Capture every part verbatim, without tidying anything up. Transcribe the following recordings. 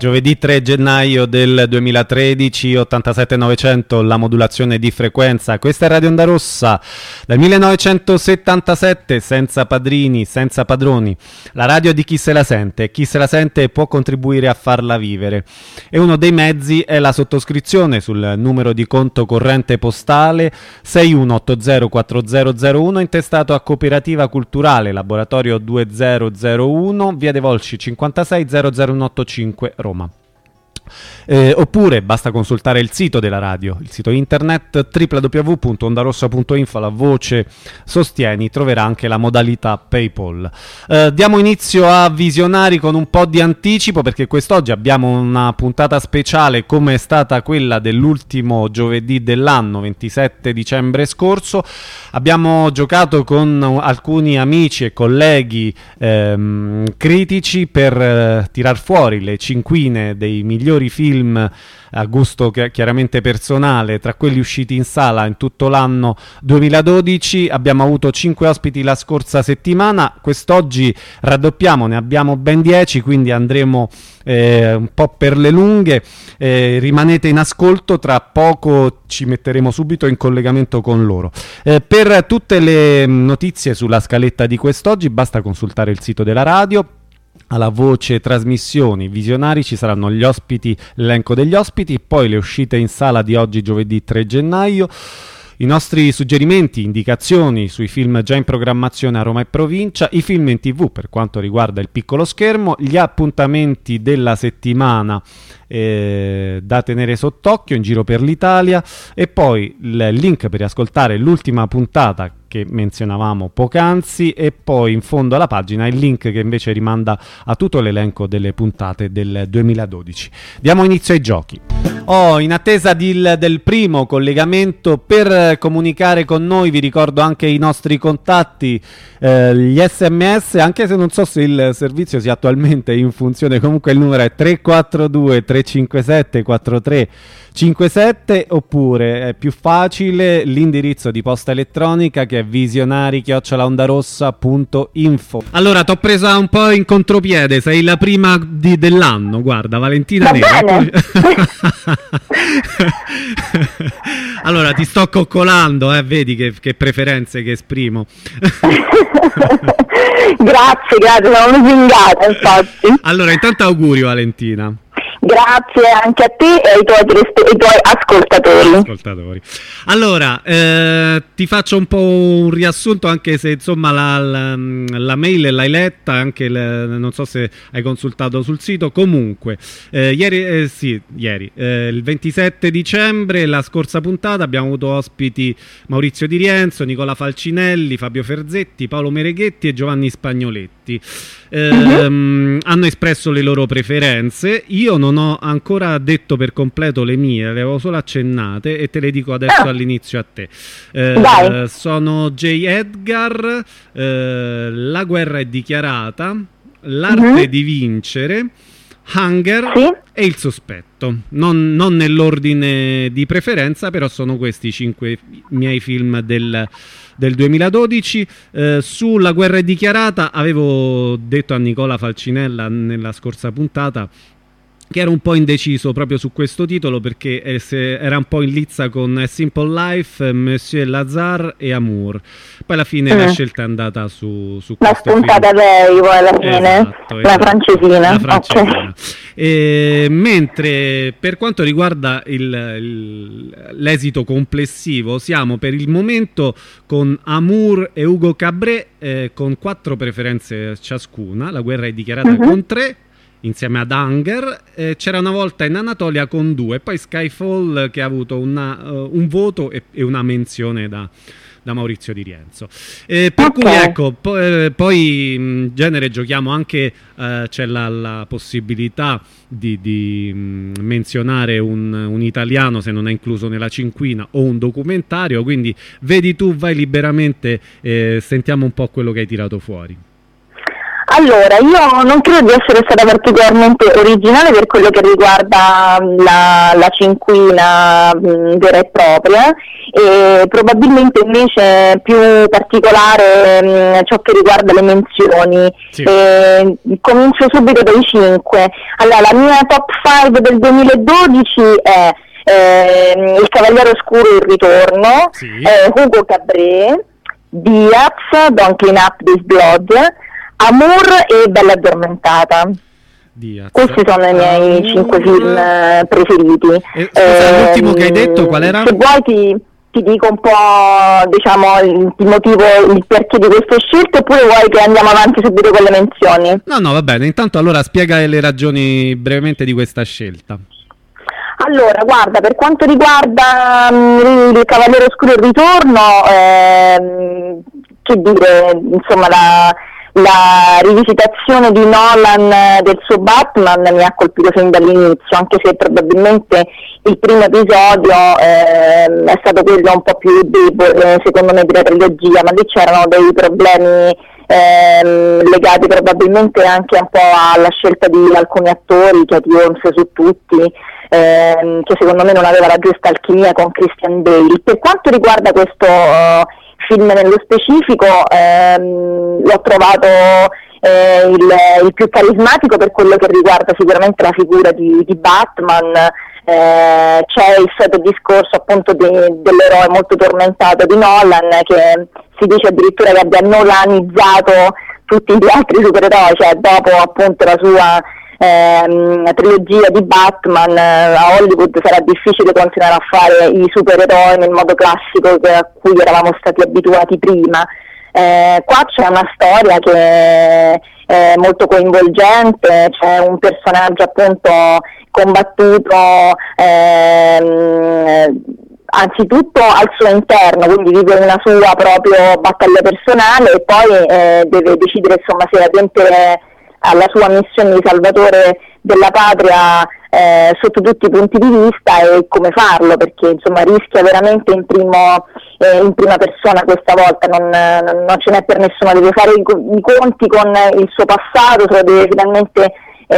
Giovedì tre gennaio del duemilatredici, ottantasette novecento, la modulazione di frequenza. Questa è Radio Onda Rossa, dal millenovecentosettantasette, senza padrini, senza padroni. La radio di chi se la sente, chi se la sente può contribuire a farla vivere. E uno dei mezzi è la sottoscrizione sul numero di conto corrente postale sei uno otto zero quattro zero zero uno, intestato a Cooperativa Culturale Laboratorio duemilauno, via De Volsci cinquantasei, zero zero uno otto cinque, Roma. Eh, oppure basta consultare il sito della radio, il sito internet w w w punto ondarossa punto info, la voce sostieni, troverà anche la modalità PayPal. Eh, diamo inizio a Visionari con un po' di anticipo, perché quest'oggi abbiamo una puntata speciale come è stata quella dell'ultimo giovedì dell'anno, ventisette dicembre scorso. Abbiamo giocato con alcuni amici e colleghi ehm, critici per eh, tirar fuori le cinquine dei migliori film a gusto chiaramente personale tra quelli usciti in sala in tutto l'anno duemiladodici. Abbiamo avuto cinque ospiti la scorsa settimana, quest'oggi raddoppiamo, ne abbiamo ben dieci, quindi andremo eh, un po' per le lunghe. Eh, rimanete in ascolto, tra poco ci metteremo subito in collegamento con loro. Eh, per tutte le notizie sulla scaletta di quest'oggi basta consultare il sito della radio. Alla voce trasmissioni Visionari ci saranno gli ospiti, l'elenco degli ospiti, poi le uscite in sala di oggi giovedì tre gennaio, i nostri suggerimenti, indicazioni sui film già in programmazione a Roma e provincia, i film in tv per quanto riguarda il piccolo schermo, gli appuntamenti della settimana eh, da tenere sott'occhio in giro per l'Italia, e poi il link per riascoltare l'ultima puntata che menzionavamo poc'anzi, e poi in fondo alla pagina il link che invece rimanda a tutto l'elenco delle puntate del duemiladodici. Diamo inizio ai giochi. Oh, in attesa di, del primo collegamento per comunicare con noi, vi ricordo anche i nostri contatti, eh, gli sms, anche se non so se il servizio sia attualmente in funzione, comunque il numero è tre quattro due tre cinque sette quattro tre cinque sette, oppure è più facile l'indirizzo di posta elettronica che è visionari chiocciola ondarossa punto info. Allora, t'ho presa un po' in contropiede, sei la prima di, dell'anno, guarda, Valentina Nera. Allora, ti sto coccolando, eh, vedi che, che preferenze che esprimo. Grazie, grazie, sono lusingata, infatti. Allora, intanto auguri, Valentina. Grazie anche a te e ai tuoi, ai tuoi ascoltatori. ascoltatori. Allora, eh, ti faccio un po' un riassunto, anche se insomma la, la, la mail l'hai letta, anche le, non so se hai consultato sul sito. Comunque, eh, ieri, eh, sì, ieri eh, il ventisette dicembre, la scorsa puntata, abbiamo avuto ospiti Maurizio Di Rienzo, Nicola Falcinelli, Fabio Ferzetti, Paolo Mereghetti e Giovanni Spagnoletti. Eh, uh-huh. Hanno espresso le loro preferenze. Io non ho ancora detto per completo le mie, le avevo solo accennate e te le dico adesso ah. all'inizio a te. Eh, sono J. Edgar, eh, La guerra è dichiarata, L'arte uh-huh. di vincere, Hunger sì. e Il sospetto. Non, non nell'ordine di preferenza, però sono questi i cinque miei film del del duemiladodici. Eh, sulla guerra è dichiarata avevo detto a Nicola Falcinella nella scorsa puntata che ero un po' indeciso proprio su questo titolo, perché era un po' in lizza con A Simple Life, Monsieur Lazare e Amour. Poi alla fine mm. la scelta è andata su, su la questo spuntata film. lei poi alla fine, esatto, la esatto. francesina, la francesina. Okay. E, mentre per quanto riguarda il, il, l'esito complessivo, siamo per il momento con Amour e Hugo Cabret eh, con quattro preferenze ciascuna. La guerra è dichiarata mm-hmm. con tre, insieme ad Hunger. Eh, c'era una volta in Anatolia con due, poi Skyfall che ha avuto una, uh, un voto e, e una menzione da, da Maurizio Di Rienzo. Eh, per okay. cui ecco, po- eh, poi in genere giochiamo anche, eh, c'è la, la possibilità di, di mh, menzionare un, un italiano se non è incluso nella cinquina, o un documentario, quindi vedi tu, vai liberamente, eh, sentiamo un po' quello che hai tirato fuori. Allora, io non credo di essere stata particolarmente originale per quello che riguarda la, la cinquina mh, vera e propria, e probabilmente invece più particolare mh, ciò che riguarda le menzioni. Sì. E comincio subito dai cinque. Allora, la mia top cinque del duemiladodici è eh, Il Cavaliere Oscuro, Il Ritorno, Sì. eh, Hugo Cabret, Diaz, Don't Clean Up This Blood, Amour e Bella Addormentata. Diaz. Questi sono i miei Amour. cinque film eh, preferiti. Eh, scusa, Ehm, l'ultimo che hai detto qual era? Se vuoi ti, ti dico un po', diciamo, il, il motivo, il perché di queste scelte, oppure vuoi che andiamo avanti subito con le menzioni? No, no, va bene. Intanto allora spiega le ragioni brevemente di questa scelta. Allora, guarda, per quanto riguarda um, Il Cavaliere Oscuro, Il Ritorno, ehm, che dire, insomma, la, la rivisitazione di Nolan del suo Batman mi ha colpito fin dall'inizio, anche se probabilmente il primo episodio ehm, è stato quello un po' più debole, secondo me, della trilogia, ma lì c'erano dei problemi ehm, legati probabilmente anche un po' alla scelta di alcuni attori, Katie Holmes su tutti, ehm, che secondo me non aveva la giusta alchimia con Christian Bale. Per quanto riguarda questo uh, film nello specifico, ehm, l'ho trovato eh, il, il più carismatico per quello che riguarda sicuramente la figura di, di Batman. Eh, c'è il solito discorso appunto de, dell'eroe molto tormentato di Nolan, che si dice addirittura che abbia nolanizzato tutti gli altri supereroi, cioè dopo appunto la sua ehm, trilogia di Batman, eh, a Hollywood sarà difficile continuare a fare i supereroi nel modo classico che, a cui eravamo stati abituati prima. Eh, qua c'è una storia che è molto coinvolgente, c'è un personaggio appunto combattuto ehm, anzitutto al suo interno, quindi vive una sua propria battaglia personale e poi eh, deve decidere insomma se adempiere alla sua missione di salvatore della patria eh, sotto tutti i punti di vista e come farlo, perché insomma rischia veramente in, primo, eh, in prima persona questa volta, non, non ce n'è per nessuno, deve fare i, i conti con il suo passato, se lo deve finalmente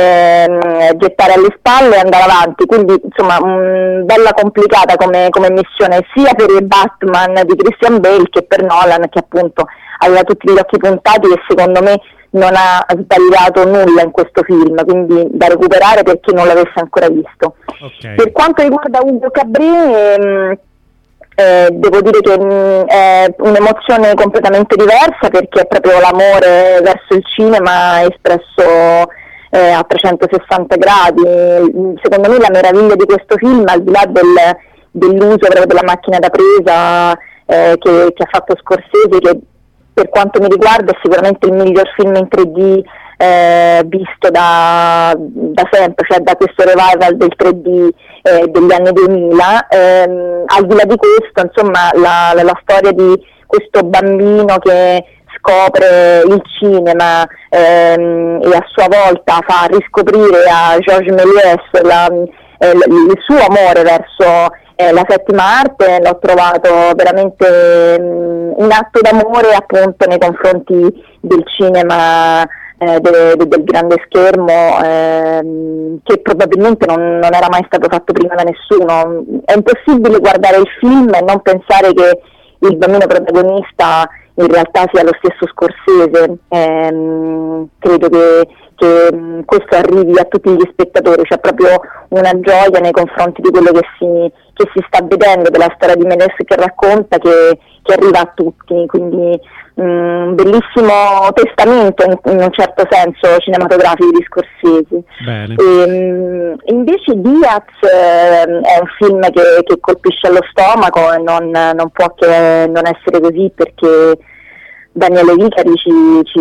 ehm, gettare alle spalle e andare avanti, quindi insomma mh, bella complicata come, come missione sia per il Batman di Christian Bale che per Nolan, che appunto aveva tutti gli occhi puntati e secondo me non ha sbagliato nulla in questo film, quindi da recuperare per chi non l'avesse ancora visto. Okay. Per quanto riguarda Hugo Cabret, ehm, eh, devo dire che mh, è un'emozione completamente diversa, perché è proprio l'amore verso il cinema espresso eh, a trecentosessanta gradi. Secondo me la meraviglia di questo film, al di là del, dell'uso proprio della macchina da presa eh, che, che ha fatto Scorsese, che per quanto mi riguarda è sicuramente il miglior film in tre D eh, visto da, da sempre, cioè da questo revival del tre D eh, degli anni duemila. Ehm, al di là di questo, insomma, la, la, la storia di questo bambino che scopre il cinema ehm, e a sua volta fa riscoprire a Georges Méliès la, eh, il suo amore verso Eh, la settima arte, l'ho trovato veramente mh, un atto d'amore appunto nei confronti del cinema eh, de, de, del grande schermo, ehm, che probabilmente non, non era mai stato fatto prima da nessuno. È impossibile guardare il film e non pensare che il bambino protagonista in realtà sia lo stesso Scorsese. Ehm, credo che che mh, questo arrivi a tutti gli spettatori, c'è proprio una gioia nei confronti di quello che si, che si sta vedendo, della storia di Méliès che racconta, che, che arriva a tutti, quindi un bellissimo testamento in, in un certo senso cinematografico di Scorsese. Bene. E, mh, invece Diaz eh, è un film che, che colpisce allo stomaco e non, non può che non essere così, perché Daniele Vicari ci, ci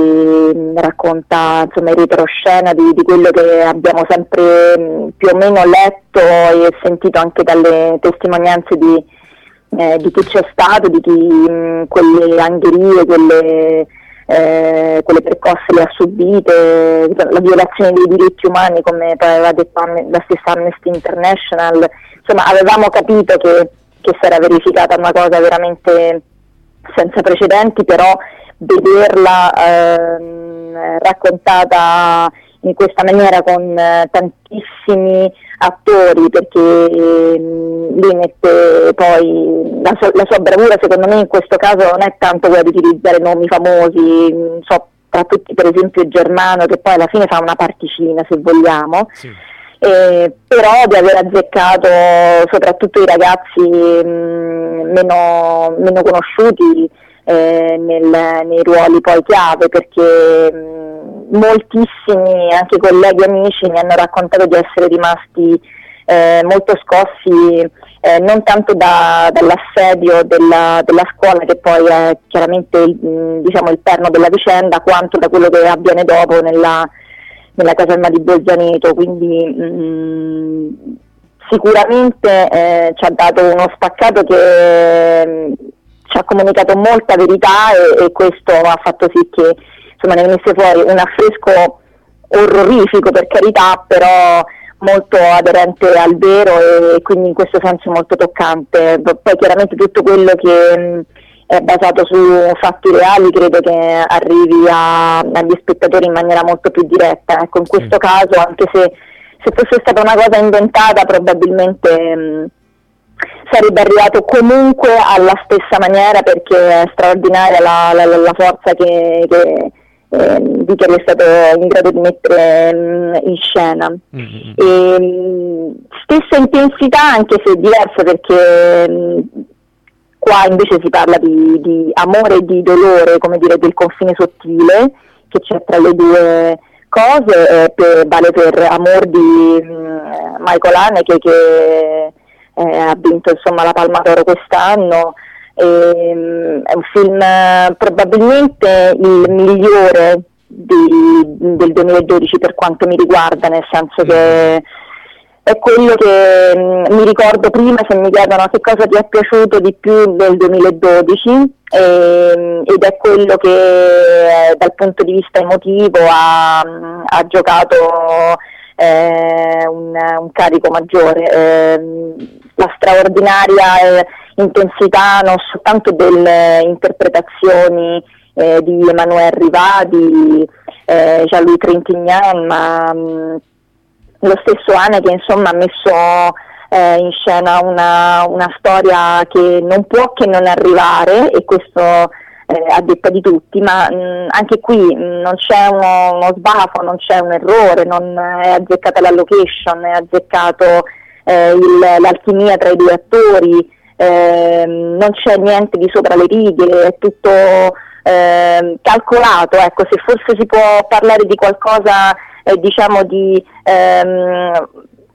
racconta insomma in retroscena di, di quello che abbiamo sempre mh, più o meno letto e sentito anche dalle testimonianze di, eh, di chi c'è stato, di chi mh, quelle angherie, quelle, eh, quelle percosse le ha subite, la violazione dei diritti umani, come poi aveva detto la stessa Amnesty International. Insomma, avevamo capito che, che si era verificata una cosa veramente senza precedenti, però vederla ehm, mh, raccontata in questa maniera con eh, tantissimi attori, perché mh, lui mette poi la, so- la sua bravura, secondo me in questo caso non è tanto quella di utilizzare nomi famosi, mh, so tra tutti per esempio Germano, che poi alla fine fa una particina se vogliamo, sì. eh, però di aver azzeccato soprattutto i ragazzi mh, meno, meno conosciuti eh, nel, nei ruoli poi chiave, perché mh, moltissimi anche colleghi e amici mi hanno raccontato di essere rimasti eh, molto scossi, eh, non tanto da, dall'assedio della, della scuola, che poi è chiaramente il, mh, diciamo il perno della vicenda, quanto da quello che avviene dopo nella, nella caserma di Bolzaneto. Quindi mh, sicuramente eh, ci ha dato uno spaccato che mh, ci ha comunicato molta verità, e, e questo ha fatto sì che insomma ne venisse fuori un affresco orrorifico, per carità, però molto aderente al vero, e quindi in questo senso molto toccante. Poi chiaramente tutto quello che mh, è basato su fatti reali credo che arrivi a, agli spettatori in maniera molto più diretta. Ecco, in questo sì. caso, anche se, se fosse stata una cosa inventata, probabilmente mh, sarebbe arrivato comunque alla stessa maniera, perché è straordinaria la, la, la forza che, che eh, Dicker è stato in grado di mettere mh, in scena. Mm-hmm. E, mh, stessa intensità, anche se diversa, perché mh, qua invece si parla di, di amore e di dolore, come dire, del confine sottile che c'è tra le due cose. Eh, per, vale per Amor di mh, Michael Haneke, che eh, ha vinto insomma la Palma d'Oro quest'anno. E, um, è un film uh, probabilmente il migliore di, del duemiladodici per quanto mi riguarda, nel senso che è quello che um, mi ricordo prima se mi chiedono che cosa ti è piaciuto di più del duemiladodici, e, ed è quello che eh, dal punto di vista emotivo ha, ha giocato eh, un, un carico maggiore. Eh, la straordinaria eh, intensità non soltanto delle interpretazioni eh, di Emmanuel Riva, di eh, Jean-Louis Trintignant, ma mh, lo stesso Haneke, insomma, ha messo eh, in scena una, una storia che non può che non arrivare, e questo eh, a detta di tutti, ma mh, anche qui mh, non c'è uno, uno sbafo, non c'è un errore, non è azzeccata la location, è azzeccato eh, il, l'alchimia tra i due attori, eh, non c'è niente di sopra le righe, è tutto eh, calcolato. Ecco, se forse si può parlare di qualcosa eh, diciamo di ehm,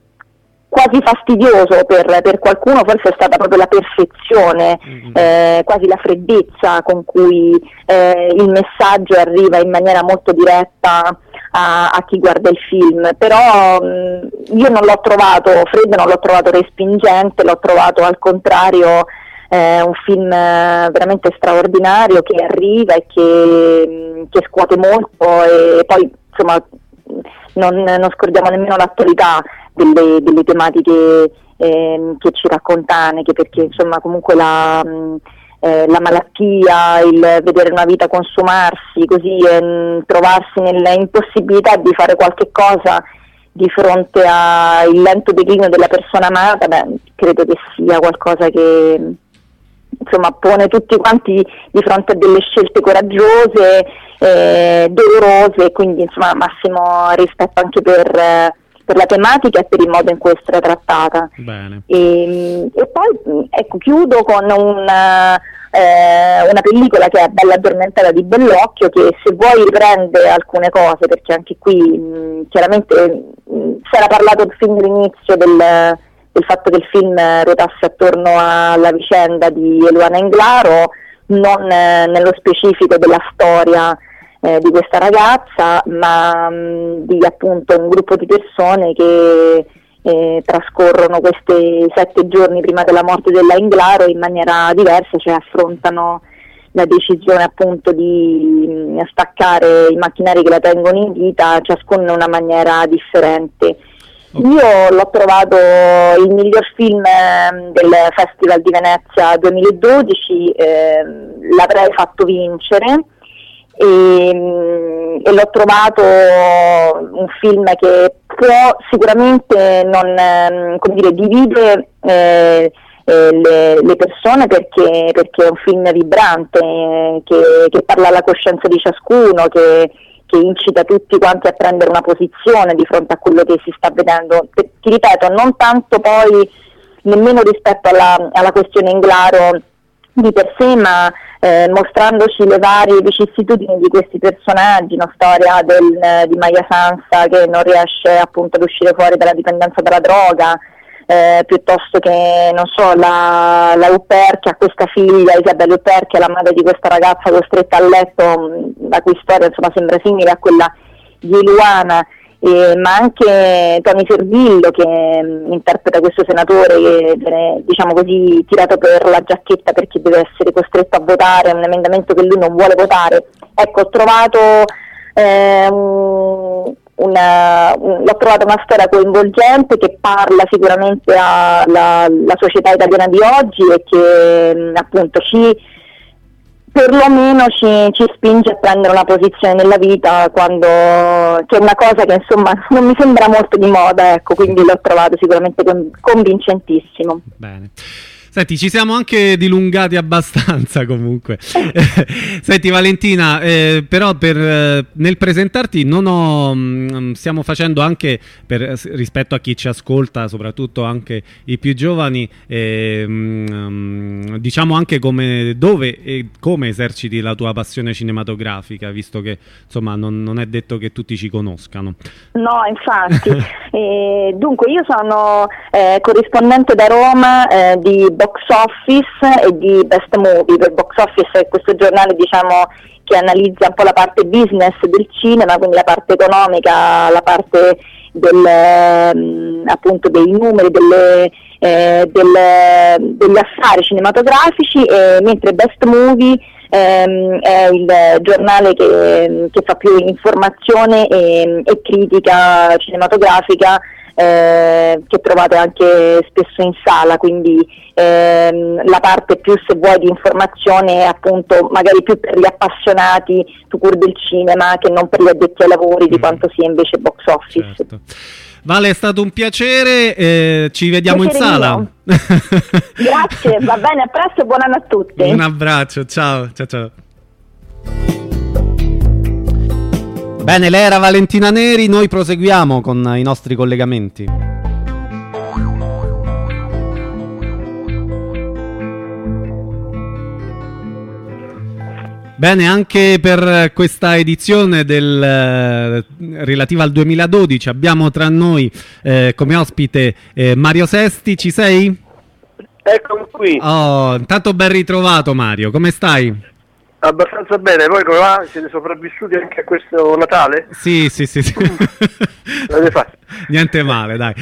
quasi fastidioso per, per qualcuno, forse è stata proprio la perfezione, mm-hmm. eh, quasi la freddezza con cui eh, il messaggio arriva in maniera molto diretta a, a chi guarda il film. Però mh, io non l'ho trovato freddo, non l'ho trovato respingente, l'ho trovato al contrario eh, un film veramente straordinario, che arriva e che, che scuote molto, e poi insomma non, non scordiamo nemmeno l'attualità delle, delle tematiche eh, che ci racconta Haneke, perché insomma comunque la, mh, eh, la malattia, il vedere una vita consumarsi così, e trovarsi nella impossibilità di fare qualche cosa di fronte al lento declino della persona amata, beh, credo che sia qualcosa che insomma pone tutti quanti di fronte a delle scelte coraggiose, eh, dolorose, quindi insomma massimo rispetto anche per, eh, per la tematica e per il modo in cui è stata trattata. Bene. E, e poi ecco, chiudo con una, eh, una pellicola che è Bella addormentata di Bellocchio, che se vuoi riprende alcune cose, perché anche qui mh, chiaramente mh, si era parlato fin dall'inizio del del fatto che il film ruotasse attorno alla vicenda di Eluana Englaro, non eh, nello specifico della storia eh, di questa ragazza, ma mh, di appunto un gruppo di persone che eh, trascorrono questi sette giorni prima della morte della Englaro in maniera diversa, cioè affrontano la decisione appunto di mh, staccare i macchinari che la tengono in vita, ciascuno in una maniera differente. Io l'ho trovato il miglior film eh, del Festival di Venezia duemiladodici, eh, l'avrei fatto vincere, e, e l'ho trovato un film che può sicuramente non, come dire, divide eh, eh, le, le persone perché, perché è un film vibrante, eh, che, che parla alla coscienza di ciascuno, che, che incita tutti quanti a prendere una posizione di fronte a quello che si sta vedendo. Ti ripeto, non tanto poi nemmeno rispetto alla, alla questione Englaro di per sé, ma eh, mostrandoci le varie vicissitudini di questi personaggi, una storia del, di Maya Sansa che non riesce appunto ad uscire fuori dalla dipendenza dalla droga, eh, piuttosto che, non so, la, la Huppert che ha questa figlia, Isabelle Huppert, che è la madre di questa ragazza costretta a letto, la cui storia insomma sembra simile a quella di Eluana. Eh, ma anche Tony Servillo che mh, interpreta questo senatore che viene, diciamo così, tirato per la giacchetta perché deve essere costretto a votare un emendamento che lui non vuole votare. Ecco, ho trovato eh, una, un, l'ho trovata una storia coinvolgente che parla sicuramente alla, alla società italiana di oggi e che mh, appunto ci perlomeno ci, ci spinge a prendere una posizione nella vita, quando che è una cosa che insomma non mi sembra molto di moda, ecco, quindi l'ho trovato sicuramente con, convincentissimo. Bene. Senti, ci siamo anche dilungati abbastanza comunque. Senti Valentina, eh, però per, eh, nel presentarti non ho, mh, stiamo facendo anche, per, rispetto a chi ci ascolta, soprattutto anche i più giovani, eh, mh, diciamo anche come, dove e come eserciti la tua passione cinematografica, visto che insomma non, non è detto che tutti ci conoscano. No, infatti. eh, dunque io sono eh, corrispondente da Roma eh, di Box Office e di Best Movie. Per Box Office è questo giornale, diciamo, che analizza un po' la parte business del cinema, quindi la parte economica, la parte del, eh, appunto dei numeri, delle, eh, del, degli affari cinematografici, e mentre Best Movie ehm, è il giornale che, che fa più informazione e, e critica cinematografica, Eh, che trovate anche spesso in sala, quindi ehm, la parte più, se vuoi, di informazione, appunto magari più per gli appassionati tu pur del cinema che non per gli addetti ai lavori, di quanto sia invece Box Office. Certo. Vale, è stato un piacere, eh, ci vediamo piacere in sala. Grazie, va bene, a presto e buon anno a tutti. Un abbraccio, ciao, ciao, ciao. Bene, lei era Valentina Neri, noi proseguiamo con i nostri collegamenti. Bene, anche per questa edizione del, eh, relativa al duemiladodici abbiamo tra noi eh, come ospite eh, Mario Sesti, ci sei? Eccomi qui. Oh, intanto ben ritrovato Mario, come stai? Abbastanza bene, voi come va? Siete sopravvissuti anche a questo Natale? Sì, sì, sì, sì. L'avete fatto? Niente male, dai.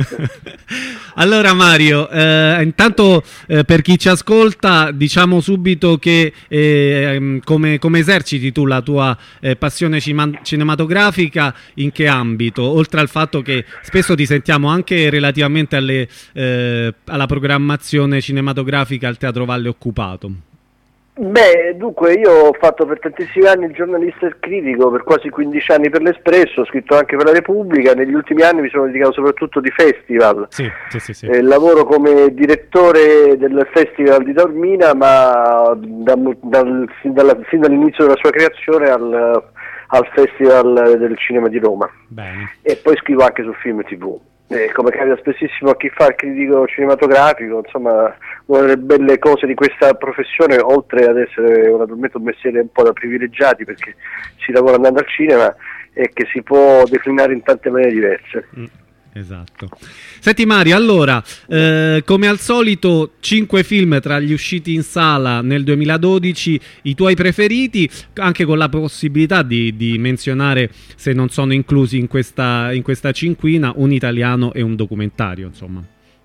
Allora Mario, eh, intanto eh, per chi ci ascolta diciamo subito che eh, come, come eserciti tu la tua eh, passione cima- cinematografica, in che ambito? Oltre al fatto che spesso ti sentiamo anche relativamente alle, eh, alla programmazione cinematografica al Teatro Valle Occupato. Beh, dunque io ho fatto per tantissimi anni il giornalista e il critico, per quasi quindici anni per l'Espresso, ho scritto anche per la Repubblica, negli ultimi anni mi sono dedicato soprattutto di festival. Sì, sì, sì, sì. Eh, lavoro come direttore del Festival di Taormina, ma da, dal, fin, dalla, fin dall'inizio della sua creazione al, al Festival del Cinema di Roma. Bene. E poi scrivo anche su film tivù. Eh, come capita spessissimo a chi fa il critico cinematografico, insomma, una delle belle cose di questa professione, oltre ad essere naturalmente un mestiere un po' da privilegiati perché si lavora andando al cinema, è che si può declinare in tante maniere diverse. Mm. Esatto. Senti Mario, allora, eh, come al solito, cinque film tra gli usciti in sala nel duemiladodici, i tuoi preferiti, anche con la possibilità di, di menzionare, se non sono inclusi in questa, in questa cinquina, un italiano e un documentario, insomma.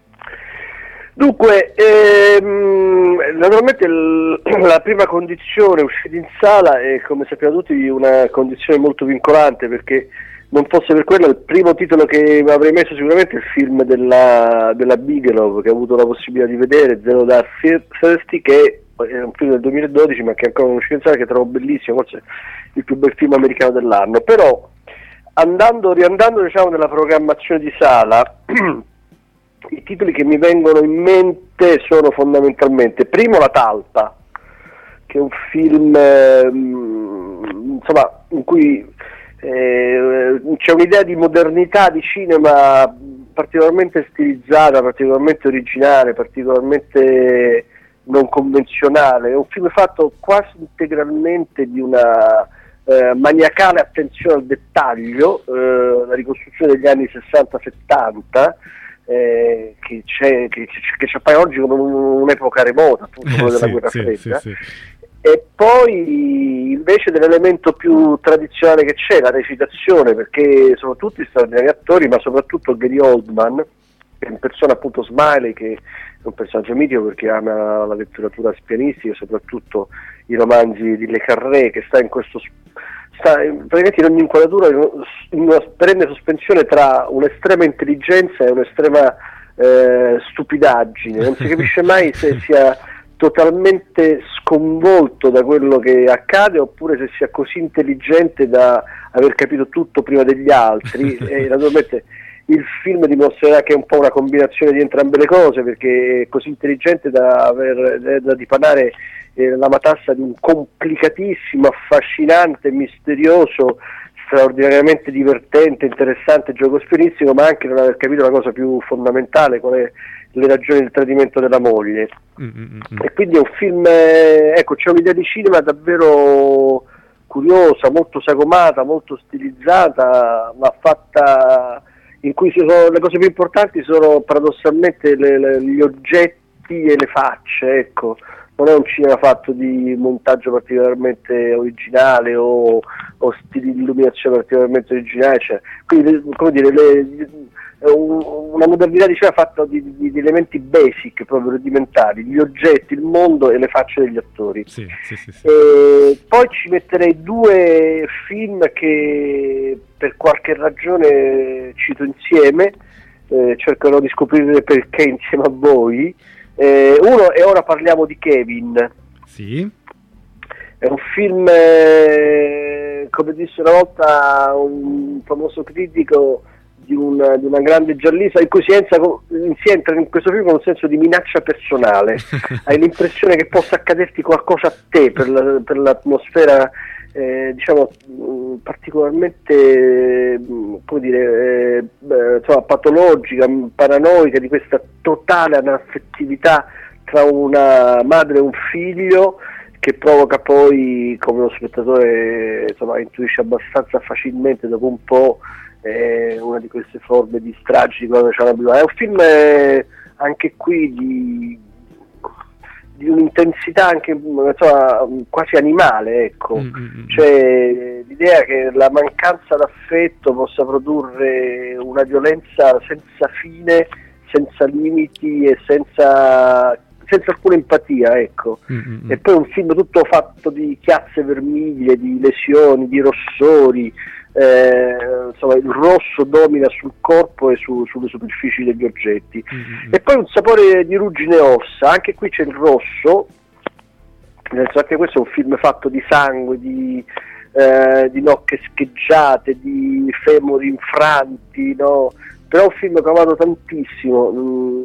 Dunque, ehm, naturalmente l- la prima condizione uscita in sala è, come sappiamo tutti, una condizione molto vincolante, perché non fosse per quello il primo titolo che avrei messo sicuramente è il film della, della Bigelow, che ho avuto la possibilità di vedere, Zero Dark Thirty, che è un film del duemiladodici, ma che è ancora non uscito in sala, che trovo bellissimo, forse il più bel film americano dell'anno. Però andando, riandando diciamo nella programmazione di sala, i titoli che mi vengono in mente sono fondamentalmente, primo, La Talpa, che è un film eh, insomma in cui eh, c'è un'idea di modernità di cinema particolarmente stilizzata, particolarmente originale, particolarmente non convenzionale. È un film fatto quasi integralmente di una eh, maniacale attenzione al dettaglio, eh, la ricostruzione degli anni sessanta settanta, eh, che, c'è, che, che ci appare oggi come un'epoca remota, appunto, quella della sì, guerra sì, fredda. sì, sì. E poi invece dell'elemento più tradizionale che c'è, la recitazione, perché sono tutti straordinari attori, ma soprattutto Gary Oldman, che è in persona appunto Smiley, che è un personaggio mitico perché ama la letteratura spianistica, soprattutto i romanzi di Le Carré, che sta in questo sta praticamente in ogni inquadratura in una perenne sospensione tra un'estrema intelligenza e un'estrema eh, stupidaggine, non si capisce mai se sia totalmente sconvolto da quello che accade oppure se sia così intelligente da aver capito tutto prima degli altri. E naturalmente il film dimostrerà che è un po' una combinazione di entrambe le cose, perché è così intelligente da, aver, da dipanare eh, la matassa di un complicatissimo, affascinante, misterioso, straordinariamente divertente, interessante gioco spionistico, ma anche non aver capito la cosa più fondamentale, qual è le ragioni del tradimento della moglie. Mm-hmm. E quindi è un film, eh, ecco, c'è un'idea di cinema davvero curiosa, molto sagomata, molto stilizzata, ma fatta in cui sono, le cose più importanti sono paradossalmente le, le, gli oggetti e le facce, ecco. Non è un cinema fatto di montaggio particolarmente originale o, o stili di illuminazione particolarmente originale, cioè, quindi come dire, le, una modernità di cinema fatta di, di, di elementi basic, proprio rudimentali, gli oggetti, il mondo e le facce degli attori. Sì, sì, sì, sì. E poi ci metterei due film che per qualche ragione cito insieme, eh, cercherò di scoprire perché insieme a voi. Eh, uno, e ora parliamo di Kevin. Sì. È un film, eh, come disse una volta un famoso critico di una, di una grande giallista, in cui si entra, si entra in questo film con un senso di minaccia personale. Hai l'impressione che possa accaderti qualcosa a te per, la, per l'atmosfera eh, diciamo particolarmente come dire eh, insomma, patologica, paranoica, di questa totale anaffettività tra una madre e un figlio, che provoca poi, come lo spettatore insomma intuisce abbastanza facilmente dopo un po', eh, una di queste forme di stragi di cui c'è la. È un film eh, anche qui di di un'intensità anche insomma, quasi animale, ecco. Mm-hmm. Cioè l'idea che la mancanza d'affetto possa produrre una violenza senza fine, senza limiti e senza, senza alcuna empatia, ecco. Mm-hmm. E poi un film tutto fatto di chiazze vermiglie, di lesioni, di rossori. Eh, insomma, il rosso domina sul corpo e su, sulle superfici degli oggetti. Mm-hmm. E poi un sapore di ruggine e ossa, anche qui c'è il rosso, nel senso che questo è un film fatto di sangue, di, eh, di nocche scheggiate, di femori infranti, no? Però è un film che ho amato tantissimo. Mm,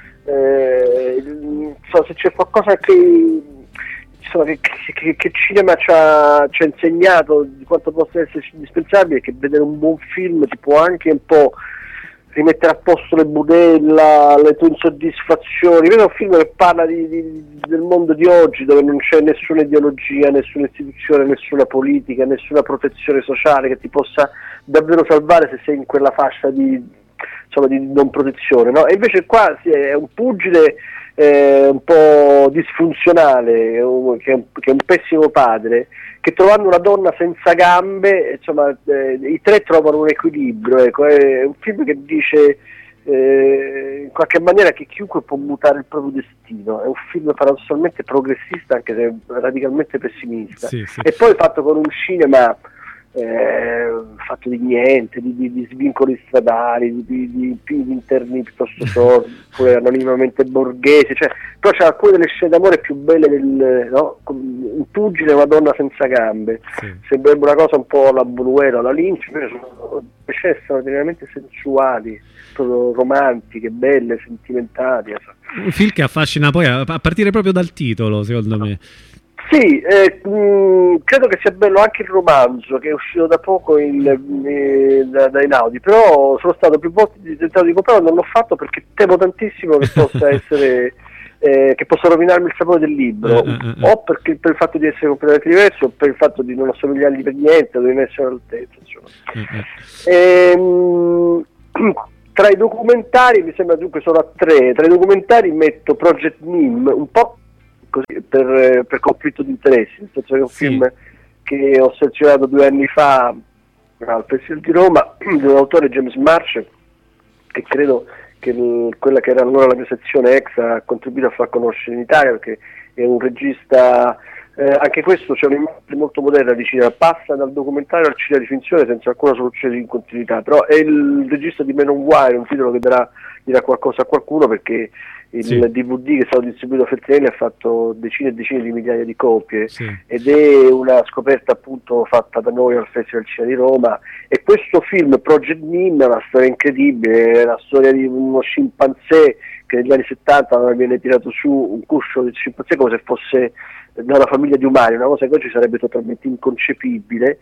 eh, so, se c'è qualcosa che Insomma, che, che, che cinema ci ha, ci ha insegnato di quanto possa essere indispensabile, che vedere un buon film ti può anche un po' rimettere a posto le budella, le tue insoddisfazioni. Vedo un film che parla di, di, del mondo di oggi, dove non c'è nessuna ideologia, nessuna istituzione, nessuna politica, nessuna protezione sociale che ti possa davvero salvare se sei in quella fascia di, insomma, di non protezione, no? E invece qua sì, è un pugile Eh, un po' disfunzionale, um, che, è un, che è un pessimo padre, che trovando una donna senza gambe, insomma, eh, i tre trovano un equilibrio, ecco. È un film che dice eh, in qualche maniera che chiunque può mutare il proprio destino. È un film paradossalmente progressista, anche se radicalmente pessimista. Sì, sì. E poi fatto con un cinema eh, fatto di niente, di, di, di svincoli stradali, di, di, di interni piuttosto sordi, oppure anonimamente borghesi, cioè, però c'è alcune delle scene d'amore più belle del, no? Un pugile e una donna senza gambe, sì. Sembrerebbe una cosa un po' alla Buñuel, alla Lynch, invece sono scene straordinariamente sensuali, proprio romantiche, belle, sentimentali. Un film che affascina poi a, a partire proprio dal titolo, secondo me. Sì, eh, mh, credo che sia bello anche il romanzo che è uscito da poco in, in, da, da Einaudi, però sono stato più volte tentato di comprarlo, non l'ho fatto perché temo tantissimo che possa essere eh, che possa rovinarmi il sapore del libro, uh, uh, uh. o perché per il fatto di essere completamente diverso o per il fatto di non assomigliargli per niente, di non essere all'altezza, insomma. Uh, uh. Ehm, tra i documentari, mi sembra dunque sono a tre, tra i documentari metto Project Nim, un po' così per, per conflitto di interessi, nel senso che è un sì. film che ho selezionato due anni fa al Festival di Roma, di un autore, James March, che credo che il, quella che era allora la mia sezione ex ha contribuito a far conoscere in Italia, perché è un regista, eh, anche questo c'è un'immagine molto moderna di cinema, passa dal documentario al cinema di finzione senza alcuna soluzione di continuità, però è il regista di Men on Wire, un titolo che darà, dirà qualcosa a qualcuno, perché il sì. D V D che è stato distribuito a Feltrinelli ha fatto decine e decine di migliaia di copie, sì. ed è una scoperta appunto fatta da noi al Festival Cinema di Roma, e questo film Project Nim è una storia incredibile, è la storia di uno scimpanzé che negli anni settanta viene tirato su un cuscio del scimpanzé come se fosse da una famiglia di umani, una cosa che oggi sarebbe totalmente inconcepibile,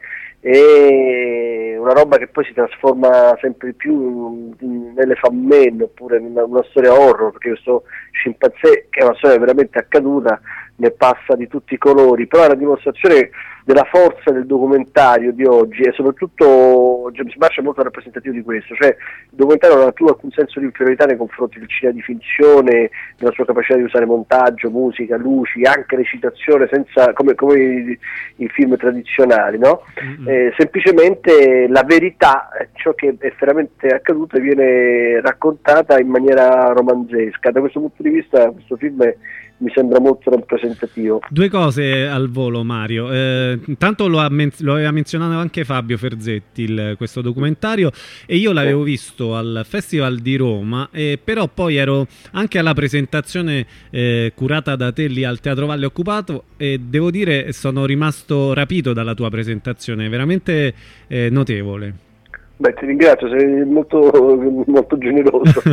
e una roba che poi si trasforma sempre di più nelle fan man, oppure in una, una storia horror, perché questo scimpanzé, che è una storia veramente accaduta, ne passa di tutti i colori, però è una dimostrazione della forza del documentario di oggi, e soprattutto James March è molto rappresentativo di questo, cioè il documentario non ha più alcun senso di inferiorità nei confronti del cinema di finzione, della sua capacità di usare montaggio, musica, luci, anche recitazione, senza, come, come i, i film tradizionali, no? Mm-hmm. Eh, semplicemente la verità, ciò che è veramente accaduto, viene raccontata in maniera romanzesca. Da questo punto di vista questo film è, mi sembra molto rappresentativo. Due cose al volo, Mario. Eh, intanto lo, ha men- lo aveva menzionato anche Fabio Ferzetti, il, questo documentario, e io l'avevo visto al Festival di Roma, eh, però poi ero anche alla presentazione eh, curata da te lì al Teatro Valle Occupato, e devo dire sono rimasto rapito dalla tua presentazione, veramente eh, notevole. Beh, ti ringrazio, sei molto, molto generoso.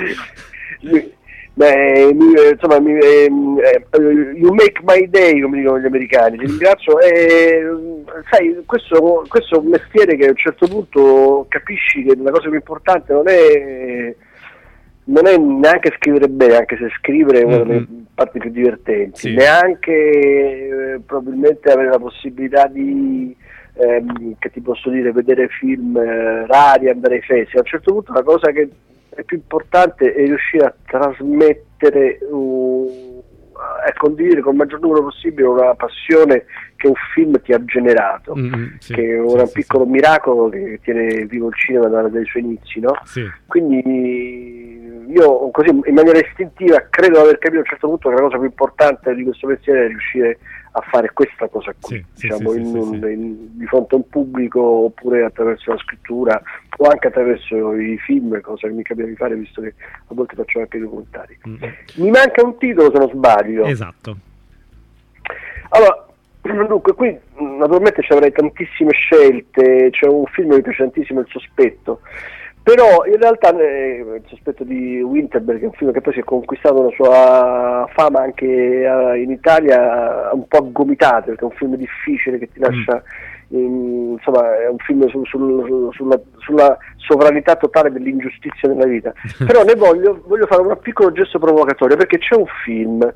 Beh, mi, insomma, mi, eh, you make my day, come dicono gli americani, ti ringrazio. Eh, sai, questo, questo è un mestiere che a un certo punto capisci che la cosa più importante non è, non è neanche scrivere bene, anche se scrivere è una delle mm-hmm. parti più divertenti, sì. neanche eh, probabilmente avere la possibilità di, ehm, che ti posso dire, vedere film eh, rari, andare ai festival. A un certo punto la cosa che è più importante è riuscire a trasmettere uh, e condividere con il maggior numero possibile una passione che un film ti ha generato, mm-hmm, sì, che è un sì, piccolo sì, miracolo che tiene vivo il cinema dai suoi inizi, no? Sì. Quindi io così in maniera istintiva credo di aver capito a un certo punto che la cosa più importante di questo mestiere è riuscire a fare questa cosa qui, sì, diciamo, sì, sì, in un, sì, in, di fronte a un pubblico, oppure attraverso la scrittura o anche attraverso i film, cosa che mi capita di fare visto che a volte faccio anche i documentari. Mm-hmm. Mi manca un titolo, se non sbaglio. Esatto. Allora, dunque qui naturalmente ci avrei tantissime scelte, c'è un film che mi piace tantissimo, Il sospetto, però in realtà eh, Il sospetto di Winterberg è un film che poi si è conquistato la sua fama anche eh, in Italia un po' a gomitate, perché è un film difficile che ti lascia in, insomma è un film su, sul, sulla, sulla sovranità totale dell'ingiustizia nella vita, però ne voglio, voglio fare un piccolo gesto provocatorio, perché c'è un film,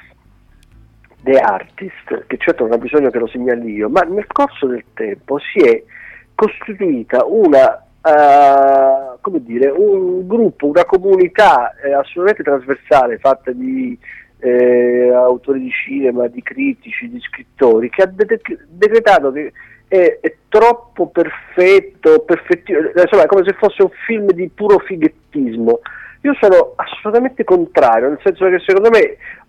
The Artist, che certo non ha bisogno che lo segnali io, ma nel corso del tempo si è costituita una Uh, come dire, un gruppo, una comunità eh, assolutamente trasversale, fatta di eh, autori di cinema, di critici, di scrittori, che ha de- decretato che è, è troppo perfetto, perfettino, insomma è come se fosse un film di puro fighettismo. Io sono assolutamente contrario, nel senso che secondo me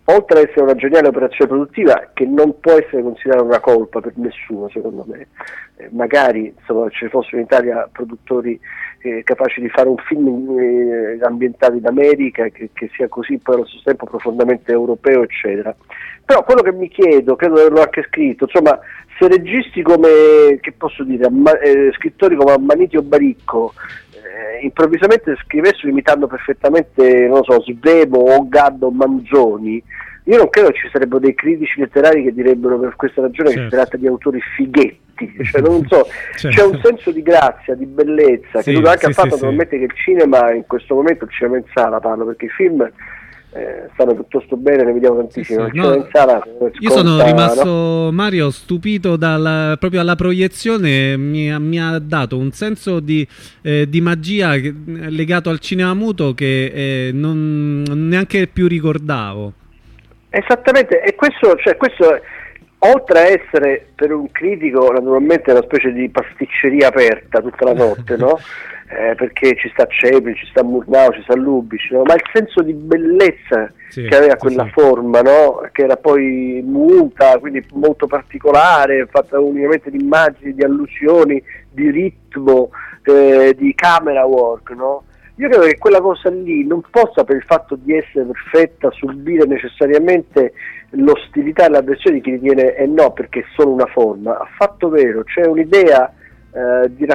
oltre ad essere una geniale operazione produttiva che non può essere considerata una colpa per nessuno, secondo me, eh, magari insomma ci fossero in Italia produttori eh, capaci di fare un film eh, ambientato in America che, che sia così poi allo stesso tempo profondamente europeo, eccetera. Però quello che mi chiedo, credo di averlo anche scritto, insomma, se registi come, che posso dire, ma, eh, scrittori come Ammaniti o Baricco eh, improvvisamente scrivessero imitando perfettamente, non so, Svevo o Gaddo o Manzoni, io non credo che ci sarebbero dei critici letterari che direbbero per questa ragione certo. che si tratta di autori fighetti, cioè non so, certo. c'è un senso di grazia, di bellezza, sì, che dovuto anche sì, al fatto sì, naturalmente sì. che il cinema in questo momento, il cinema in sala parlo, perché i film Eh, stanno piuttosto bene, ne vediamo tantissimo. Sì, sì. No, in sala, io sconta, sono rimasto, no? Mario, stupito dal, proprio alla proiezione, mi, mi ha dato un senso di, eh, di magia che, legato al cinema muto che eh, non neanche più ricordavo. Esattamente, e questo, cioè, questo oltre a essere per un critico naturalmente una specie di pasticceria aperta tutta la notte, no? Eh, perché ci sta Cepri, ci sta Murnau, ci sta Lubitsch, no? Ma il senso di bellezza sì, che aveva quella sì. forma, no? Che era poi muta, quindi molto particolare, fatta unicamente di immagini, di allusioni, di ritmo, eh, di camera work, no? Io credo che quella cosa lì non possa, per il fatto di essere perfetta, subire necessariamente l'ostilità e l'avversione di chi ritiene eh no, perché è solo una forma. Affatto vero, c'è un'idea Uh, di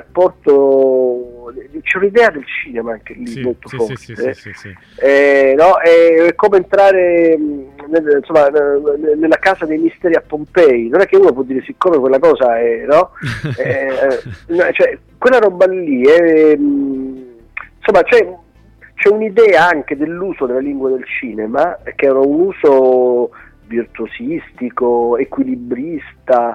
rapporto, c'è un'idea del cinema anche lì sì, molto sì, forte, sì, sì, sì, sì. Eh, no? È, è come entrare nel, insomma, nella casa dei misteri a Pompei, non è che uno può dire siccome quella cosa è, no? eh, no cioè, quella roba lì è, insomma c'è, c'è un'idea anche dell'uso della lingua del cinema che era un uso virtuosistico, equilibrista,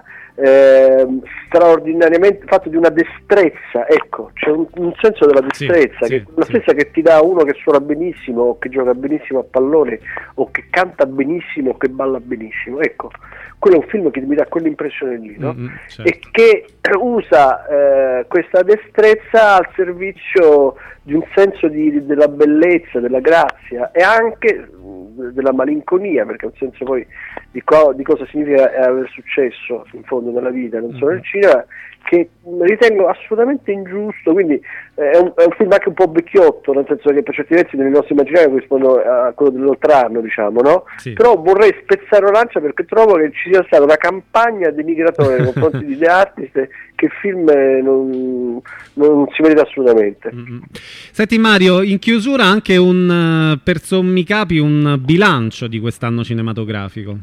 Eh, straordinariamente fatto di una destrezza, ecco, c'è un, un senso della destrezza sì, che sì, la stessa sì. che ti dà uno che suona benissimo o che gioca benissimo a pallone o che canta benissimo o che balla benissimo, ecco, quello è un film che mi dà quell'impressione lì, no? Mm-hmm, certo. E che usa eh, questa destrezza al servizio di un senso di, della bellezza, della grazia e anche della malinconia, perché è un senso poi di, co- di cosa significa aver successo in fondo nella vita, non solo nel cinema, che ritengo assolutamente ingiusto, quindi eh, è, un, è un film anche un po' vecchiotto, nel senso che per certi versi nel nostro immaginario corrisponde a quello dell'Oltrarno, diciamo, no? Sì. Però vorrei spezzare una lancia perché trovo che ci sia stata una campagna denigratoria nei confronti di The Artist che il film non, non si merita assolutamente. Mm-hmm. Senti Mario, in chiusura anche un, per sommi capi, un bilancio di quest'anno cinematografico.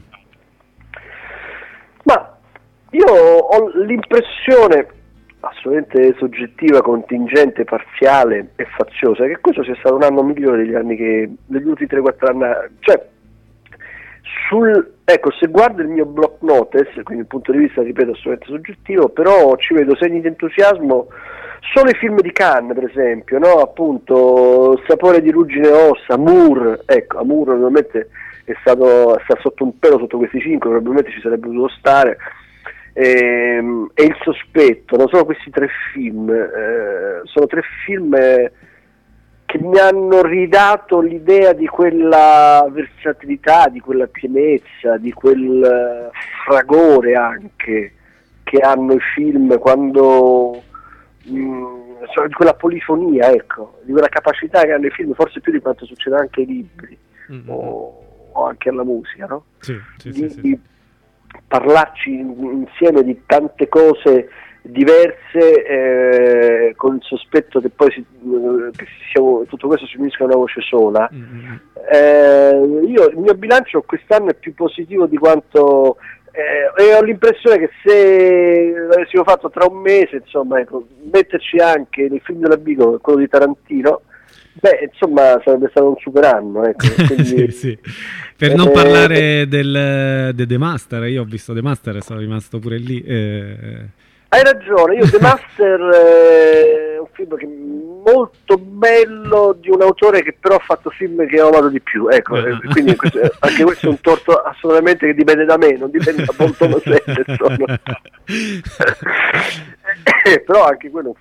Ma io ho l'impressione assolutamente soggettiva, contingente, parziale e faziosa che questo sia stato un anno migliore degli anni che degli ultimi tre quattro anni, cioè sul ecco, se guardo il mio block notice, quindi il punto di vista ripeto assolutamente soggettivo, però ci vedo segni di entusiasmo solo i film di Cannes, per esempio, no? Appunto Sapore di ruggine e ossa, Amour, ecco, Amour normalmente è stato sta sotto un pelo sotto questi cinque, probabilmente ci sarebbe dovuto stare. E, e Il sospetto, non sono questi tre film, eh, sono tre film eh, che mi hanno ridato l'idea di quella versatilità, di quella pienezza, di quel fragore anche che hanno i film quando mh, di quella polifonia, ecco, di quella capacità che hanno i film, forse più di quanto succede anche ai libri mm-hmm. o, o anche alla musica, no? Sì, sì, di, sì, sì. parlarci insieme di tante cose diverse eh, con il sospetto che poi si, che siamo, tutto questo si unisca a una voce sola. Mm-hmm. eh, io il mio bilancio quest'anno è più positivo di quanto eh, e ho l'impressione che se l'avessimo fatto tra un mese, insomma, ecco, metterci anche nel film della Bigo, quello di Tarantino, beh, insomma, sarebbe stato un super anno, ecco. Quindi, sì, sì. Per eh, non parlare del de The Master, io ho visto The Master e sono rimasto pure lì. Eh... Hai ragione, io The Master è un film che è molto bello, di un autore che però ha fatto film che ho amato di più, ecco, uh-huh. quindi questo, anche questo è un torto assolutamente che dipende da me, non dipende da Paul Thomas Anderson. Però anche quello è un film buono.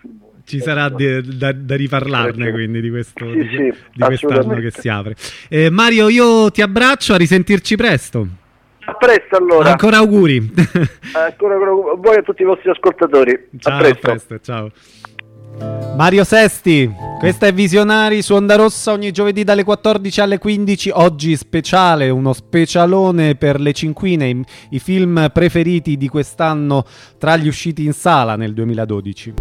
ci sarà di, da, da riparlarne quindi di questo sì, di, sì, di quest'anno che si apre. Eh, Mario, io ti abbraccio, a risentirci presto. A presto allora. Ancora auguri. Ancora voi a tutti i vostri ascoltatori. Ciao, a presto. A presto, ciao. Mario Sesti, questa è Visionari su Onda Rossa ogni giovedì dalle quattordici alle quindici. Oggi speciale, uno specialone per le cinquine, i, i film preferiti di quest'anno tra gli usciti in sala nel duemiladodici.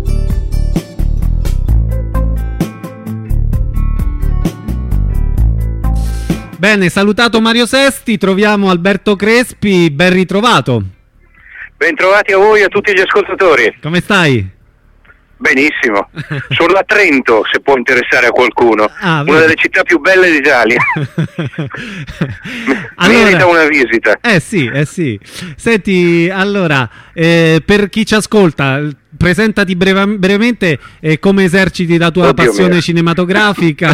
Bene, salutato Mario Sesti, troviamo Alberto Crespi, ben ritrovato. Ben trovati a voi e a tutti gli ascoltatori. Come stai? Benissimo, sono a Trento, se può interessare a qualcuno, ah, una delle città più belle d'Italia. Allora, merita una visita. Eh sì, eh sì. Senti, allora, eh, per chi ci ascolta, presentati breva, brevemente eh, come eserciti la tua Oddio passione mio. cinematografica.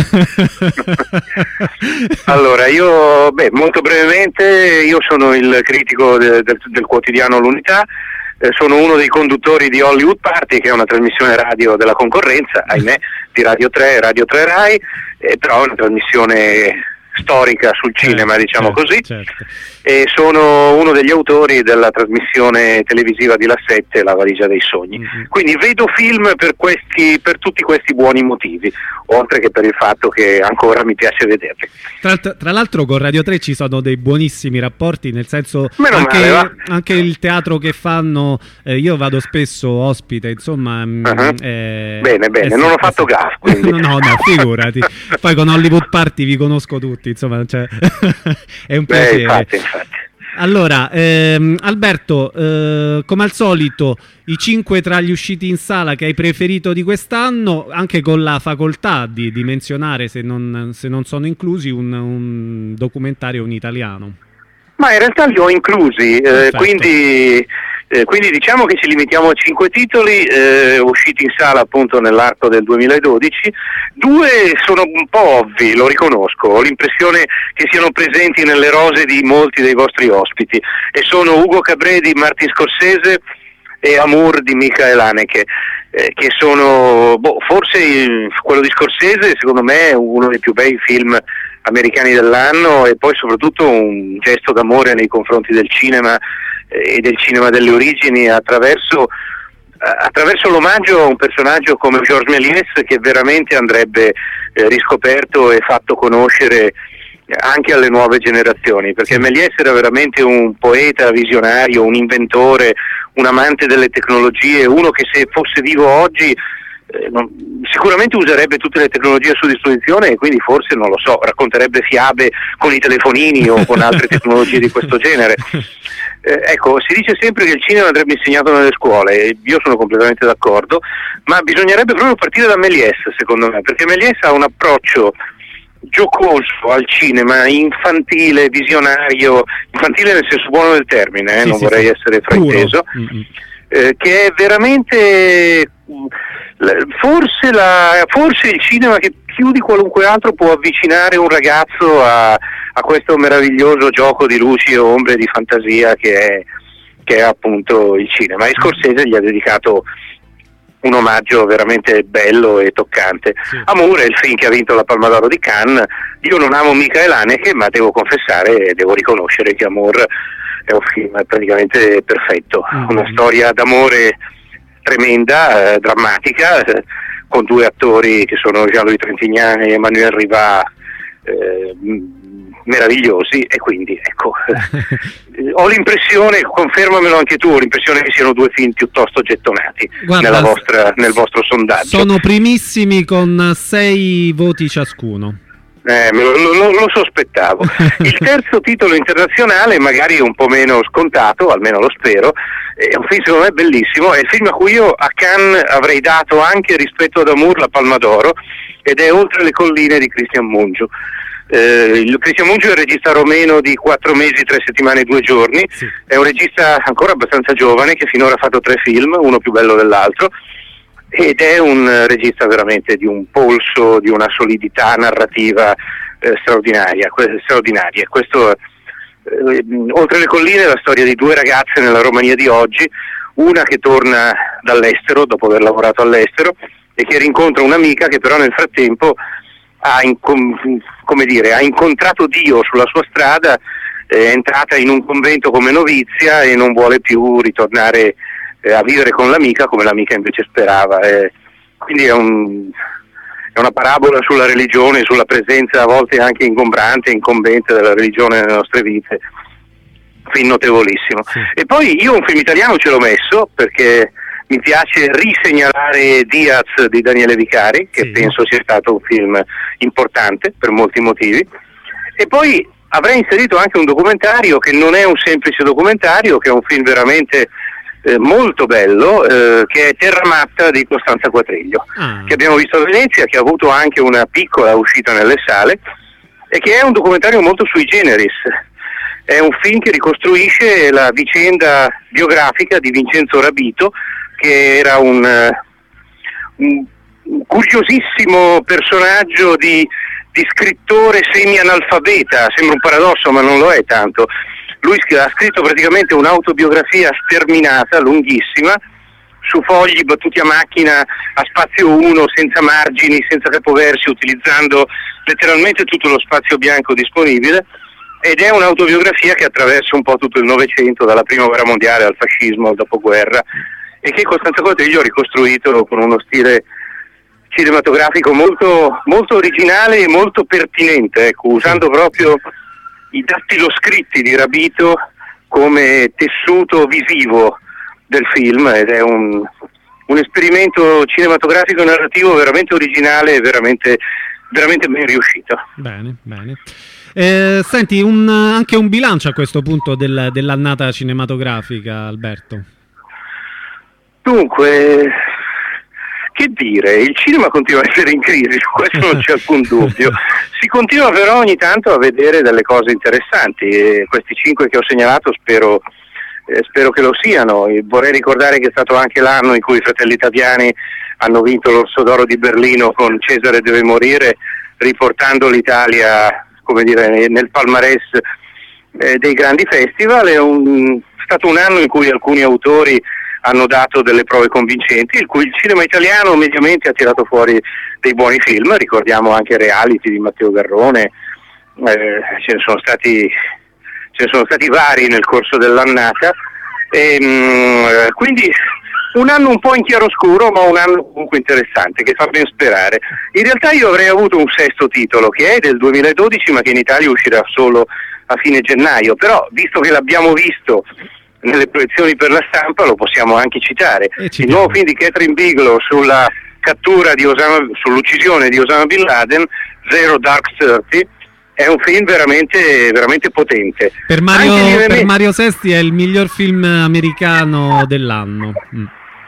Allora, io, beh, molto brevemente, io sono il critico de, de, del quotidiano L'Unità. Eh, sono uno dei conduttori di Hollywood Party, che è una trasmissione radio della concorrenza, ahimè, di Radio tre, Radio tre Rai, eh, però è una trasmissione storica sul cinema, certo, diciamo certo, così, certo. E sono uno degli autori della trasmissione televisiva di La Sette, La Valigia dei Sogni. Mm-hmm. Quindi vedo film per questi, per tutti questi buoni motivi, oltre che per il fatto che ancora mi piace vederli. Tra, tra l'altro con Radio tre ci sono dei buonissimi rapporti, nel senso anche, male, anche il teatro che fanno, eh, io vado spesso ospite, insomma. Uh-huh. eh, bene, bene, eh, non sì, ho fatto eh, sì. gaff, quindi. no, no, no, figurati. Poi con Hollywood Party vi conosco tutti, insomma, cioè, è un piacere. Eh, infatti, infatti. Allora, ehm, Alberto, eh, come al solito, i cinque tra gli usciti in sala che hai preferito di quest'anno, anche con la facoltà di, di menzionare, se non, se non sono inclusi, un, un documentario un italiano. Ma in realtà li ho inclusi, eh, quindi, eh, quindi diciamo che ci limitiamo a cinque titoli eh, usciti in sala appunto nell'arco del duemiladodici. Due sono un po' ovvi, lo riconosco, ho l'impressione che siano presenti nelle rose di molti dei vostri ospiti, e sono Ugo Cabré di Martin Scorsese e Amour di Michael Haneke, eh, che sono, boh, forse il, quello di Scorsese secondo me è uno dei più bei film americani dell'anno, e poi soprattutto un gesto d'amore nei confronti del cinema eh, e del cinema delle origini attraverso attraverso l'omaggio a un personaggio come Georges Méliès, che veramente andrebbe eh, riscoperto e fatto conoscere anche alle nuove generazioni, perché Méliès era veramente un poeta visionario, un inventore, un amante delle tecnologie, uno che se fosse vivo oggi eh, non, sicuramente userebbe tutte le tecnologie a sua disposizione, e quindi forse, non lo so, racconterebbe fiabe con i telefonini o con altre tecnologie di questo genere. Eh, ecco, si dice sempre che il cinema andrebbe insegnato nelle scuole, e io sono completamente d'accordo, ma bisognerebbe proprio partire da Méliès, secondo me, perché Méliès ha un approccio giocoso al cinema, infantile, visionario, infantile nel senso buono del termine, eh, sì, non sì, vorrei sì. essere frainteso, eh, che è veramente forse, la, forse il cinema che più di qualunque altro può avvicinare un ragazzo a, a questo meraviglioso gioco di luci e ombre, di fantasia che è, che è appunto il cinema. E Scorsese gli ha dedicato un omaggio veramente bello e toccante. Sì. Amour è il film che ha vinto la Palma d'Oro di Cannes. Io non amo Michael Haneke, ma devo confessare e devo riconoscere che Amour è un film praticamente perfetto, mm-hmm. una storia d'amore tremenda, eh, drammatica, eh, con due attori che sono Jean-Louis Trintignant e Emmanuel Riva, eh, meravigliosi, e quindi ecco ho l'impressione, confermamelo anche tu, ho l'impressione che siano due film piuttosto gettonati. Guarda, nella vostra, nel vostro sondaggio. Sono primissimi con sei voti ciascuno. Eh, lo, lo, lo sospettavo. Il terzo titolo internazionale, magari un po' meno scontato, almeno lo spero, è un film secondo me bellissimo, è il film a cui io a Cannes avrei dato anche rispetto ad Amour la Palma d'Oro, ed è Oltre le colline di Cristian Mungiu. Eh, il Cristian Mungiu è un regista romeno di quattro mesi, tre settimane e due giorni, sì. È un regista ancora abbastanza giovane che finora ha fatto tre film, uno più bello dell'altro, ed è un regista veramente di un polso, di una solidità narrativa eh, straordinaria, que- straordinaria. Questo, eh, Oltre le colline è la storia di due ragazze nella Romania di oggi, una che torna dall'estero dopo aver lavorato all'estero e che rincontra un'amica che però nel frattempo ha, incom- come dire, ha incontrato Dio sulla sua strada, è entrata in un convento come novizia e non vuole più ritornare eh, a vivere con l'amica come l'amica invece sperava. Eh, quindi è, un, è una parabola sulla religione, sulla presenza a volte anche ingombrante e incombente della religione nelle nostre vite, film notevolissimo. Sì. E poi io un film italiano ce l'ho messo perché mi piace risegnalare Diaz di Daniele Vicari, che sì. penso sia stato un film importante per molti motivi, e poi avrei inserito anche un documentario che non è un semplice documentario, che è un film veramente eh, molto bello, eh, che è Terra Matta di Costanza Quatriglio, ah. che abbiamo visto a Venezia, che ha avuto anche una piccola uscita nelle sale, e che è un documentario molto sui generis. È un film che ricostruisce la vicenda biografica di Vincenzo Rabito, che era un, un, un curiosissimo personaggio di di scrittore semi-analfabeta. Sembra un paradosso ma non lo è tanto. Lui ha scritto praticamente un'autobiografia sterminata, lunghissima, su fogli battuti a macchina a spazio uno, senza margini, senza capoversi, utilizzando letteralmente tutto lo spazio bianco disponibile, ed è un'autobiografia che attraversa un po' tutto il Novecento, dalla Prima Guerra Mondiale al fascismo, al dopoguerra, e che Costanza Quatriglio ha ricostruito con uno stile cinematografico molto, molto originale e molto pertinente, ecco, usando proprio i dattiloscritti di Rabito come tessuto visivo del film, ed è un, un esperimento cinematografico e narrativo veramente originale e veramente, veramente ben riuscito. Bene, bene. Eh, senti, un, anche un bilancio a questo punto del, dell'annata cinematografica, Alberto? Dunque, che dire, il cinema continua a essere in crisi, su questo non c'è alcun dubbio. Si continua però ogni tanto a vedere delle cose interessanti, e questi cinque che ho segnalato spero, eh, spero che lo siano. E vorrei ricordare che è stato anche l'anno in cui i Fratelli Italiani hanno vinto l'Orso d'Oro di Berlino con Cesare deve morire, riportando l'Italia, come dire, nel palmarès eh, dei grandi festival. È un, è stato un anno in cui alcuni autori hanno dato delle prove convincenti, in cui il cinema italiano mediamente ha tirato fuori dei buoni film. Ricordiamo anche Reality di Matteo Garrone, eh, ce ne sono stati ce ne sono stati vari nel corso dell'annata, e, mh, quindi un anno un po' in chiaroscuro, ma un anno comunque interessante, che fa ben sperare. In realtà io avrei avuto un sesto titolo, che è del duemiladodici, ma che in Italia uscirà solo a fine gennaio, però visto che l'abbiamo visto nelle proiezioni per la stampa lo possiamo anche citare. Il nuovo film di Catherine Bigelow sulla cattura di Osama, sull'uccisione di Osama Bin Laden, Zero Dark Thirty, è un film veramente, veramente potente. Per Mario, per Mario Sesti è il miglior film americano dell'anno. Mm.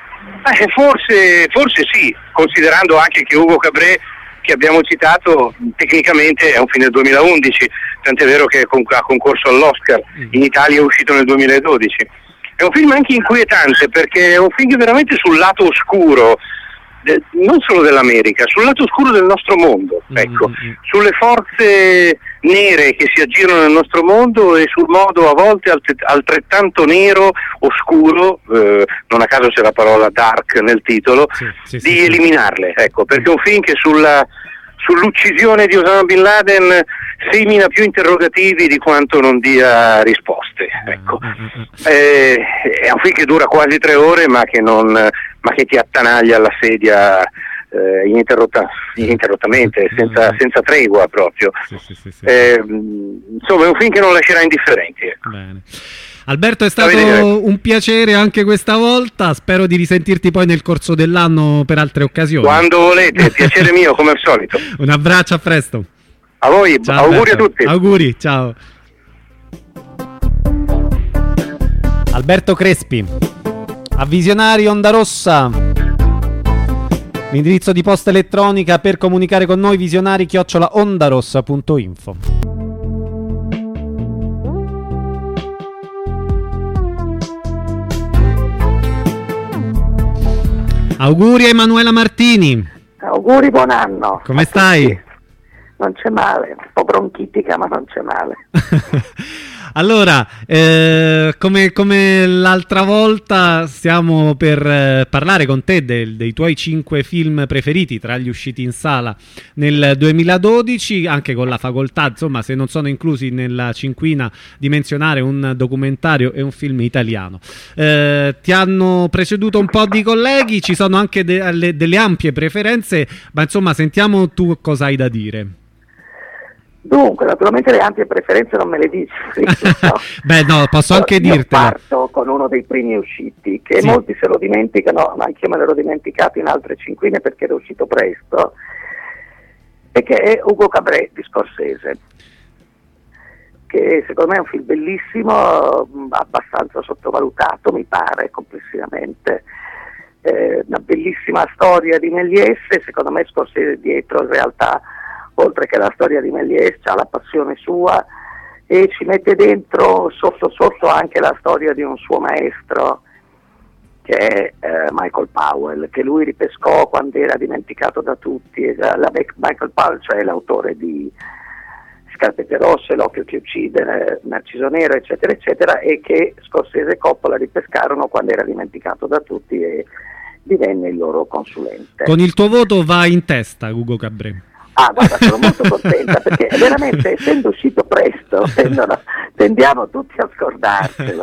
Eh, forse, forse sì, considerando anche che Hugo Cabret, che abbiamo citato, tecnicamente è un film del duemilaundici, tant'è vero che ha concorso all'Oscar, in Italia è uscito nel duemiladodici. È un film anche inquietante, perché è un film che veramente sul lato oscuro, de, non solo dell'America, sul lato oscuro del nostro mondo, ecco, mm-hmm. sulle forze nere che si aggirano nel nostro mondo e sul modo a volte altrettanto nero, oscuro, eh, non a caso c'è la parola dark nel titolo, sì, sì, di sì, eliminarle, ecco, perché è un film che sulla, sull'uccisione di Osama Bin Laden semina più interrogativi di quanto non dia risposte, ecco. Eh, è un film che dura quasi tre ore, ma che non, ma che ti attanaglia alla sedia eh, ininterrotta, ininterrottamente, senza, senza tregua proprio. Sì, sì, sì, sì. Eh, insomma, è un film che non lascerà indifferenti. Ecco. Bene. Alberto, è stato un piacere anche questa volta, spero di risentirti poi nel corso dell'anno per altre occasioni. Quando volete, piacere mio come al solito. Un abbraccio, a presto. A voi, ciao, auguri Alberto. A tutti. Auguri, ciao. Alberto Crespi, a Visionari Onda Rossa. L'indirizzo di posta elettronica per comunicare con noi, visionari chiocciola ondarossa punto info. Auguri a Emanuela Martini. Auguri, buon anno. Come stai? Non c'è male, un po' bronchitica, ma non c'è male. Allora, eh, come, come l'altra volta stiamo per eh, parlare con te del, dei tuoi cinque film preferiti tra gli usciti in sala nel duemiladodici, anche con la facoltà, insomma, se non sono inclusi nella cinquina, di menzionare un documentario e un film italiano. Eh, ti hanno preceduto un po' di colleghi, ci sono anche de- le, delle ampie preferenze, ma insomma sentiamo tu cosa hai da dire. Dunque, naturalmente le ampie preferenze non me le dici. No? Beh, no, posso anche Io dirtelo. parto con uno dei primi usciti, che sì. molti se lo dimenticano, ma anch'io me l'ero dimenticato in altre cinquine perché era uscito presto, e che è Ugo Cabré di Scorsese, che secondo me è un film bellissimo, abbastanza sottovalutato, mi pare, complessivamente. Eh, una bellissima storia di Méliès, secondo me Scorsese dietro in realtà, oltre che la storia di Méliès, ha la passione sua e ci mette dentro sotto sotto anche la storia di un suo maestro, che è eh, Michael Powell, che lui ripescò quando era dimenticato da tutti. La, la, Michael Powell, cioè l'autore di Scarpette Rosse, L'occhio che uccide, Narciso Nero, eccetera, eccetera, e che Scorsese e Coppola ripescarono quando era dimenticato da tutti e divenne il loro consulente. Con il tuo voto va in testa Ugo Cabré. Ah, guarda, sono molto contenta perché veramente, essendo uscito presto, tendono, tendiamo tutti a scordarselo.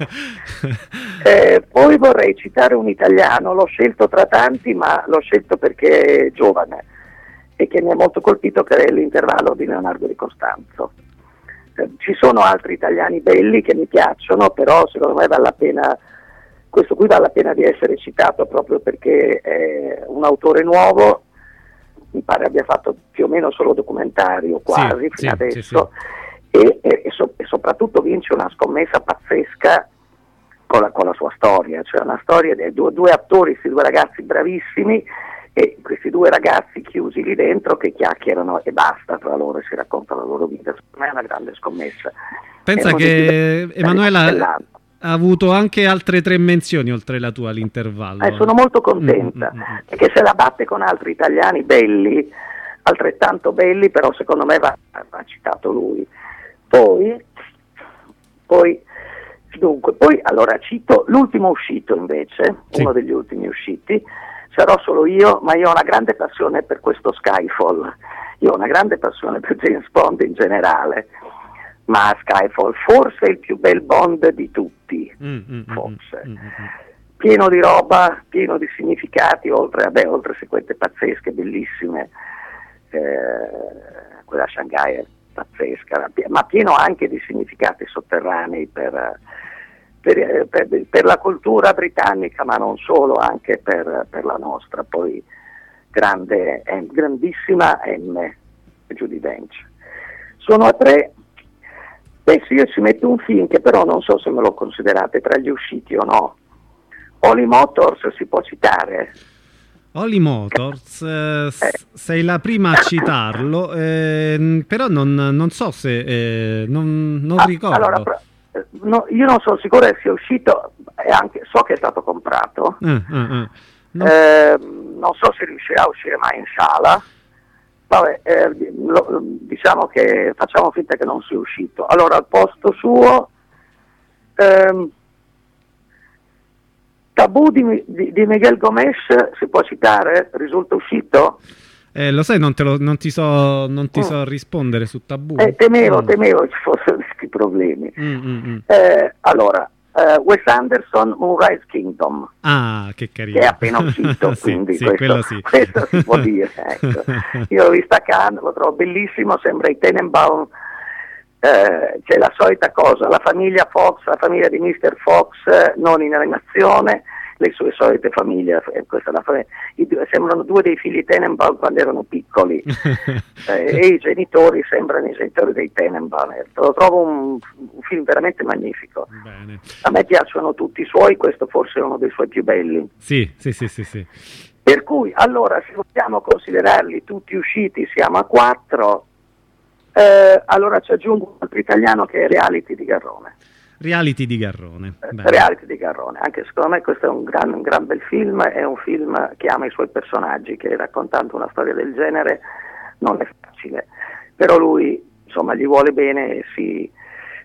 Eh, poi vorrei citare un italiano, l'ho scelto tra tanti, ma l'ho scelto perché è giovane e che mi ha molto colpito, che è L'Intervallo di Leonardo Di Costanzo. Eh, ci sono altri italiani belli che mi piacciono, però secondo me vale la pena, questo qui vale la pena di essere citato proprio perché è un autore nuovo. Mi pare abbia fatto più o meno solo documentari o quasi sì, fino sì, adesso, sì, sì. E, e, e, so, e soprattutto vince una scommessa pazzesca con la, con la sua storia, cioè una storia di due, due attori, questi due ragazzi bravissimi, e questi due ragazzi chiusi lì dentro che chiacchierano e basta tra loro e si raccontano la loro vita. Secondo me è una grande scommessa. Pensa che Emanuela ha avuto anche altre tre menzioni oltre la tua all'Intervallo. Eh, sono molto contenta, mm, mm, mm. perché se la batte con altri italiani belli, altrettanto belli, però secondo me va, va citato lui. Poi, poi, dunque, poi allora cito l'ultimo uscito invece, sì. uno degli ultimi usciti, sarò solo io, ma io ho una grande passione per questo Skyfall, io ho una grande passione per James Bond in generale, ma Skyfall forse è il più bel Bond di tutti, mm, mm, forse, mm, mm, pieno di roba, pieno di significati, oltre, vabbè, oltre sequenze pazzesche, bellissime, eh, quella Shanghai è pazzesca, ma pieno anche di significati sotterranei per, per, per, per la cultura britannica, ma non solo, anche per, per la nostra. Poi grande, grandissima M, Judi Dench. Sono a tre. Adesso io ci metto un film che però non so se me lo considerate tra gli usciti o no. Holy Motors si può citare? Holy Motors, eh, eh. sei la prima a citarlo, eh, però non, non so se, eh, non, non ah, ricordo. Allora, no, io non sono sicuro che sia uscito, e anche so che è stato comprato, eh, eh, eh. No. Eh, non so se riuscirà a uscire mai in sala. Vabbè, eh, lo, diciamo che facciamo finta che non sia uscito. Allora, al posto suo, ehm, Tabù di, di, di Miguel Gomes si può citare? Risulta uscito? Eh, lo sai, non, te lo, non ti so, non ti mm. so rispondere su Tabù. Eh, temevo, mm. temevo ci fossero questi problemi. Mm, mm, mm. Eh, allora, uh, Wes Anderson, Moonrise Kingdom. Ah, che carino. Che è appena uscito, sì, quindi sì, questo, sì. questo si può dire. Ecco. Io l'ho vista a Cannes, lo trovo bellissimo, sembra i Tenenbaum. Eh, c'è la solita cosa, la famiglia Fox, la famiglia di mister Fox, eh, non in animazione, le sue solite famiglie, eh, questa è la famiglia, i due, sembrano due dei figli Tenenbaum quando erano piccoli, eh, e i genitori sembrano i genitori dei Tenenbaum. Eh, lo trovo un, un film veramente magnifico. Bene. A me piacciono tutti i suoi, questo forse è uno dei suoi più belli. Sì, sì, sì, sì, sì. Per cui, allora, se vogliamo considerarli tutti usciti, siamo a quattro. Eh, allora ci aggiungo un altro italiano che è Reality di Garrone. Reality di Garrone. Eh, Reality di Garrone, anche secondo me questo è un gran, un gran bel film, è un film che ama i suoi personaggi, che raccontando una storia del genere non è facile, però lui insomma gli vuole bene e si,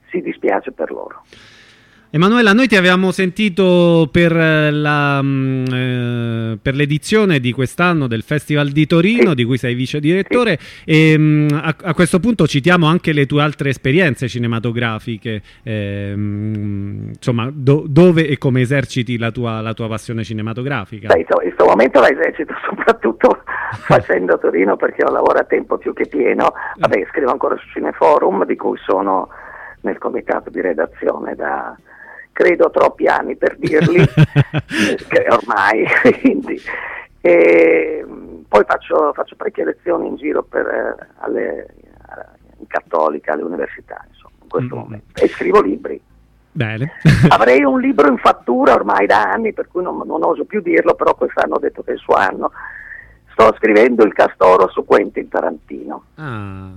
si dispiace per loro. Emanuela, noi ti avevamo sentito per, la, eh, per l'edizione di quest'anno del Festival di Torino, sì, di cui sei vice direttore, sì. e mh, a, a questo punto citiamo anche le tue altre esperienze cinematografiche, eh, mh, insomma, do, dove e come eserciti la tua, la tua passione cinematografica? Beh, in questo momento la esercito soprattutto facendo Torino, perché ho lavoro a tempo più che pieno. Vabbè, scrivo ancora su Cineforum, di cui sono nel comitato di redazione da... credo troppi anni per dirli, che ormai, quindi. E poi faccio, faccio parecchie lezioni in giro per, eh, alle, in cattolica, alle università, insomma, in questo mm. momento, e scrivo libri. Bene. Avrei un libro in fattura ormai da anni, per cui non, non oso più dirlo, però quest'anno ho detto che è il suo anno. Sto scrivendo Il Castoro su Quentin Tarantino. Ah.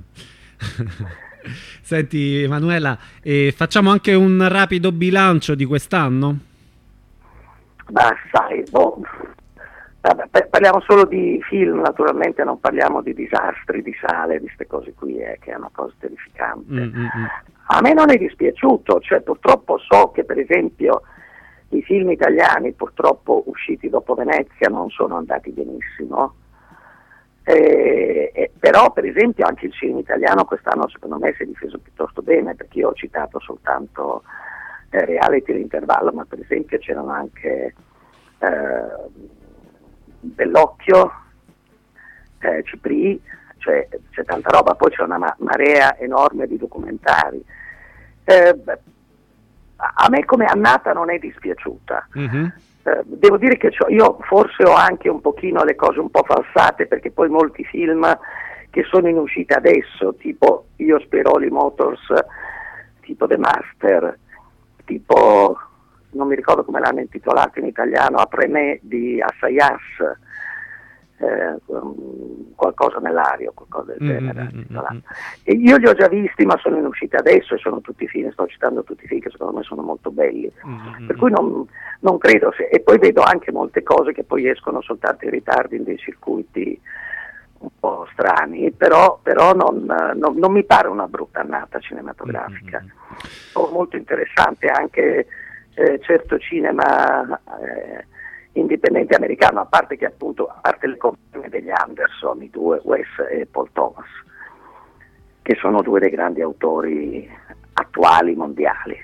Senti Emanuela, eh, facciamo anche un rapido bilancio di quest'anno? Ma sai, boh, vabbè, parliamo solo di film, naturalmente non parliamo di disastri, di sale, di queste cose qui, eh, che è una cosa terrificante. Mm-hmm. A me non è dispiaciuto, cioè purtroppo so che per esempio i film italiani purtroppo usciti dopo Venezia non sono andati benissimo. Eh, eh, però per esempio anche il cinema italiano quest'anno secondo me si è difeso piuttosto bene, perché io ho citato soltanto eh, Reality l'intervallo, ma per esempio c'erano anche eh, Bellocchio, eh, Cipri, cioè c'è tanta roba, poi c'è una ma- marea enorme di documentari. Eh, a me come annata non è dispiaciuta. Mm-hmm. Uh, devo dire che io forse ho anche un pochino le cose un po' falsate, perché poi molti film che sono in uscita adesso, tipo Io Spiroli Motors, tipo The Master, tipo, non mi ricordo come l'hanno intitolato in italiano, Après me di Assayas, eh, qualcosa nell'aria, qualcosa del genere. Mm-hmm. E io li ho già visti, ma sono in uscita adesso e sono tutti film, sto citando tutti i film che secondo me sono molto belli, mm-hmm. per cui non, non credo, se, e poi vedo anche molte cose che poi escono soltanto in ritardo in dei circuiti un po' strani, però, però non, non, non mi pare una brutta annata cinematografica. Mm-hmm. Oh, molto interessante anche eh, certo cinema eh, indipendente americano, a parte che appunto, a parte le compagne degli Anderson, i due, Wes e Paul Thomas, che sono due dei grandi autori attuali mondiali.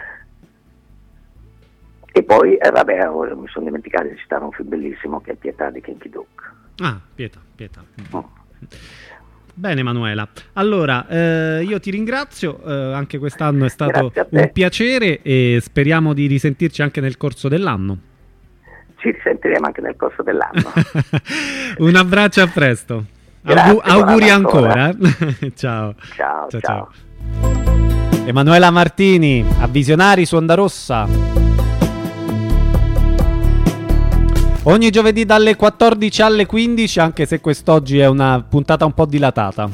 E poi, eh, vabbè, mi sono dimenticato di citare un film bellissimo che è Pietà di Kinky Duke. Ah, Pietà, Pietà. Oh. Bene Emanuela, allora eh, io ti ringrazio, eh, anche quest'anno è stato un piacere e speriamo di risentirci anche nel corso dell'anno. Ci risentiremo anche nel corso dell'anno. Un abbraccio, a presto. Grazie, Augu- auguri ancora. ciao. Ciao, ciao. ciao. Emanuela Martini, a Visionari su Onda Rossa. Ogni giovedì dalle quattordici alle quindici, anche se quest'oggi è una puntata un po' dilatata.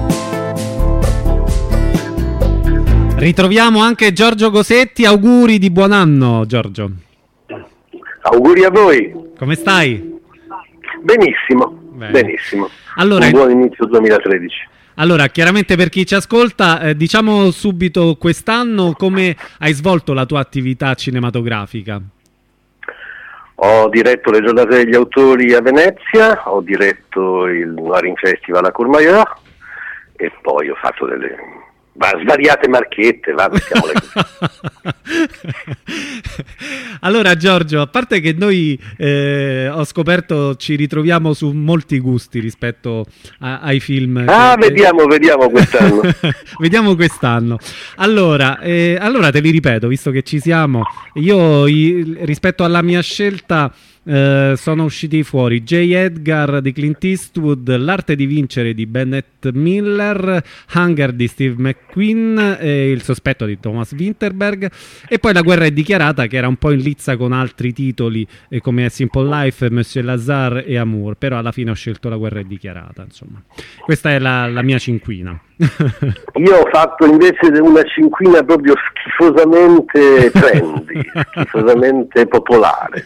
Ritroviamo anche Giorgio Gosetti, auguri di buon anno Giorgio. Auguri a voi. Come stai? Benissimo, Bene. benissimo. Allora, un buon inizio duemilatredici. Allora, chiaramente per chi ci ascolta, eh, diciamo subito quest'anno come hai svolto la tua attività cinematografica? Ho diretto le giornate degli autori a Venezia, ho diretto il Noirin Festival a Courmayeur e poi ho fatto delle... Ma svariate marchette, va, mettiamole così. Allora Giorgio, a parte che noi eh, ho scoperto ci ritroviamo su molti gusti rispetto a, ai film. Ah, che, vediamo, vediamo quest'anno. Vediamo quest'anno. Allora, eh, allora te li ripeto, visto che ci siamo. Io i, rispetto alla mia scelta Uh, sono usciti fuori J. Edgar di Clint Eastwood, L'arte di vincere di Bennett Miller, Hunger di Steve McQueen, eh, Il sospetto di Thomas Vinterberg e poi La guerra è dichiarata, che era un po' in lizza con altri titoli eh, come Simple Life, Monsieur Lazare e Amour, però alla fine ho scelto La guerra è dichiarata, insomma. Questa è la, la mia cinquina. Io ho fatto invece una cinquina proprio schifosamente trendy, schifosamente popolare.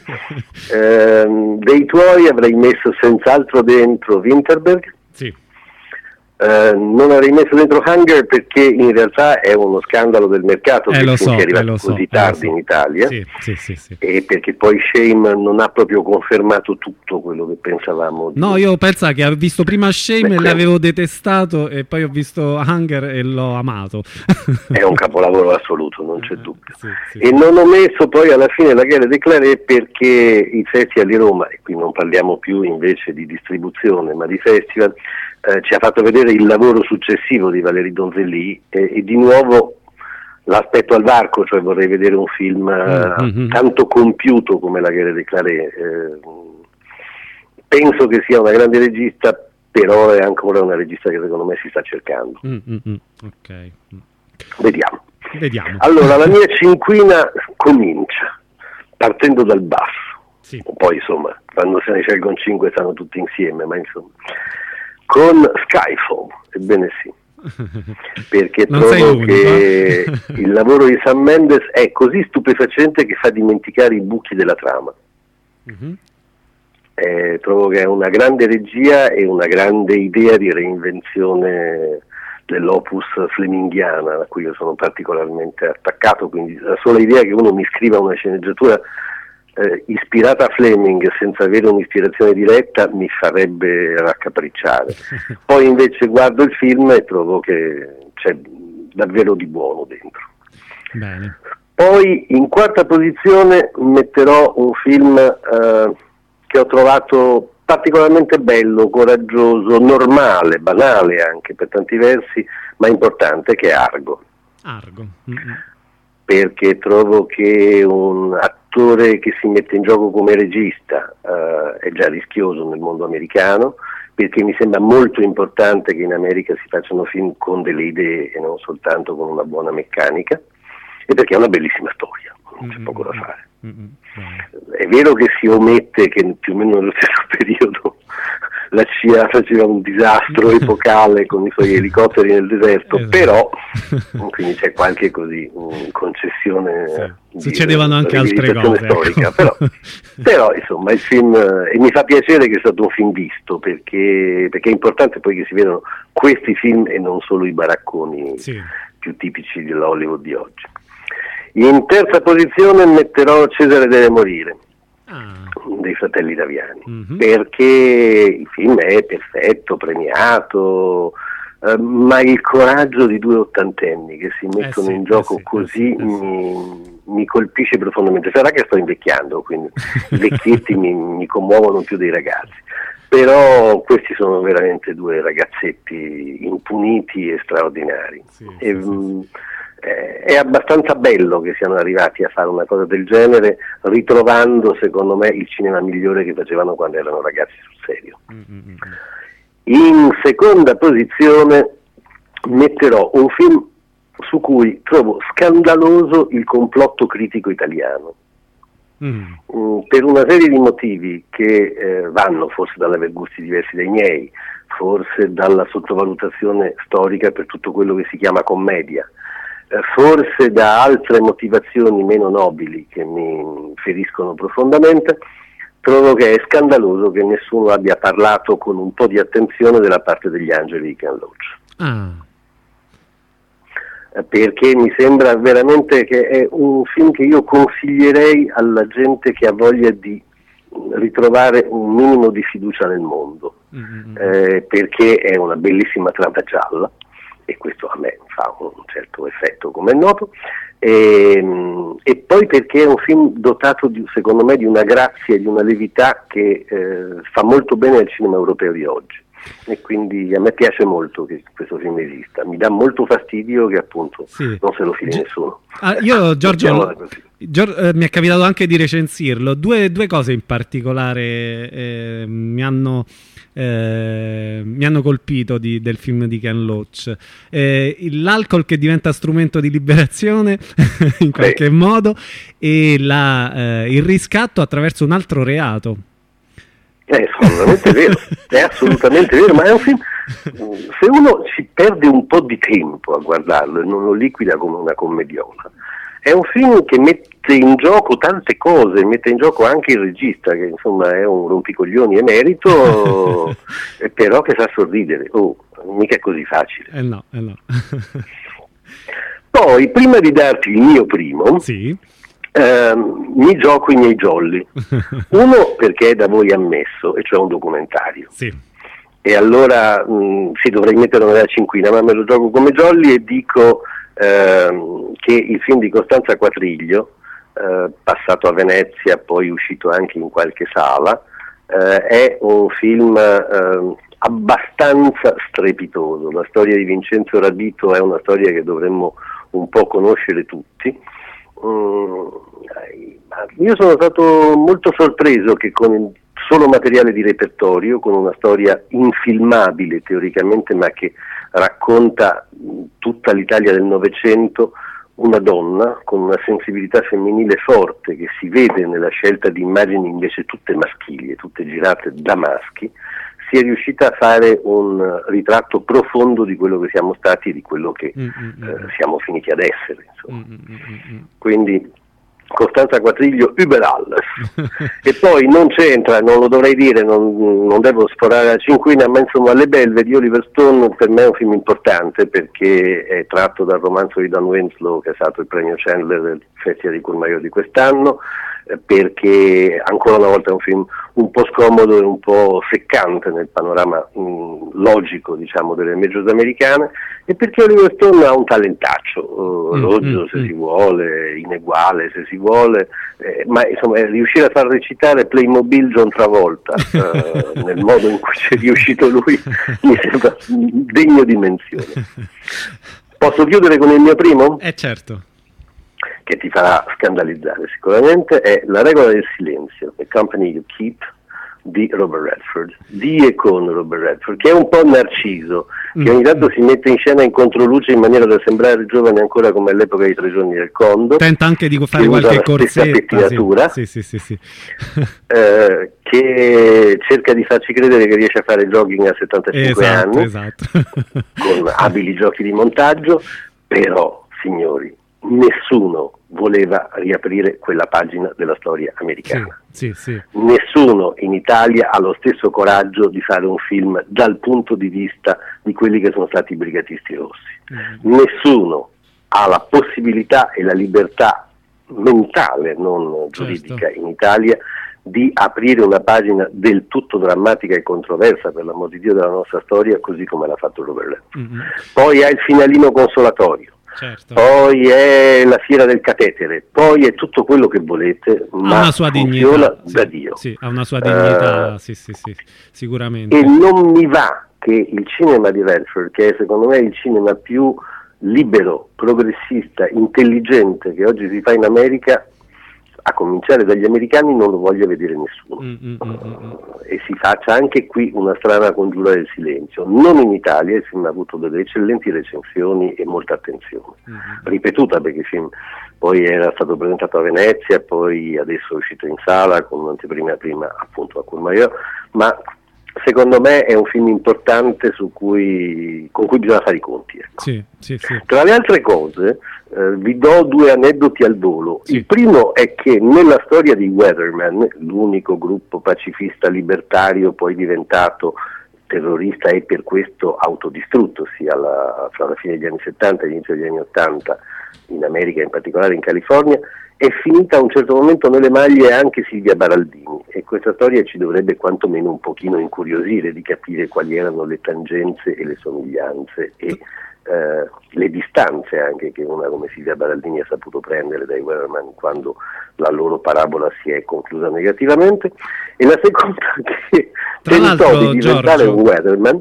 Eh, dei tuoi avrei messo senz'altro dentro Vinterberg, sì. Uh, non avrei messo dentro Hunger perché in realtà è uno scandalo del mercato eh, che lo so, è arrivato eh, così so, tardi so. in Italia, sì, sì, sì, sì. e perché poi Shame non ha proprio confermato tutto quello che pensavamo di... No, io penso che ho visto prima Shame Beh, e l'avevo detestato e poi ho visto Hunger e l'ho amato. È un capolavoro assoluto, non c'è dubbio. Sì, sì, e sì. non ho messo poi alla fine La Guerre des Clarets perché i festival di Roma, e qui non parliamo più invece di distribuzione ma di festival, eh, ci ha fatto vedere il lavoro successivo di Valérie Donzelli e, e di nuovo l'aspetto al varco, cioè vorrei vedere un film mm-hmm. tanto compiuto come La Guerre des Clarets. Eh, penso che sia una grande regista, però è ancora una regista che secondo me si sta cercando. Mm-hmm. Okay. Vediamo. Vediamo. Allora, la mia cinquina comincia partendo dal basso. Sì. Poi insomma, quando se ne scelgono cinque stanno tutti insieme, ma insomma, con Skyfall, ebbene sì, perché non trovo che il lavoro di Sam Mendes è così stupefacente che fa dimenticare i buchi della trama. Mm-hmm. Eh, trovo che è una grande regia e una grande idea di reinvenzione dell'opus fleminghiana, a cui io sono particolarmente attaccato, quindi la sola idea che uno mi scriva una sceneggiatura eh, ispirata a Fleming senza avere un'ispirazione diretta mi farebbe raccapricciare. Poi invece guardo il film e trovo che c'è davvero di buono dentro. Bene. Poi in quarta posizione metterò un film eh, che ho trovato particolarmente bello, coraggioso, normale, banale anche per tanti versi, ma importante, che è Argo. Argo. Mm-hmm. Perché trovo che un attore che si mette in gioco come regista uh, è già rischioso nel mondo americano, perché mi sembra molto importante che in America si facciano film con delle idee e non soltanto con una buona meccanica, e perché è una bellissima storia, non c'è mm-hmm. poco da fare. Mm-hmm. È vero che si omette che più o meno nello stesso periodo la C I A faceva un disastro epocale con i suoi elicotteri nel deserto, esatto. Però quindi c'è qualche così um, concessione, sì. Succedevano anche altre cose storica, ecco. però, però insomma il film, e mi fa piacere che sia stato un film visto, perché, perché è importante poi che si vedano questi film e non solo i baracconi sì. più tipici dell'Hollywood di oggi. In terza posizione metterò Cesare deve morire, ah. dei fratelli Daviani, mm-hmm. perché il film è perfetto, premiato, eh, ma il coraggio di due ottantenni che si mettono eh sì, in gioco eh sì, così eh sì, mi, mi colpisce profondamente. Sarà che sto invecchiando, quindi i vecchietti mi, mi commuovono più dei ragazzi, però questi sono veramente due ragazzetti impuniti e straordinari. Sì, e, sì, mh, sì. È abbastanza bello che siano arrivati a fare una cosa del genere, ritrovando secondo me il cinema migliore che facevano quando erano ragazzi sul serio. Mm-hmm. In seconda posizione metterò un film su cui trovo scandaloso il complotto critico italiano. Mm. Mm, per una serie di motivi che eh, vanno forse dall'aver gusti diversi dai miei, forse dalla sottovalutazione storica per tutto quello che si chiama commedia, forse da altre motivazioni meno nobili che mi feriscono profondamente, trovo che è scandaloso che nessuno abbia parlato con un po' di attenzione della parte degli angeli di Ken Loach. Ah. Perché mi sembra veramente che è un film che io consiglierei alla gente che ha voglia di ritrovare un minimo di fiducia nel mondo, mm-hmm. eh, perché è una bellissima trama gialla, e questo a me fa un certo effetto, come è noto, e, e poi perché è un film dotato di, secondo me, di una grazia e di una levità che eh, fa molto bene al cinema europeo di oggi, e quindi a me piace molto che questo film esista. Mi dà molto fastidio che appunto sì. non se lo fili Gi- nessuno. Ah, io Giorgio, Giorgio eh, mi è capitato anche di recensirlo, due, due cose in particolare eh, mi hanno Eh, mi hanno colpito di, del film di Ken Loach, eh, l'alcol che diventa strumento di liberazione in qualche Beh. modo, e la, eh, il riscatto attraverso un altro reato. È assolutamente vero, è assolutamente vero, ma è un film, se uno ci perde un po' di tempo a guardarlo e non lo liquida come una commediola, è un film che mette in gioco tante cose, mette in gioco anche il regista, che insomma è un rompicoglioni emerito, però che sa sorridere. Oh, mica è così facile. Eh no, eh no. Poi, prima di darti il mio primo, sì. ehm, mi gioco i miei jolly. Uno perché è da voi ammesso, e cioè un documentario. Sì. E allora mh, sì, dovrei metterlo nella cinquina, ma me lo gioco come jolly e dico ehm, che il film di Costanza Quatriglio, eh, passato a Venezia, poi uscito anche in qualche sala, eh, è un film eh, abbastanza strepitoso. La storia di Vincenzo Radito è una storia che dovremmo un po' conoscere tutti. Mm, io sono stato molto sorpreso che con il solo materiale di repertorio, con una storia infilmabile teoricamente, ma che racconta tutta l'Italia del Novecento, una donna con una sensibilità femminile forte che si vede nella scelta di immagini invece tutte maschili e tutte girate da maschi, si è riuscita a fare un ritratto profondo di quello che siamo stati e di quello che mm-hmm. eh, siamo finiti ad essere, insomma. Mm-hmm. Quindi Costanza Quatriglio über alles. E poi non c'entra, non lo dovrei dire, non, non devo sforare la cinquina, ma insomma Le Belve di Oliver Stone per me è un film importante perché è tratto dal romanzo di Dan Winslow, che è stato il premio Chandler del Festival di Courmayeur di quest'anno, eh, perché ancora una volta è un film un po' scomodo e un po' seccante nel panorama mh, logico, diciamo, delle majors americane, e perché Oliver Stone ha un talentaccio, uh, rozzo mm, se mm. si vuole, ineguale se si vuole, eh, ma insomma riuscire a far recitare Playmobil John Travolta uh, nel modo in cui c'è riuscito lui mi sembra degno di menzione. Posso chiudere con il mio primo? Eh certo. Che ti farà scandalizzare sicuramente, è La regola del silenzio, The Company You Keep, di Robert Redford, di e con Robert Redford, che è un po' Narciso, che ogni tanto si mette in scena in controluce in maniera da sembrare giovane ancora come all'epoca dei Tre giorni del Condor. Tenta anche di fare qualche corsetta, sì, sì, sì, sì. eh, che cerca di farci credere che riesce a fare jogging a settantacinque esatto, anni, esatto. con abili giochi di montaggio, però, signori, nessuno voleva riaprire quella pagina della storia americana. Sì, sì, sì. Nessuno in Italia ha lo stesso coraggio di fare un film dal punto di vista di quelli che sono stati i Brigatisti Rossi. Mm. Nessuno ha la possibilità e la libertà mentale, non giuridica, certo, in Italia di aprire una pagina del tutto drammatica e controversa, per l'amor di Dio, della nostra storia, così come l'ha fatto Robert Redford. Mm-hmm. Poi ha il finalino consolatorio. Certo. Poi è la fiera del catetere, poi è tutto quello che volete, ha ma una sua funziona dignità, da sì, Dio. Sì, ha una sua dignità, uh, sì, sì, sì, sicuramente. E non mi va che il cinema di Redford, che è secondo me il cinema più libero, progressista, intelligente che oggi si fa in America, a cominciare dagli americani, non lo voglia vedere nessuno. Mm, mm, mm, mm. E si faccia anche qui una strana congiura del silenzio. Non in Italia, il film ha avuto delle eccellenti recensioni e molta attenzione. Mm. Ripetuta, perché il film poi era stato presentato a Venezia, poi adesso è uscito in sala con un'anteprima prima appunto a Courmayeur, ma secondo me è un film importante su cui, con cui bisogna fare i conti. Ecco. Sì, sì, sì. Tra le altre cose, eh, vi do due aneddoti al volo. Sì. Il primo è che nella storia di Weatherman, l'unico gruppo pacifista libertario poi diventato terrorista e per questo autodistruttosi alla, fra la fine degli anni settanta e l'inizio degli anni ottanta in America, in particolare in California, è finita a un certo momento nelle maglie anche Silvia Baraldini, e questa storia ci dovrebbe quantomeno un pochino incuriosire di capire quali erano le tangenze e le somiglianze e eh, le distanze anche che una come Silvia Baraldini ha saputo prendere dai Weatherman quando la loro parabola si è conclusa negativamente. E la seconda, che tentò di diventare Giorgio. un Weatherman,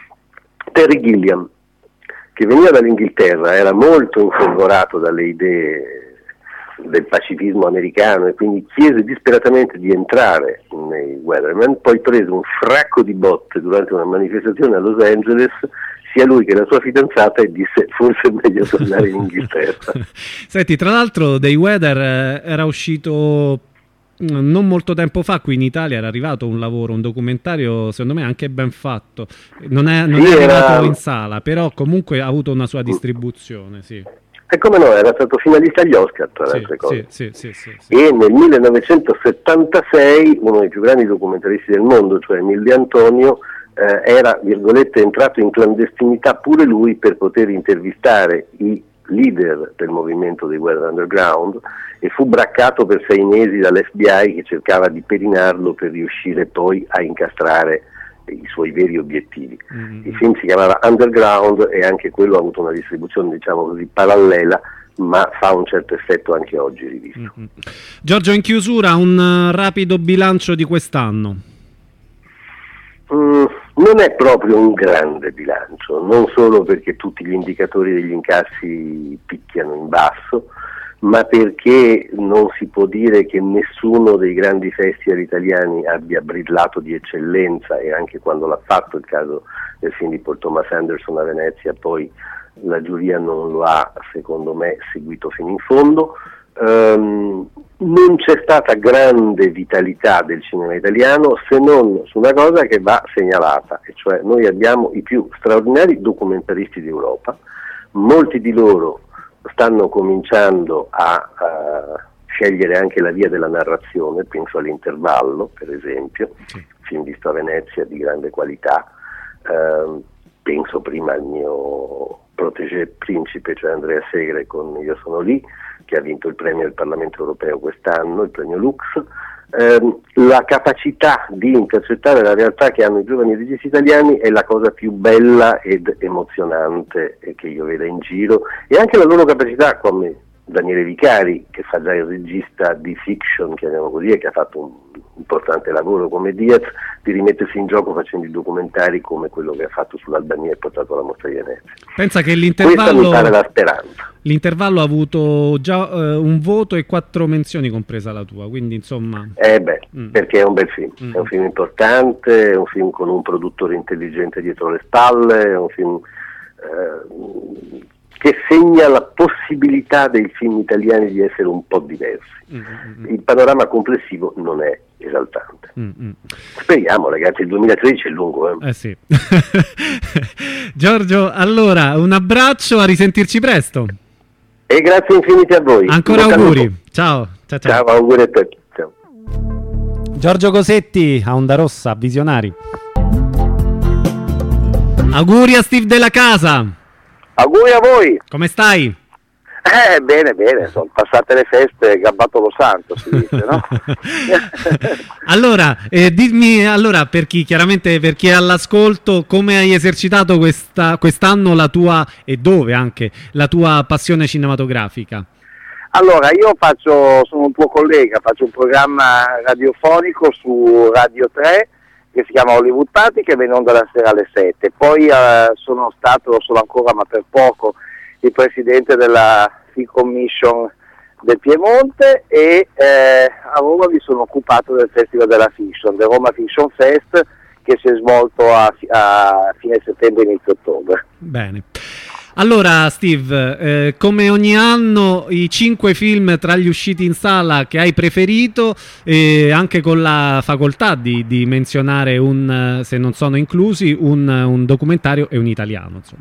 Terry Gilliam, che veniva dall'Inghilterra, era molto infolgorato dalle idee del pacifismo americano e quindi chiese disperatamente di entrare nei Weatherman, poi prese un fracco di botte durante una manifestazione a Los Angeles, sia lui che la sua fidanzata, e disse forse è meglio tornare in Inghilterra. Senti, tra l'altro dei Weather eh, era uscito non molto tempo fa qui in Italia, era arrivato un lavoro, un documentario secondo me anche ben fatto, non è, non sì, è arrivato era... in sala, però comunque ha avuto una sua distribuzione, sì. E come no, era stato finalista agli Oscar, tra le sì, altre cose. Sì, sì, sì, sì, sì. E nel millenovecentosettantasei uno dei più grandi documentaristi del mondo, cioè Emile de Antonio, eh, era, virgolette, entrato in clandestinità pure lui per poter intervistare i leader del movimento di guerra underground, e fu braccato per sei mesi dall'F B I che cercava di pedinarlo per riuscire poi a incastrare i suoi veri obiettivi. Mm-hmm. Il film si chiamava Underground e anche quello ha avuto una distribuzione, diciamo così, parallela, ma fa un certo effetto anche oggi rivisto. Mm-hmm. Giorgio, in chiusura un uh, rapido bilancio di quest'anno. Mm, non è proprio un grande bilancio, non solo perché tutti gli indicatori degli incassi picchiano in basso, ma perché non si può dire che nessuno dei grandi festival italiani abbia brillato di eccellenza, e anche quando l'ha fatto, il caso del film di Paul Thomas Anderson a Venezia, poi la giuria non lo ha, secondo me, seguito fino in fondo. Um, non c'è stata grande vitalità del cinema italiano, se non su una cosa che va segnalata, e cioè noi abbiamo i più straordinari documentaristi d'Europa, molti di loro stanno cominciando a, a scegliere anche la via della narrazione, penso all'Intervallo per esempio, film visto a Venezia di grande qualità, uh, penso prima al mio protégé principe, cioè Andrea Segre con Io sono lì, che ha vinto il premio del Parlamento europeo quest'anno, il premio Lux. Eh, la capacità di intercettare la realtà che hanno i giovani registi italiani è la cosa più bella ed emozionante che io veda in giro, e anche la loro capacità, come Daniele Vicari, che fa già il regista di fiction, chiamiamo così, e che ha fatto un importante lavoro come Diaz, di rimettersi in gioco facendo i documentari come quello che ha fatto sull'Albania e portato alla Mostra di Venezia. Pensa che l'intervallo, questa mi pare la speranza. L'intervallo ha avuto già uh, un voto e quattro menzioni, compresa la tua, quindi insomma... Eh beh, mm. perché è un bel film, mm. è un film importante, è un film con un produttore intelligente dietro le spalle, è un film... Eh, che segna la possibilità dei film italiani di essere un po' diversi. Mm-hmm. Il panorama complessivo non è esaltante. Mm-hmm. Speriamo, ragazzi, il duemilatredici è lungo. Eh, eh sì. Giorgio, allora, un abbraccio, a risentirci presto. E grazie infinite a voi. Ancora auguri. Ciao. Ciao, ciao. Ciao, auguri a te. Ciao. Giorgio Cosetti, a Onda Rossa, Visionari. Auguri a Steve Della Casa. Auguri a voi. Come stai? Eh, bene, bene, sono passate le feste, gabbato lo santo, si dice, no? Allora, eh, dimmi, allora, per chi, chiaramente, per chi è all'ascolto, come hai esercitato questa, quest'anno la tua, e dove anche, la tua passione cinematografica? Allora, io faccio, sono un tuo collega, faccio un programma radiofonico su Radio tre, che si chiama Hollywood Party, che va in onda la sera alle sette. Poi eh, sono stato, lo sono ancora ma per poco, il presidente della Film Commission del Piemonte, e eh, a Roma mi sono occupato del Festival della Fiction, del Roma Fiction Fest, che si è svolto a, a fine settembre, inizio ottobre. Bene. Allora Steve, eh, come ogni anno i cinque film tra gli usciti in sala che hai preferito, e anche con la facoltà di, di menzionare un, se non sono inclusi, un, un documentario e un italiano, insomma.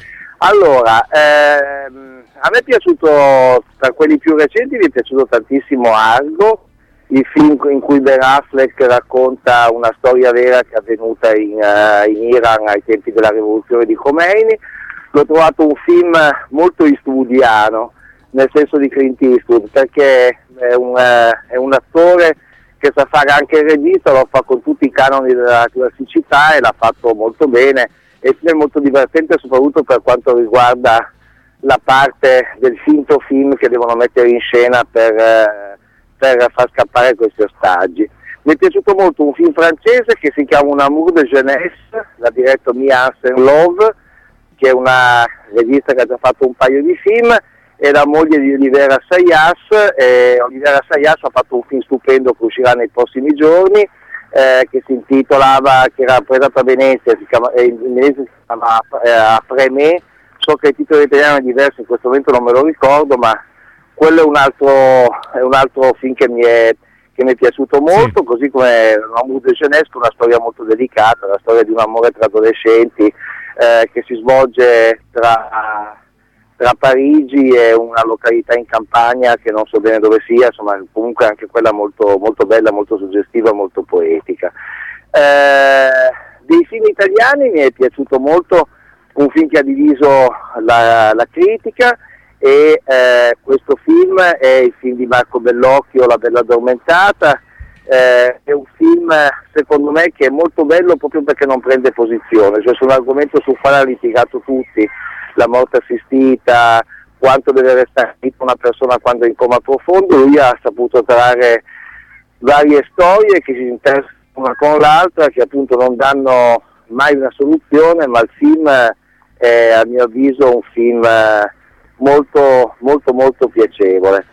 Allora, ehm, a me è piaciuto, tra quelli più recenti mi è piaciuto tantissimo Argo, il film in cui Ben Affleck racconta una storia vera che è avvenuta in, uh, in Iran ai tempi della rivoluzione di Khomeini. L'ho trovato un film molto eastwoodiano, nel senso di Clint Eastwood, perché è un, uh, è un attore che sa fare anche il regista, lo fa con tutti i canoni della classicità e l'ha fatto molto bene. E il film è molto divertente, soprattutto per quanto riguarda la parte del finto film che devono mettere in scena per, uh, per far scappare questi ostaggi. Mi è piaciuto molto un film francese che si chiama Un amour de jeunesse, l'ha diretto Mia Hansen-Love, che è una regista che ha già fatto un paio di film, è la moglie di Olivera Sayas, e Olivera Sayas ha fatto un film stupendo che uscirà nei prossimi giorni, eh, che si intitolava, che era presentato a Venezia, si chiama, eh, in Venezia si chiama eh, Après me, so che il titolo italiano è diverso, in questo momento non me lo ricordo, ma quello è un altro, è un altro film che mi è, che mi è piaciuto molto, sì. Così come L'amour de jeunesse, una storia molto delicata, la storia di un amore tra adolescenti, Eh, che si svolge tra, tra Parigi e una località in campagna che non so bene dove sia, insomma comunque anche quella molto, molto bella, molto suggestiva, molto poetica. Eh, dei film italiani mi è piaciuto molto un film che ha diviso la, la critica, e eh, questo film è il film di Marco Bellocchio, La Bella Addormentata. Eh, è un film secondo me che è molto bello proprio perché non prende posizione, cioè su un argomento sul quale hanno litigato tutti, la morte assistita, quanto deve restare una persona quando è in coma profondo. Lui ha saputo trarre varie storie che si intersecano una con l'altra, che appunto non danno mai una soluzione, ma il film è a mio avviso un film molto molto molto piacevole.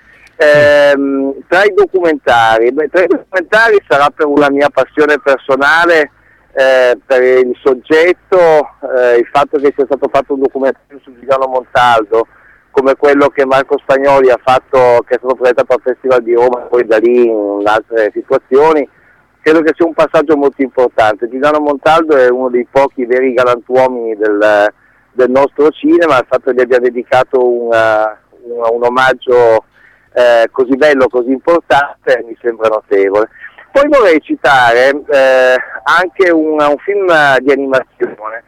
Ehm, tra i documentari, beh, tra i documentari sarà per una mia passione personale, eh, per il soggetto, eh, il fatto che sia stato fatto un documentario su Giuliano Montaldo, come quello che Marco Spagnoli ha fatto, che è stato presentato al Festival di Roma, poi da lì in altre situazioni, credo che sia un passaggio molto importante. Giuliano Montaldo è uno dei pochi veri galantuomini del, del nostro cinema, il fatto che gli abbia dedicato una, una, un omaggio Eh, così bello, così importante, mi sembra notevole. Poi vorrei citare eh, anche un, un film di animazione.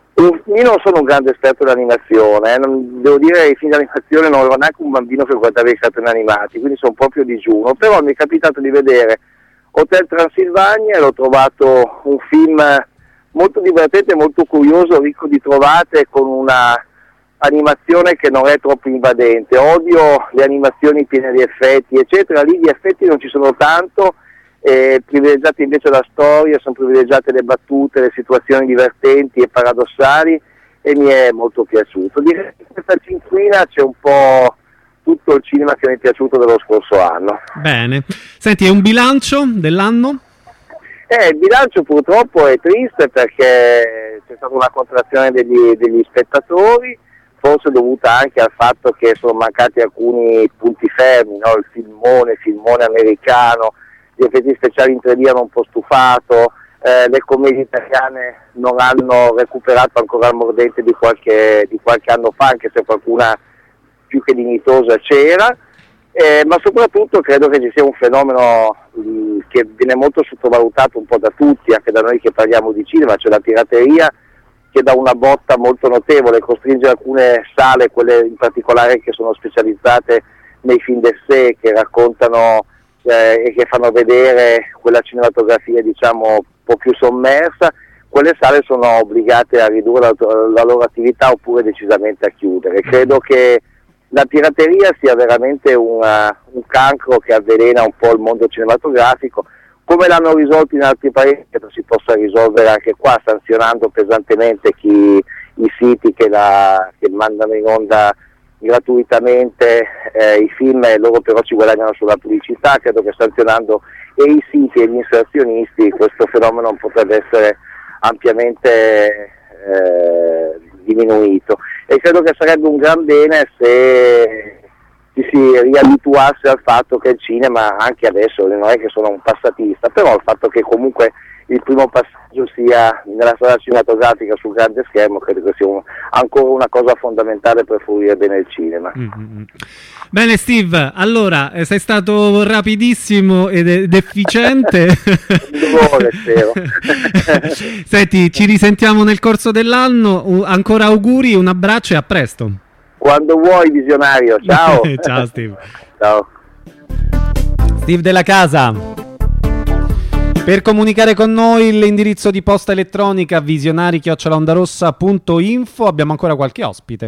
Io non sono un grande esperto di animazione, eh, non, devo dire che i film di animazione non ero neanche un bambino che guardava i cartoni animati, quindi sono proprio digiuno, però mi è capitato di vedere Hotel Transilvania e l'ho trovato un film molto divertente, molto curioso, ricco di trovate, con una animazione che non è troppo invadente. Odio le animazioni piene di effetti eccetera, lì di effetti non ci sono tanto, eh, privilegiate invece la storia, sono privilegiate le battute, le situazioni divertenti e paradossali, e mi è molto piaciuto. Direi che in questa cinquina c'è un po' tutto il cinema che mi è piaciuto dello scorso anno. Bene, senti, è un bilancio dell'anno? Eh, il bilancio purtroppo è triste perché c'è stata una contrazione degli, degli spettatori, forse dovuta anche al fatto che sono mancati alcuni punti fermi, no? Il filmone, filmone americano, gli effetti speciali in tre D hanno un po' stufato, eh, le commedie italiane non hanno recuperato ancora il mordente di qualche, di qualche anno fa, anche se qualcuna più che dignitosa c'era, eh, ma soprattutto credo che ci sia un fenomeno mh, che viene molto sottovalutato un po' da tutti, anche da noi che parliamo di cinema, cioè la pirateria, che dà una botta molto notevole, costringe alcune sale, quelle in particolare che sono specializzate nei film d'essai, che raccontano eh, e che fanno vedere quella cinematografia diciamo un po' più sommersa, quelle sale sono obbligate a ridurre la, la loro attività oppure decisamente a chiudere. Credo che la pirateria sia veramente una, un cancro che avvelena un po' il mondo cinematografico. Come l'hanno risolto in altri paesi, credo si possa risolvere anche qua, sanzionando pesantemente chi, i siti che, la, che mandano in onda gratuitamente eh, i film, e loro però ci guadagnano sulla pubblicità. Credo che sanzionando e i siti e gli inserzionisti questo fenomeno potrebbe essere ampiamente eh, diminuito, e credo che sarebbe un gran bene se ci si riabituasse al fatto che il cinema, anche adesso, non è che sono un passatista, però il fatto che comunque il primo passaggio sia nella strada cinematografica sul grande schermo, credo che sia un, ancora una cosa fondamentale per fruire bene il cinema. Mm-hmm. Bene Steve, allora sei stato rapidissimo ed, ed efficiente. Buone, spero. Senti, ci risentiamo nel corso dell'anno, ancora auguri, un abbraccio e a presto. Quando vuoi, visionario. Ciao. Ciao Steve. Ciao. Steve Della Casa. Per comunicare con noi l'indirizzo di posta elettronica visionari chiocciola ondarossa punto info. Abbiamo ancora qualche ospite.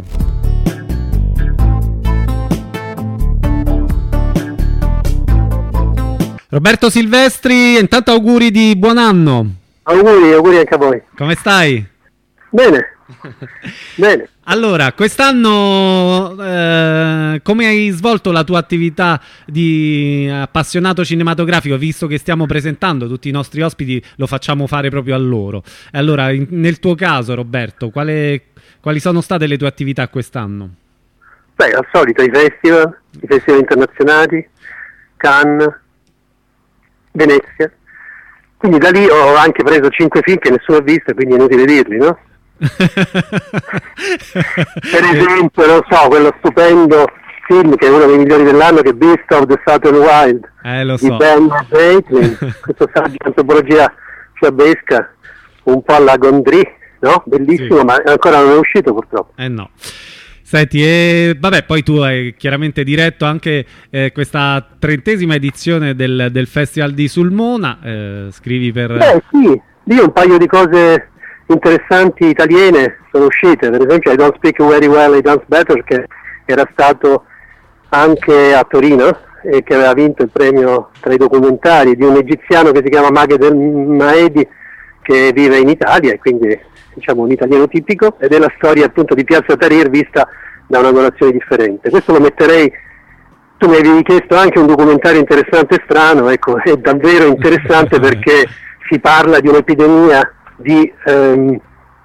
Roberto Silvestri, intanto auguri di buon anno. Auguri, auguri anche a voi. Come stai? Bene. Bene. Allora, quest'anno eh, come hai svolto la tua attività di appassionato cinematografico, visto che stiamo presentando tutti i nostri ospiti, lo facciamo fare proprio a loro. Allora, in, nel tuo caso, Roberto, quale, quali sono state le tue attività quest'anno? Beh, al solito i festival, i festival internazionali, Cannes, Venezia. Quindi da lì ho anche preso cinque film che nessuno ha visto, quindi è inutile dirli, no? Per esempio, non so, quello stupendo film che è uno dei migliori dell'anno, che è Beast of the Southern Wild, eh, lo so. di Ben Breitling, questo saggio di antropologia fiabesca un po' alla Gondry, no? Bellissimo, sì. Ma ancora non è uscito purtroppo. Eh no. Senti, e vabbè, poi tu hai chiaramente diretto anche eh, questa trentesima edizione del, del Festival di Sulmona, eh, scrivi per... Beh sì, lì un paio di cose interessanti italiane sono uscite, per esempio I Don't Speak Very Well, I Dance Better, che era stato anche a Torino e che aveva vinto il premio tra i documentari, di un egiziano che si chiama Maghed El Maedi, che vive in Italia e quindi diciamo un italiano tipico, ed è la storia appunto di Piazza Tahrir vista da una angolazione differente. Questo lo metterei, tu mi avevi chiesto anche un documentario interessante e strano, ecco, è davvero interessante perché si parla di un'epidemia di, ehm,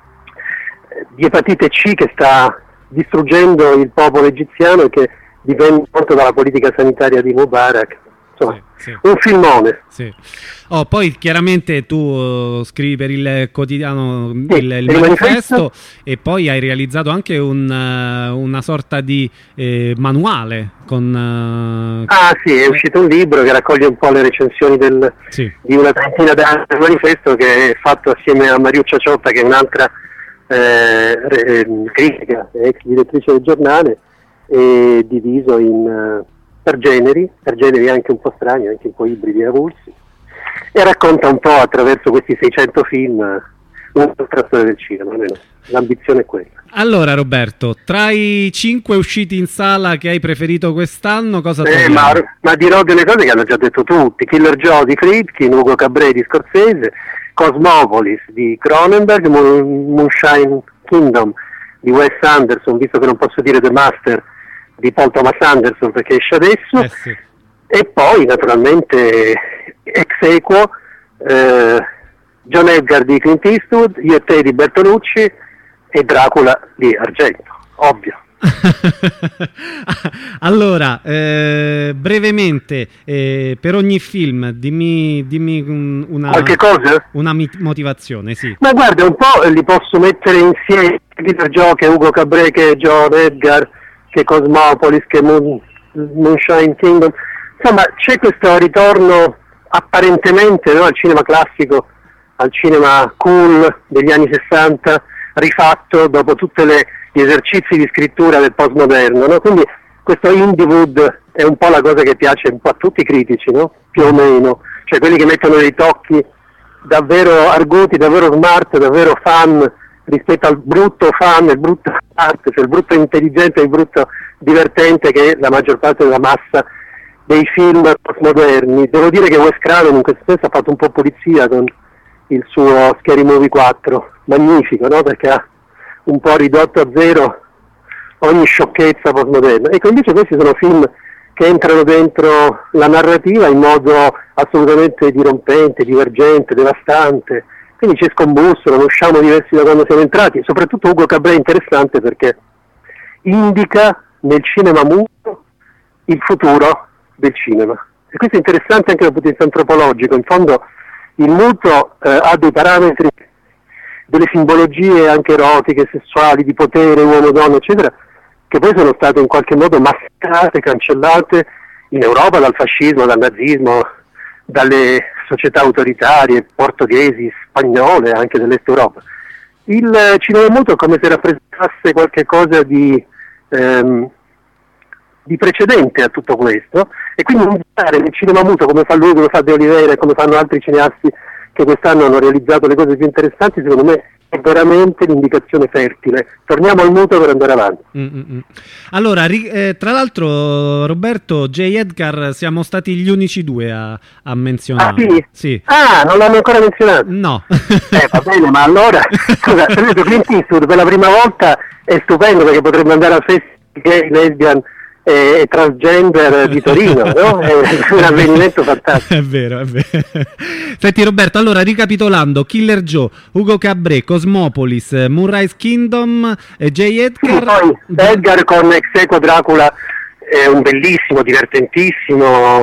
di epatite C che sta distruggendo il popolo egiziano e che dipende molto dalla politica sanitaria di Mubarak. Insomma, sì, sì. Un filmone. Sì. Oh, poi chiaramente tu uh, scrivi per il quotidiano sì, il, il manifesto, manifesto e poi hai realizzato anche un, uh, una sorta di eh, manuale con... Uh... Ah sì, è uscito un libro che raccoglie un po' le recensioni del, sì. di una trentina d'anni del manifesto, che è fatto assieme a Mariuccia Ciotta, che è un'altra eh, re, critica, ex direttrice del giornale, e diviso in... Uh, per generi, per generi anche un po' strani, anche un po' ibridi e avulsi, e racconta un po' attraverso questi seicento film un'altra storia del cinema, almeno l'ambizione è quella. Allora Roberto, tra i cinque usciti in sala che hai preferito quest'anno, cosa eh, ma, ma dirò delle cose che hanno già detto tutti: Killer Joe di Friedkin, Ugo Cabret di Scorsese, Cosmopolis di Cronenberg, Moonshine Kingdom di Wes Anderson, visto che non posso dire The Master, di Paul Thomas Anderson perché esce adesso, eh sì. E poi naturalmente ex equo eh, John Edgar di Clint Eastwood, Io e te di Bertolucci e Dracula di Argento, ovvio. Allora, eh, brevemente, eh, per ogni film dimmi, dimmi un, una, qualche cosa? Una motivazione, sì. Ma guarda, un po' li posso mettere insieme, Peter Joe, che Ugo Cabret, che John Edgar, che Cosmopolis, che Moon, Moonshine Kingdom. Insomma, c'è questo ritorno apparentemente, no, al cinema classico, al cinema cool degli anni sessanta, rifatto dopo tutti gli esercizi di scrittura del postmoderno, no? Quindi questo Indiewood è un po' la cosa che piace un po' a tutti i critici, no? Più o meno, cioè quelli che mettono dei tocchi davvero arguti, davvero smart, davvero fan, rispetto al brutto fan, il brutto arte, cioè il brutto intelligente e il brutto divertente che è la maggior parte della massa dei film postmoderni. Devo dire che Wes Craven in questo senso ha fatto un po' pulizia con il suo Scary Movie quattro, magnifico, no? Perché ha un po' ridotto a zero ogni sciocchezza postmoderna. Ecco, invece questi sono film che entrano dentro la narrativa in modo assolutamente dirompente, divergente, devastante. Quindi ci scombussolano, usciamo diversi da quando siamo entrati. Soprattutto Ugo Cabret è interessante perché indica nel cinema muto il futuro del cinema. E questo è interessante anche dal punto di vista antropologico. In fondo il muto eh, ha dei parametri, delle simbologie anche erotiche, sessuali, di potere, uomo-donna, eccetera, che poi sono state in qualche modo mascherate, cancellate in Europa dal fascismo, dal nazismo, dalle società autoritarie portoghesi, spagnole, anche dell'Est Europa. Il cinema muto è come se rappresentasse qualche cosa di, ehm, di precedente a tutto questo, e quindi indicare nel cinema muto, come fa lui, come fa De Oliveira, come fanno altri cineasti che quest'anno hanno realizzato le cose più interessanti, secondo me è veramente l'indicazione fertile. Torniamo al muto per andare avanti. Mm-mm. Allora, ri- eh, tra l'altro, Roberto, J. Edgar siamo stati gli unici due a, a menzionare. Ah, sì? Sì. Ah, non l'hanno ancora menzionato? No. Eh, va bene, ma allora, scusa, per esempio Clint Eastwood per la prima volta è stupendo perché potrebbe andare al festival gay, lesbian e transgender di Torino, no? È un avvenimento fantastico. È vero, è vero. Senti Roberto, allora ricapitolando: Killer Joe, Ugo Cabret, Cosmopolis, Moonrise Kingdom, J. Edgar. Sì, poi Edgar con ex equo Dracula è un bellissimo, divertentissimo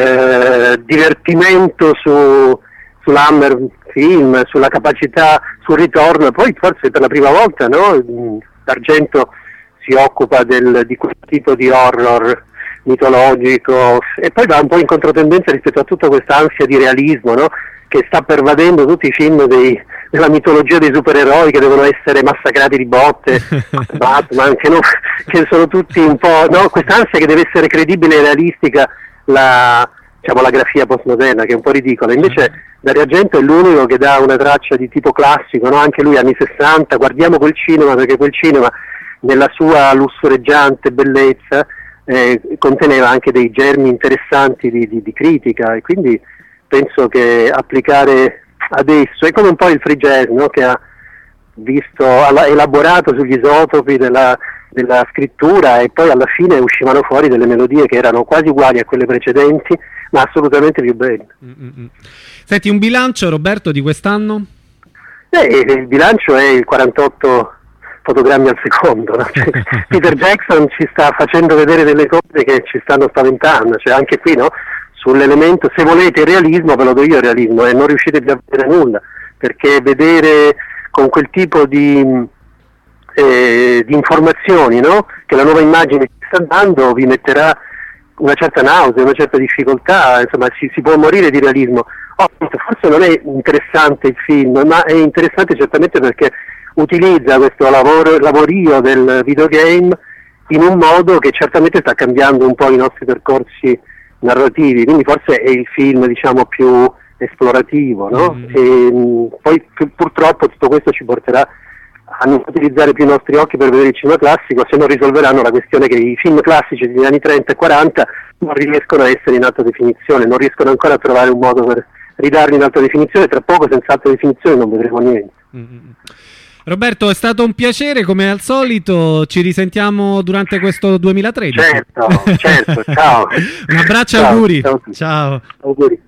eh, divertimento su sull'Hammer Film, sulla capacità, sul ritorno. Poi forse per la prima volta, no? D'Argento si occupa del, di questo tipo di horror mitologico, e poi va un po' in controtendenza rispetto a tutta questa ansia di realismo, no? Che sta pervadendo tutti i film dei, della mitologia dei supereroi che devono essere massacrati di botte, Batman, che, non, che sono tutti un po', no? Quest'ansia che deve essere credibile e realistica, la, diciamo, la grafia postmoderna, che è un po' ridicola. Invece Dario Argento è l'unico che dà una traccia di tipo classico, no? Anche lui anni sessanta, guardiamo quel cinema, perché quel cinema nella sua lussureggiante bellezza eh, conteneva anche dei germi interessanti di, di, di critica, e quindi penso che applicare adesso è come un po' il free jazz, no? Che ha visto, ha elaborato sugli isotopi della, della scrittura, e poi alla fine uscivano fuori delle melodie che erano quasi uguali a quelle precedenti, ma assolutamente più belle. Mm-mm. Senti, un bilancio, Roberto, di quest'anno? Eh, il bilancio è il quarantotto fotogrammi al secondo, no? Cioè, Peter Jackson ci sta facendo vedere delle cose che ci stanno spaventando, cioè anche qui, no? Sull'elemento, se volete il realismo, ve lo do io il realismo, e non riuscite più a vedere nulla, perché vedere con quel tipo di, eh, di informazioni, no? Che la nuova immagine ci sta dando vi metterà una certa nausea, una certa difficoltà, insomma si, si può morire di realismo. Oh, forse non è interessante il film, ma è interessante certamente perché utilizza questo lavoro, lavorio del videogame in un modo che certamente sta cambiando un po' i nostri percorsi narrativi, quindi forse è il film, diciamo, più esplorativo, no? Mm. E, mh, poi pu- purtroppo tutto questo ci porterà a non utilizzare più i nostri occhi per vedere il cinema classico, se non risolveranno la questione che i film classici degli anni trenta e quaranta non riescono a essere in alta definizione, non riescono ancora a trovare un modo per ridarli in alta definizione. Tra poco senza alta definizione non vedremo niente. Mm-hmm. Roberto, è stato un piacere, come al solito, ci risentiamo durante questo duemilatredici. Certo, certo, ciao. Un abbraccio, ciao, auguri. Ciao. Ciao. Auguri.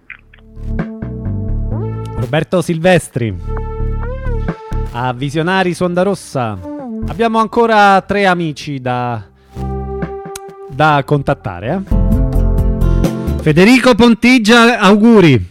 Roberto Silvestri a Visionari su Onda Rossa. Abbiamo ancora tre amici da, da contattare. Eh? Federico Pontigia, auguri.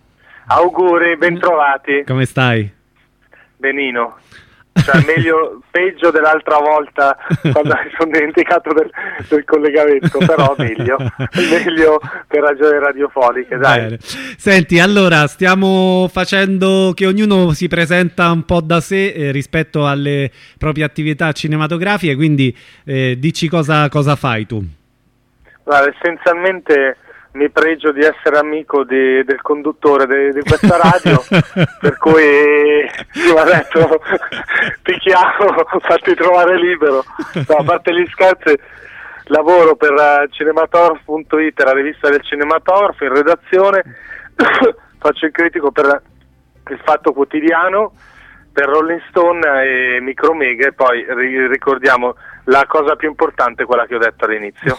Auguri, bentrovati. Come stai? Benino. Cioè, meglio, peggio dell'altra volta quando mi sono dimenticato del, del collegamento, però meglio, meglio per ragioni radiofoniche, dai. Bene. Senti, allora stiamo facendo che ognuno si presenta un po' da sé eh, rispetto alle proprie attività cinematografiche, quindi eh, dici cosa, cosa fai tu. Guarda, essenzialmente mi pregio di essere amico di, del conduttore di, di questa radio, per cui mi ha detto ti chiamo, fatti trovare libero. No, a parte gli scherzi, lavoro per uh, cinematograph punto it, la rivista del cinematografo, in redazione, faccio il critico per il Fatto Quotidiano, per Rolling Stone e Micromega, e poi ri- ricordiamo la cosa più importante, quella che ho detto all'inizio.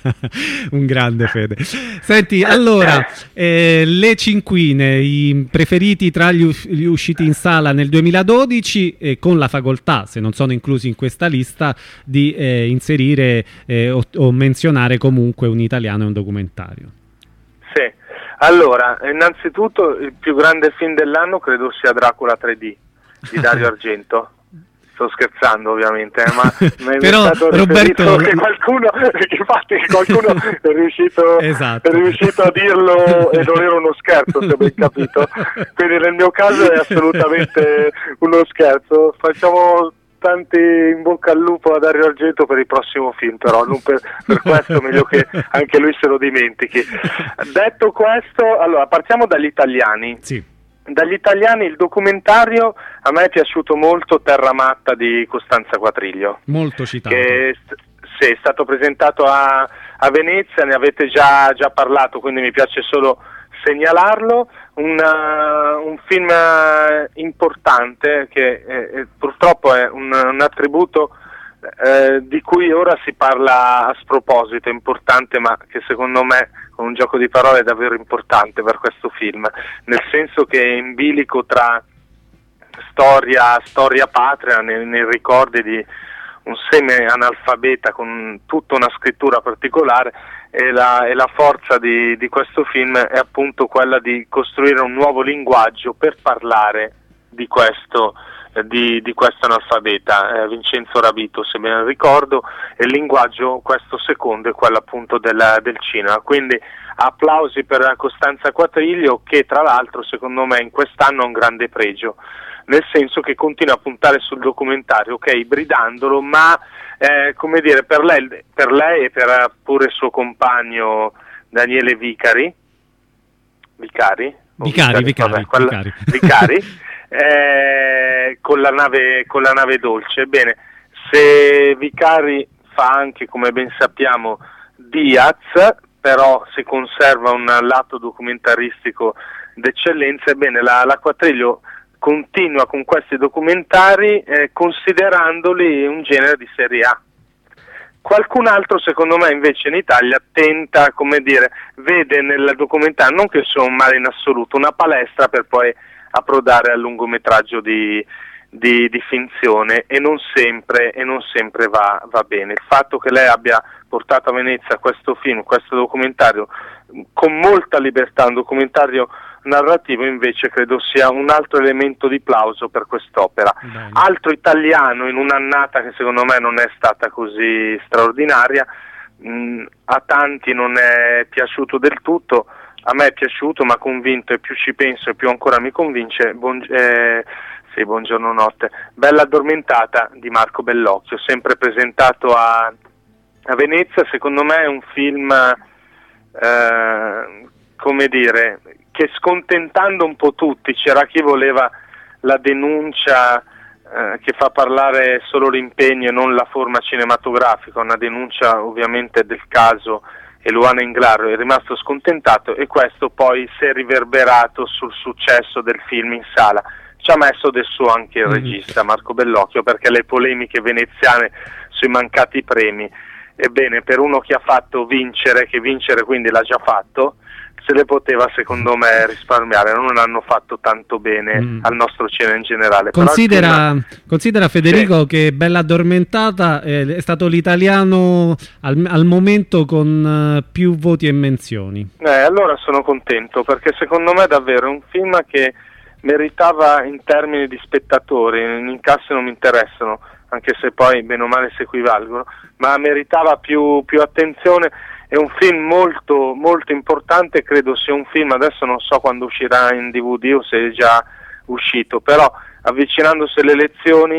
Un grande, Fede. Senti, allora, eh, Le Cinquine, i preferiti tra gli, us- gli usciti in sala nel duemiladodici, e con la facoltà, se non sono inclusi in questa lista, di eh, inserire eh, o, o menzionare comunque un italiano e un documentario. Sì, allora, innanzitutto il più grande film dell'anno credo sia Dracula tre D di Dario Argento. Sto scherzando ovviamente, eh, ma mi però è stato Roberto che qualcuno, che infatti qualcuno è riuscito, esatto. è riuscito a dirlo e non era uno scherzo, se ben capito. Quindi nel mio caso è assolutamente uno scherzo. Facciamo tanti in bocca al lupo a Dario Argento per il prossimo film, però non per, per questo meglio che anche lui se lo dimentichi. Detto questo, allora partiamo dagli italiani. Sì. Dagli italiani il documentario a me è piaciuto molto, Terra Matta di Costanza Quatriglio, molto citato, che sì, è stato presentato a, a Venezia, ne avete già, già parlato, quindi mi piace solo segnalarlo. Una, un film importante che eh, purtroppo è un, un attributo eh, di cui ora si parla a sproposito, importante, ma che secondo me con un gioco di parole è davvero importante per questo film, nel senso che è in bilico tra storia, storia patria, nei, nei ricordi di un semi-analfabeta con tutta una scrittura particolare, e la, e la forza di, di questo film è appunto quella di costruire un nuovo linguaggio per parlare di questo Di, di questo analfabeta, eh, Vincenzo Rabito, se ben ricordo, e il linguaggio, questo secondo, è quello appunto del, del cinema. Quindi applausi per Costanza Quatriglio, che tra l'altro secondo me in quest'anno ha un grande pregio, nel senso che continua a puntare sul documentario, ok, ibridandolo, ma eh, come dire, per lei, per lei e per pure il suo compagno Daniele Vicari, Vicari? Vicari, Vicari, Vicari, vabbè, quella, Vicari. Vicari eh, con la nave con la nave dolce. Bene, se Vicari fa anche, come ben sappiamo, Diaz, però si conserva un lato documentaristico d'eccellenza, ebbene la, la Quattrillio continua con questi documentari eh, considerandoli un genere di serie A. Qualcun altro, secondo me, invece in Italia tenta, come dire, vede nel documentario, non che sia un male in assoluto, una palestra per poi approdare al lungometraggio di, di, di finzione, e non sempre, e non sempre va, va bene. Il fatto che lei abbia portato a Venezia questo film, questo documentario, con molta libertà, un documentario narrativo, invece credo sia un altro elemento di plauso per quest'opera. Bene. Altro italiano in un'annata che secondo me non è stata così straordinaria, mh, a tanti non è piaciuto del tutto, a me è piaciuto, ma convinto, e più ci penso e più ancora mi convince, bon, eh, sì, Buongiorno Notte, Bella Addormentata di Marco Bellocchio, sempre presentato a, a Venezia. Secondo me è un film, eh, come dire, che scontentando un po' tutti, c'era chi voleva la denuncia eh, che fa parlare solo l'impegno e non la forma cinematografica, una denuncia ovviamente del caso Eluana Englaro, è rimasto scontentato, e questo poi si è riverberato sul successo del film in sala. Ci ha messo del suo anche il regista Marco Bellocchio, perché le polemiche veneziane sui mancati premi, ebbene, per uno che ha fatto vincere, che vincere quindi l'ha già fatto, se le poteva secondo me risparmiare, non hanno fatto tanto bene mm. al nostro cinema in generale. Considera, Però, considera Federico sì. che Bella Addormentata eh, è stato l'italiano al, al momento con uh, più voti e menzioni. Eh, allora sono contento, perché secondo me è davvero un film che meritava, in termini di spettatori, in incassi non mi interessano, anche se poi bene o male si equivalgono, ma meritava più, più attenzione. È un film molto molto importante, credo sia un film, adesso non so quando uscirà in D V D o se è già uscito, però avvicinandosi alle elezioni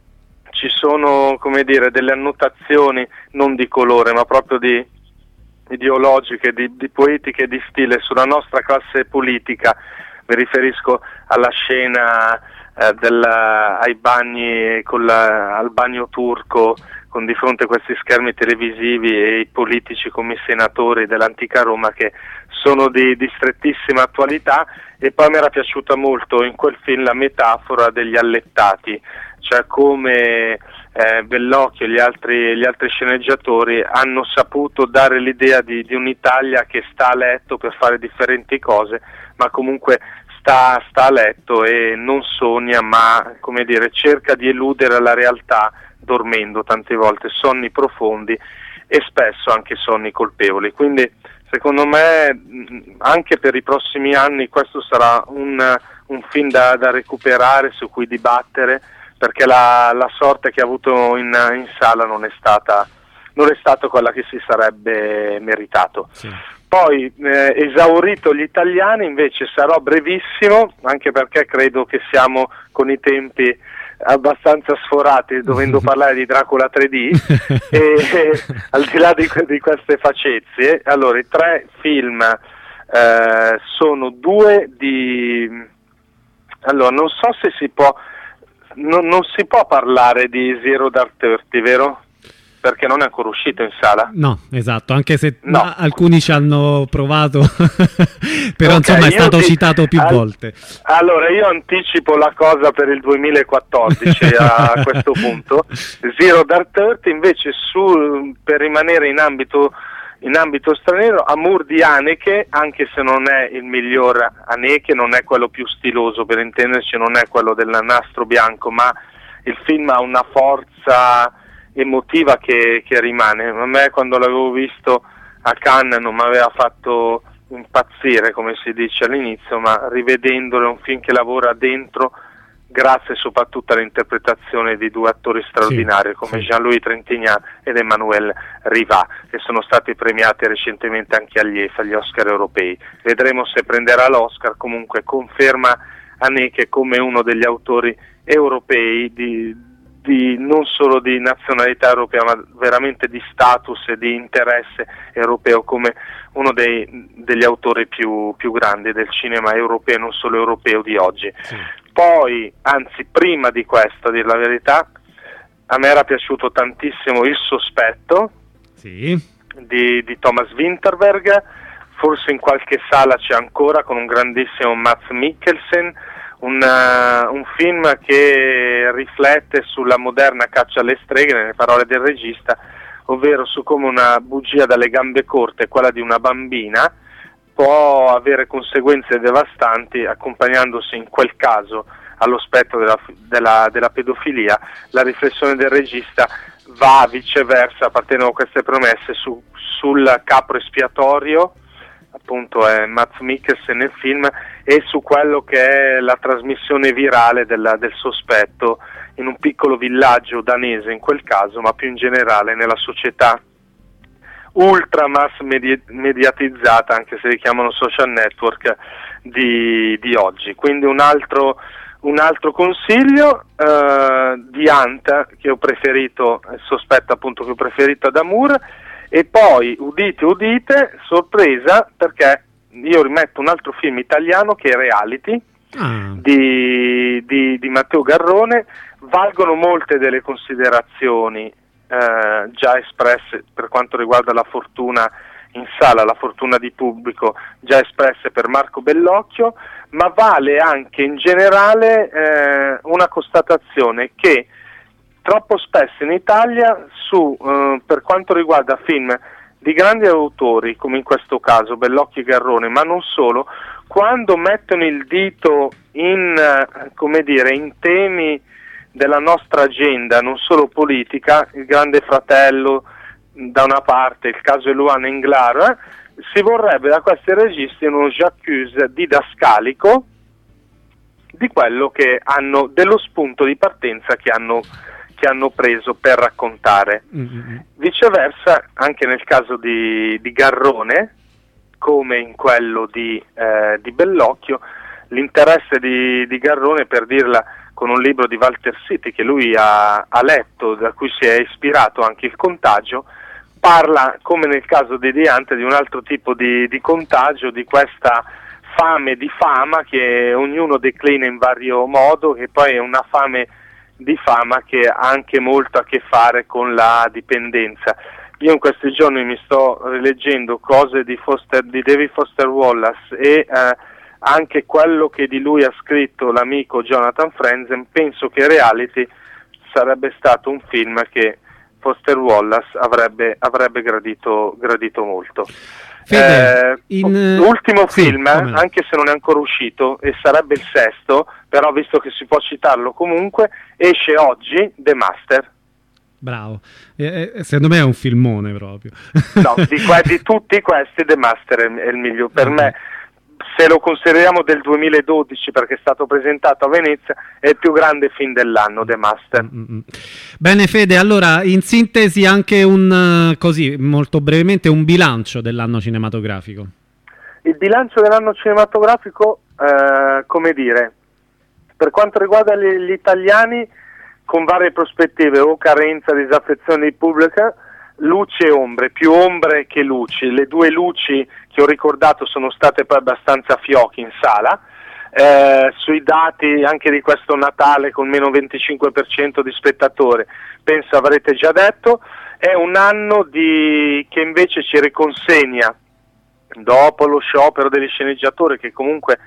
ci sono, come dire, delle annotazioni non di colore ma proprio di ideologiche, di, di poetiche, di stile sulla nostra classe politica. Mi riferisco alla scena eh, del, ai bagni con la, al bagno turco, con di fronte a questi schermi televisivi e i politici come i senatori dell'antica Roma, che sono di, di strettissima attualità. E poi mi era piaciuta molto in quel film la metafora degli allettati, cioè come eh, Bellocchio e gli altri, gli altri sceneggiatori hanno saputo dare l'idea di, di un'Italia che sta a letto per fare differenti cose, ma comunque sta, sta a letto e non sogna, ma, come dire, cerca di eludere la realtà dormendo tante volte, sonni profondi e spesso anche sonni colpevoli. Quindi secondo me anche per i prossimi anni questo sarà un, un film da, da recuperare, su cui dibattere, perché la, la sorte che ha avuto in, in sala non è stata non è stata quella che si sarebbe meritato. Sì. Poi eh, esaurito gli italiani, invece sarò brevissimo, anche perché credo che siamo con i tempi abbastanza sforati, dovendo parlare di Dracula tre D e, e al di là di, di queste facezie, allora i tre film eh, sono due di, allora non so se si può non, non si può parlare di Zero Dark Thirty, vero? Perché non è ancora uscito in sala. No, esatto, anche se no. alcuni ci hanno provato, però okay, insomma è stato ti... citato più All... volte. Allora io anticipo la cosa per il duemilaquattordici a questo punto. Zero Dark Thirty invece, su, per rimanere in ambito, in ambito straniero, Amour di Haneke, anche se non è il miglior Haneke, non è quello più stiloso, per intenderci, non è quello del nastro bianco, ma il film ha una forza emotiva che, che rimane. A me, quando l'avevo visto a Cannes, non mi aveva fatto impazzire, come si dice all'inizio, ma rivedendolo è un film che lavora dentro, grazie soprattutto all'interpretazione di due attori straordinari, sì, come sì. Jean-Louis Trintignant ed Emmanuel Riva, che sono stati premiati recentemente anche agli E F A, agli Oscar europei. Vedremo se prenderà l'Oscar. Comunque conferma Haneke come uno degli autori europei di, di non solo di nazionalità europea, ma veramente di status e di interesse europeo, come uno dei, degli autori più, più grandi del cinema europeo, non solo europeo, di oggi. Sì. Poi, anzi prima di questo, a dir la verità, a me era piaciuto tantissimo Il sospetto, sì, di, di Thomas Vinterberg, forse in qualche sala c'è ancora, con un grandissimo Mads Mikkelsen, un, uh, un film che riflette sulla moderna caccia alle streghe, nelle parole del regista, ovvero su come una bugia dalle gambe corte, quella di una bambina, può avere conseguenze devastanti, accompagnandosi in quel caso allo spettro della, della, della pedofilia. La riflessione del regista va viceversa, partendo da queste premesse, su, sul capro espiatorio, appunto è Mads Mikkelsen nel film, e su quello che è la trasmissione virale della, del sospetto in un piccolo villaggio danese in quel caso, ma più in generale nella società ultra mass medi- mediatizzata, anche se li chiamano social network, di, di oggi. Quindi un altro, un altro consiglio, eh, di Ant, che ho preferito, il sospetto appunto che ho preferito ad Amour, e poi udite udite, sorpresa, perché io rimetto un altro film italiano che è Reality, ah. di, di, di Matteo Garrone. Valgono molte delle considerazioni Eh, già espresse per quanto riguarda la fortuna in sala, la fortuna di pubblico, già espresse per Marco Bellocchio, ma vale anche in generale eh, una constatazione che troppo spesso in Italia su eh, per quanto riguarda film di grandi autori, come in questo caso Bellocchio e Garrone, ma non solo, quando mettono il dito in, eh, come dire, in temi della nostra agenda, non solo politica, il Grande Fratello da una parte, il caso Eluan Englar, eh, si vorrebbe da questi registi uno j'accuse didascalico di quello che hanno, dello spunto di partenza che hanno, che hanno preso per raccontare. Mm-hmm. Viceversa, anche nel caso di, di Garrone, come in quello di, eh, di Bellocchio, l'interesse di, di Garrone, per dirla con un libro di Walter City che lui ha, ha letto, da cui si è ispirato anche Il contagio, parla, come nel caso di Diante, di un altro tipo di, di contagio, di questa fame di fama che ognuno declina in vario modo, che poi è una fame di fama che ha anche molto a che fare con la dipendenza. Io in questi giorni mi sto rileggendo cose di, Foster, di David Foster Wallace e eh, anche quello che di lui ha scritto l'amico Jonathan Franzen. Penso che Reality sarebbe stato un film che Foster Wallace avrebbe, avrebbe gradito, gradito molto. Fede, eh, in... L'ultimo sì, film, anche se non è ancora uscito, e sarebbe il sesto, però visto che si può citarlo comunque, esce oggi, The Master. Bravo, eh, secondo me è un filmone proprio. No, di, que- di tutti questi The Master è, è il migliore per me. Se lo consideriamo del duemiladodici, perché è stato presentato a Venezia, è il più grande film dell'anno, The Master. Mm-hmm. Bene Fede, allora in sintesi anche un, così molto brevemente, un bilancio dell'anno cinematografico. Il bilancio dell'anno cinematografico, eh, come dire, per quanto riguarda gli, gli italiani, con varie prospettive, o carenza, disaffezione di pubblico, luci e ombre, più ombre che luci. Le due luci che ho ricordato sono state poi abbastanza fiochi in sala. Eh, sui dati anche di questo Natale con meno venticinque per cento di spettatori, penso avrete già detto, è un anno di, che invece ci riconsegna, dopo lo sciopero degli sceneggiatori, che comunque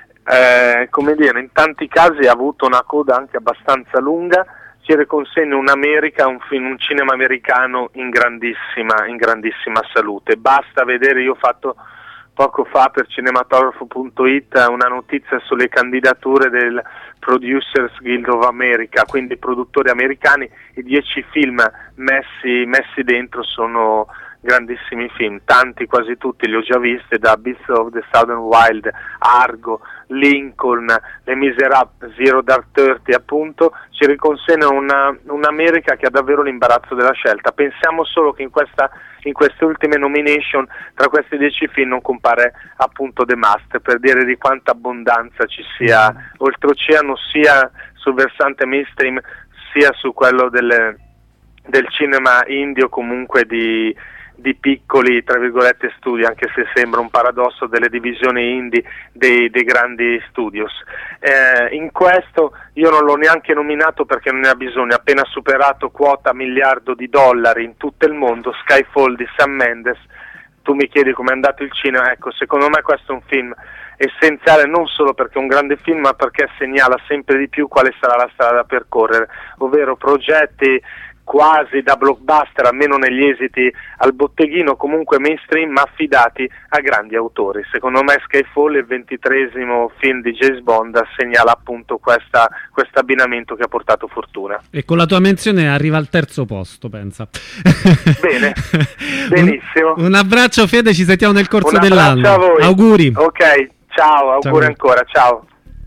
eh, come dire, in tanti casi ha avuto una coda anche abbastanza lunga, ci riconsegna un'America, un, film, un cinema americano in grandissima, in grandissima salute. Basta vedere, io ho fatto poco fa per cinematografo punto it una notizia sulle candidature del Producers Guild of America, quindi produttori americani. I dieci film messi, messi dentro sono grandissimi film, tanti, quasi tutti li ho già visti, da Beasts of the Southern Wild, Argo, Lincoln, Les Miserables, Zero Dark Thirty, appunto, ci riconsegnano una, un'America che ha davvero l'imbarazzo della scelta. Pensiamo solo che in questa in queste ultime nomination, tra questi dieci film, non compare appunto The Master, per dire di quanta abbondanza ci sia oltreoceano, sia sul versante mainstream sia su quello del, del cinema indie o comunque di, di piccoli, tra virgolette, studi, anche se sembra un paradosso delle divisioni indie dei, dei grandi studios. Eh, in questo io non l'ho neanche nominato perché non ne ha bisogno, ha appena superato quota miliardo di dollari in tutto il mondo, Skyfall di Sam Mendes. Tu mi chiedi com'è andato il cinema, ecco, secondo me questo è un film essenziale, non solo perché è un grande film, ma perché segnala sempre di più quale sarà la strada da percorrere, ovvero progetti quasi da blockbuster, almeno negli esiti al botteghino, comunque mainstream, ma affidati a grandi autori. Secondo me Skyfall, il ventitreesimo film di James Bond, segnala appunto questa questo abbinamento che ha portato fortuna. E con la tua menzione arriva al terzo posto, pensa. Bene, benissimo. Un, un abbraccio Fede, ci sentiamo nel corso un dell'anno. A voi. Auguri. Ok, ciao, auguri ciao. Ancora, ciao.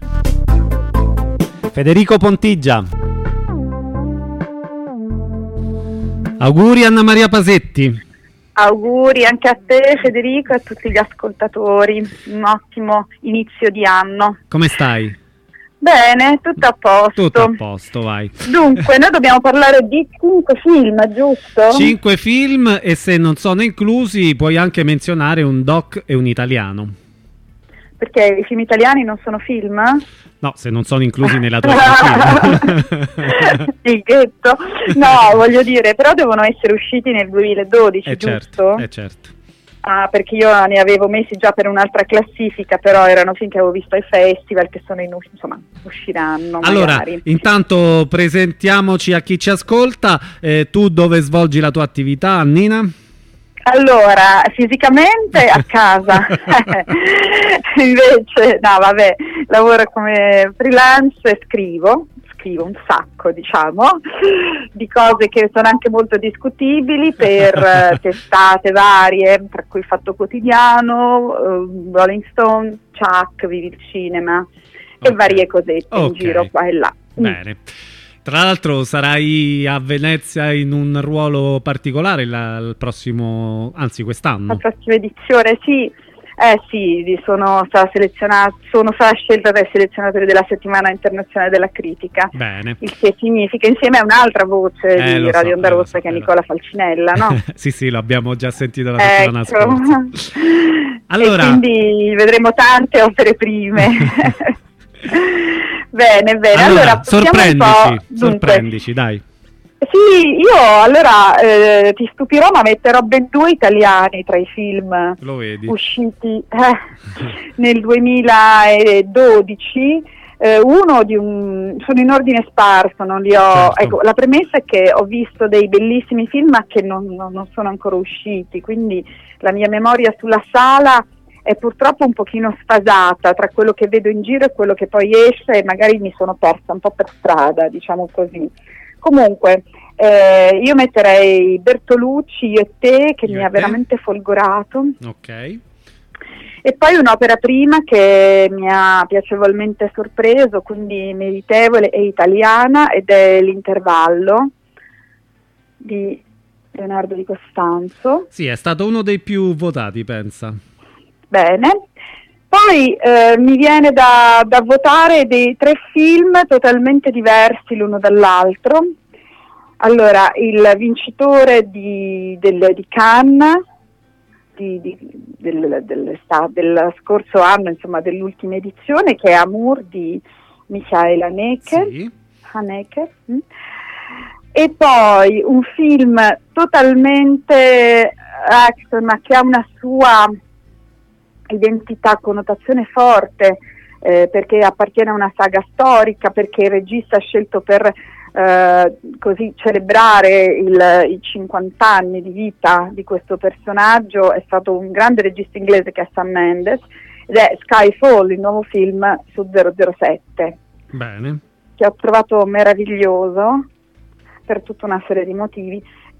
Federico Pontigia. Auguri Anna Maria Pasetti. Auguri anche a te Federico e a tutti gli ascoltatori, un ottimo inizio di anno. Come stai? Bene, tutto a posto. Tutto a posto, vai. Dunque, noi dobbiamo parlare di cinque film, giusto? Cinque film, e se non sono inclusi puoi anche menzionare un doc e un italiano. Perché i film italiani non sono film? No, se non sono inclusi nella tua classifica. Fighetto. No, voglio dire, però devono essere usciti nel duemiladodici, eh giusto? Certo, eh certo. Ah, perché io ne avevo messi già per un'altra classifica, però erano film che avevo visto ai festival, che sono in us- insomma, usciranno allora, magari. Intanto presentiamoci a chi ci ascolta. Eh, tu dove svolgi la tua attività, Annina? Allora, fisicamente a casa, invece, no vabbè, lavoro come freelance e scrivo, scrivo un sacco, diciamo, di cose che sono anche molto discutibili per uh, testate varie, tra cui Fatto Quotidiano, uh, Rolling Stone, Chuck, Vivi il Cinema, okay. E varie cosette okay. in giro qua e là. Bene. Mm. Tra l'altro sarai a Venezia in un ruolo particolare la, il prossimo, anzi quest'anno. La prossima edizione, sì, eh sì, sono stata selezionata, sono stata scelta dai selezionatori della Settimana Internazionale della Critica. Bene. Il che significa, insieme a un'altra voce eh, di Radio so, Onda Rossa, so, che è Nicola Falcinella, no? Sì, sì, lo abbiamo già sentito la settimana ecco. scorsa. Allora... E quindi vedremo tante opere prime. Bene, bene. Allora, allora sorprendici, sorprendici, dai. Sì, io allora eh, ti stupirò, ma metterò ben due italiani tra i film Lo vedi. usciti eh, nel duemiladodici. Eh, uno di un sono in ordine sparso, non li ho. Certo. Ecco, la premessa è che ho visto dei bellissimi film, ma che non, non, non sono ancora usciti, quindi la mia memoria sulla sala è purtroppo un pochino sfasata tra quello che vedo in giro e quello che poi esce, e magari mi sono persa un po' per strada, diciamo così. Comunque, eh, io metterei Bertolucci, Io e te, che Io mi ha te. veramente folgorato. Ok. E poi un'opera prima che mi ha piacevolmente sorpreso, quindi meritevole e italiana, ed è L'Intervallo di Leonardo Di Costanzo. Sì, è stato uno dei più votati, pensa. Bene. Poi eh, mi viene da, da votare dei tre film totalmente diversi l'uno dall'altro. Allora, il vincitore di, del, di Cannes di, di, del, del, del scorso anno, insomma dell'ultima edizione, che è Amour di Michael Haneke. Sì. Haneke. Mm. E poi un film totalmente action, ma che ha una sua identità, connotazione forte, eh, perché appartiene a una saga storica, perché il regista ha scelto per eh, così celebrare il, i cinquanta anni di vita di questo personaggio. È stato un grande regista inglese che è Sam Mendes, ed è Skyfall, il nuovo film su zero zero sette. Bene. Che ho trovato meraviglioso per tutta una serie di motivi.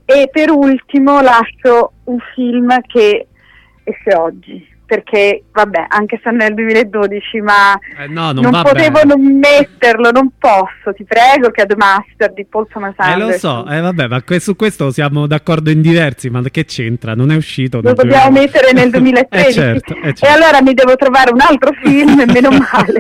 E per ultimo lascio un film che esce oggi, perché vabbè, anche se nel duemiladodici, ma eh no, non, non va potevo bene. non metterlo, non posso, ti prego, che è The Master di Paul Thomas Eh Anderson. lo so, eh vabbè, ma que- su questo siamo d'accordo in diversi, ma che c'entra? Non è uscito. Lo dobbiamo duemila mettere nel duemilatredici. eh certo, eh certo. E allora mi devo trovare un altro film, e meno male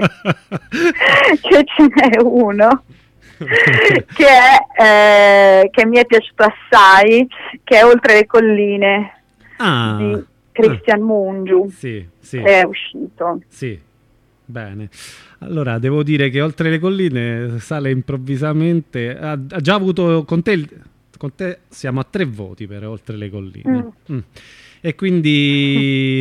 che ce n'è uno che, è, eh, che mi è piaciuto assai, che è Oltre le colline ah. di Christian Mungiu, sì, sì. che è uscito. Sì, bene. Allora, devo dire che Oltre le colline sale improvvisamente. Ha, ha già avuto con te, con te siamo a tre voti per Oltre le colline. Mm. Mm. E quindi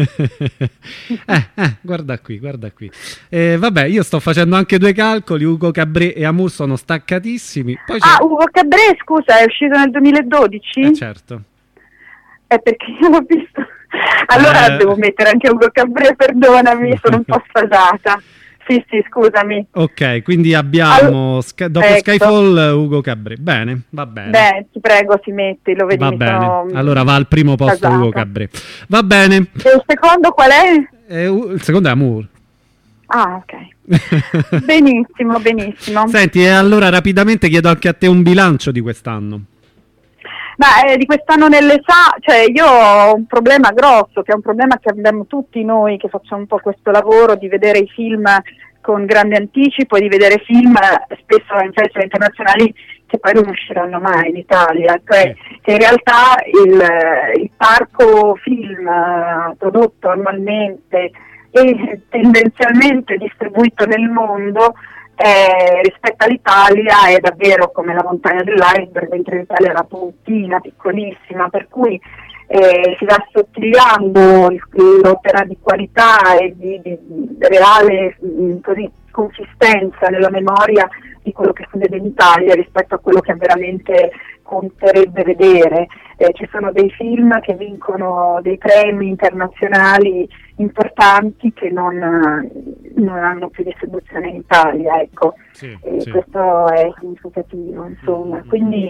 eh, eh, guarda qui, guarda qui. Eh, vabbè, io sto facendo anche due calcoli. Ugo Cabré e Amour sono staccatissimi. Poi ah, Ugo Cabré, scusa, è uscito nel duemiladodici? Eh, certo. È perché io l'ho visto. Allora eh... devo mettere anche Ugo Cabré, perdonami, sono un po' sfasata. Sì, sì, scusami. Ok, quindi abbiamo All... Sky... dopo ecco. Skyfall Ugo Cabré. Bene, va bene. Beh, ti prego, si metti, lo vedi. Va bene, sono... allora va al primo posto casata. Ugo Cabré. Va bene. E il secondo qual è? Eh, il secondo è Amour. Ah, ok. Benissimo, benissimo. Senti, e allora rapidamente chiedo anche a te un bilancio di quest'anno. Ma eh, di quest'anno nelle sa, cioè io ho un problema grosso, che è un problema che abbiamo tutti noi che facciamo un po' questo lavoro di vedere i film con grande anticipo e di vedere film spesso in festival internazionali che poi non usciranno mai in Italia, cioè che in realtà il, il parco film uh, prodotto annualmente e tendenzialmente distribuito nel mondo Eh, rispetto all'Italia è davvero come la montagna dell'iceberg, mentre l'Italia è una puntina piccolissima, per cui eh, si va assottigliando l'opera di qualità e di, di, di reale mh, così, consistenza nella memoria di quello che si vede in Italia rispetto a quello che veramente conterebbe vedere. Eh, ci sono dei film che vincono dei premi internazionali importanti che non, non hanno più distribuzione in Italia, ecco. Sì, e sì. Questo è significativo, insomma. Mm-hmm. Quindi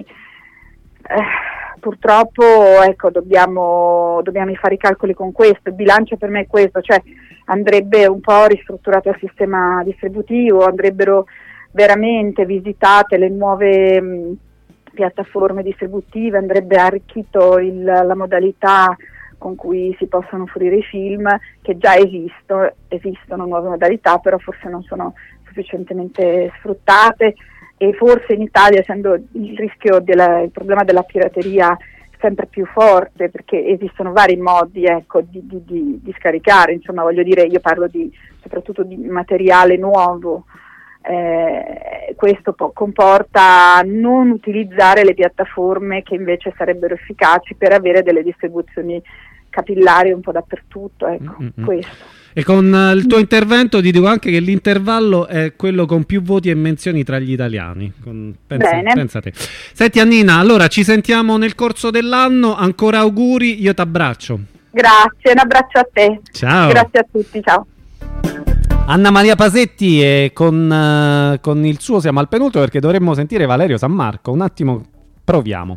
eh, purtroppo ecco, dobbiamo, dobbiamo fare i calcoli con questo. Il bilancio per me è questo, cioè andrebbe un po' ristrutturato il sistema distributivo, andrebbero veramente visitate le nuove mh, piattaforme distributive, andrebbe arricchito il, la modalità con cui si possono offrire i film, che già esistono, esistono nuove modalità, però forse non sono sufficientemente sfruttate, e forse in Italia, essendo il rischio della, il problema della pirateria sempre più forte, perché esistono vari modi ecco, di, di, di, di scaricare, insomma voglio dire, io parlo di, soprattutto di materiale nuovo. Eh, questo po- comporta non utilizzare le piattaforme che invece sarebbero efficaci per avere delle distribuzioni capillari un po' dappertutto, ecco, mm-hmm. questo. E con uh, il tuo intervento ti dico anche che l'intervallo è quello con più voti e menzioni tra gli italiani. Con... Pensa, Bene. Pensa te. Senti Annina, allora ci sentiamo nel corso dell'anno, ancora auguri, io ti abbraccio. Grazie, un abbraccio a te. Ciao. Grazie a tutti, ciao. Anna Maria Pasetti, e con, uh, con il suo siamo al penultimo perché dovremmo sentire Valerio San Marco. Un attimo, proviamo.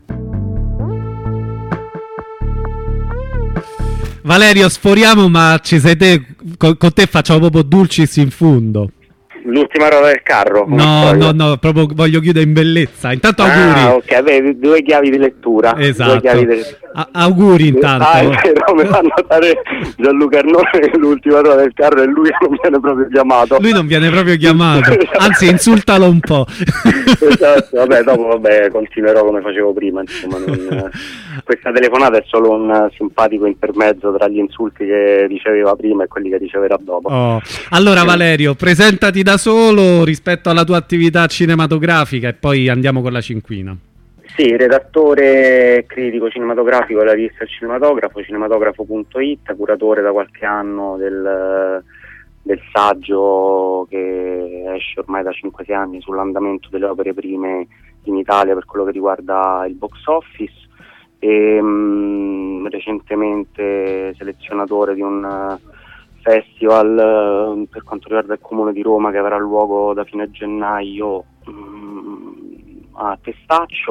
Valerio, sforiamo, ma ci sei te, con, con te facciamo proprio dulcis in fundo. L'ultima roba del carro. No, no, no, proprio voglio chiudere in bellezza. Intanto auguri. Ah, ok, avevi due chiavi di lettura. Esatto. Due chiavi di... A- auguri intanto. Ah, è vero, mi fa notare Gianluca Arnone che l'ultima roba del carro e lui non viene proprio chiamato. Lui non viene proprio chiamato, anzi insultalo un po'. Esatto, vabbè, dopo vabbè, continuerò come facevo prima, insomma, non... questa telefonata è solo un simpatico intermezzo tra gli insulti che riceveva prima e quelli che riceverà dopo. Oh. Allora Valerio, presentati da solo rispetto alla tua attività cinematografica e poi andiamo con la cinquina. Sì, redattore critico cinematografico della rivista Il Cinematografo, cinematografo punto it, curatore da qualche anno del, del saggio che esce ormai da cinque sei anni sull'andamento delle opere prime in Italia per quello che riguarda il box office, e mh, recentemente selezionatore di un festival uh, per quanto riguarda il Comune di Roma che avrà luogo da fine gennaio mh, a Testaccio,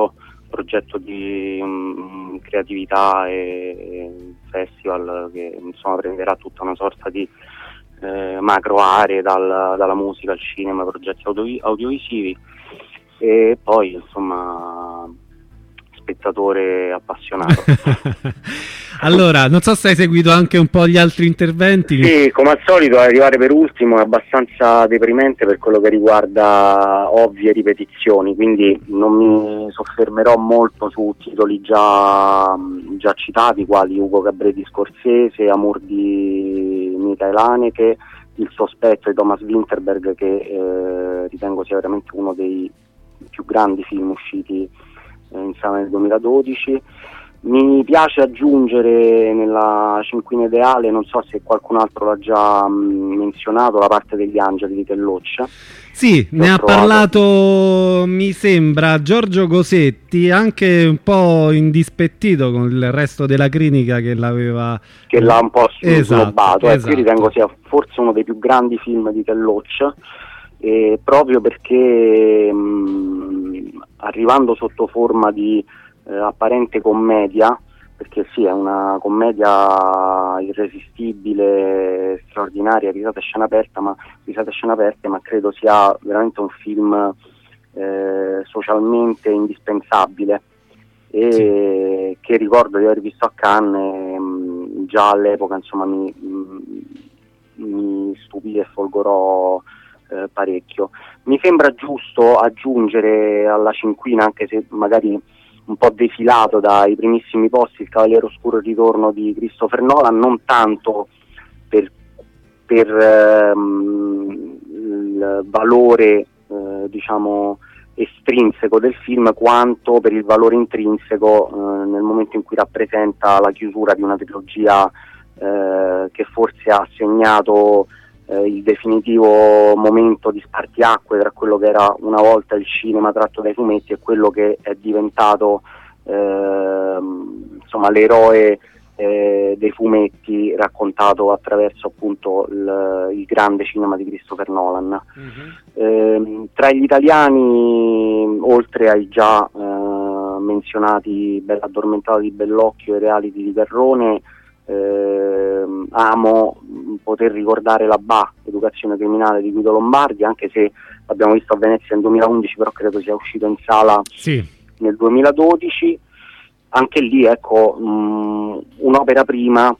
progetto di um, creatività e festival che insomma prenderà tutta una sorta di eh, macro aree dal, dalla musica al cinema, progetti audio, audiovisivi, e poi insomma spettatore appassionato. Allora, non so se hai seguito anche un po' gli altri interventi. Sì, come al solito arrivare per ultimo è abbastanza deprimente per quello che riguarda ovvie ripetizioni, quindi non mi soffermerò molto su titoli già, già citati, quali Ugo Cabret di Scorsese, Amour di Michael Haneke, Il sospetto di Thomas Vinterberg, che eh, ritengo sia veramente uno dei più grandi film usciti eh, in sala nel duemiladodici. Mi piace aggiungere nella cinquina ideale, non so se qualcun altro l'ha già mh, menzionato, La parte degli angeli di Telloccia. Sì, ne ha trovato. parlato, mi sembra, Giorgio Cosetti, anche un po' indispettito con il resto della critica che l'aveva... Che l'ha un po' esatto, snobbato. esatto. Io ritengo sia forse uno dei più grandi film di Telloccia, eh, proprio perché mh, arrivando sotto forma di Eh, apparente commedia, perché sì, è una commedia irresistibile, straordinaria, risate a scena aperta, ma risate a scena aperte, ma credo sia veramente un film eh, socialmente indispensabile e sì. Che ricordo di aver visto a Cannes e, mh, già all'epoca insomma mi, mh, mi stupì e folgorò eh, parecchio. Mi sembra giusto aggiungere alla cinquina, anche se magari un po' defilato dai primissimi posti, Il Cavaliere Oscuro il ritorno di Christopher Nolan, non tanto per, per ehm, il valore eh, diciamo estrinseco del film, quanto per il valore intrinseco eh, nel momento in cui rappresenta la chiusura di una trilogia eh, che forse ha segnato eh, il definitivo momento di spartiacque tra quello che era una volta il cinema tratto dai fumetti e quello che è diventato eh, insomma l'eroe eh, dei fumetti raccontato attraverso appunto il, il grande cinema di Christopher Nolan. Uh-huh. Eh, tra gli italiani, oltre ai già eh, menzionati Bella addormentata di Bellocchio e Reality di Garrone, eh, amo poter ricordare La Ba, Educazione criminale di Guido Lombardi, anche se l'abbiamo visto a Venezia nel duemilaundici, però credo sia uscito in sala sì. nel duemiladodici. Anche lì ecco mh, un'opera prima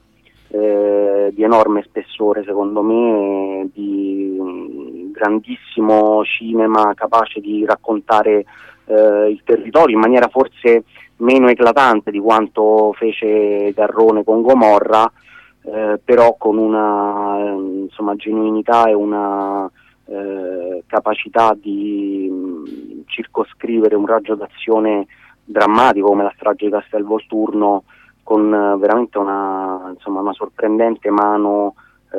eh, di enorme spessore, secondo me, di mh, grandissimo cinema capace di raccontare eh, il territorio in maniera forse meno eclatante di quanto fece Garrone con Gomorra, eh, però con una eh, insomma genuinità e una eh, capacità di mh, circoscrivere un raggio d'azione drammatico come La strage di Castel Volturno, con eh, veramente una, insomma, una sorprendente mano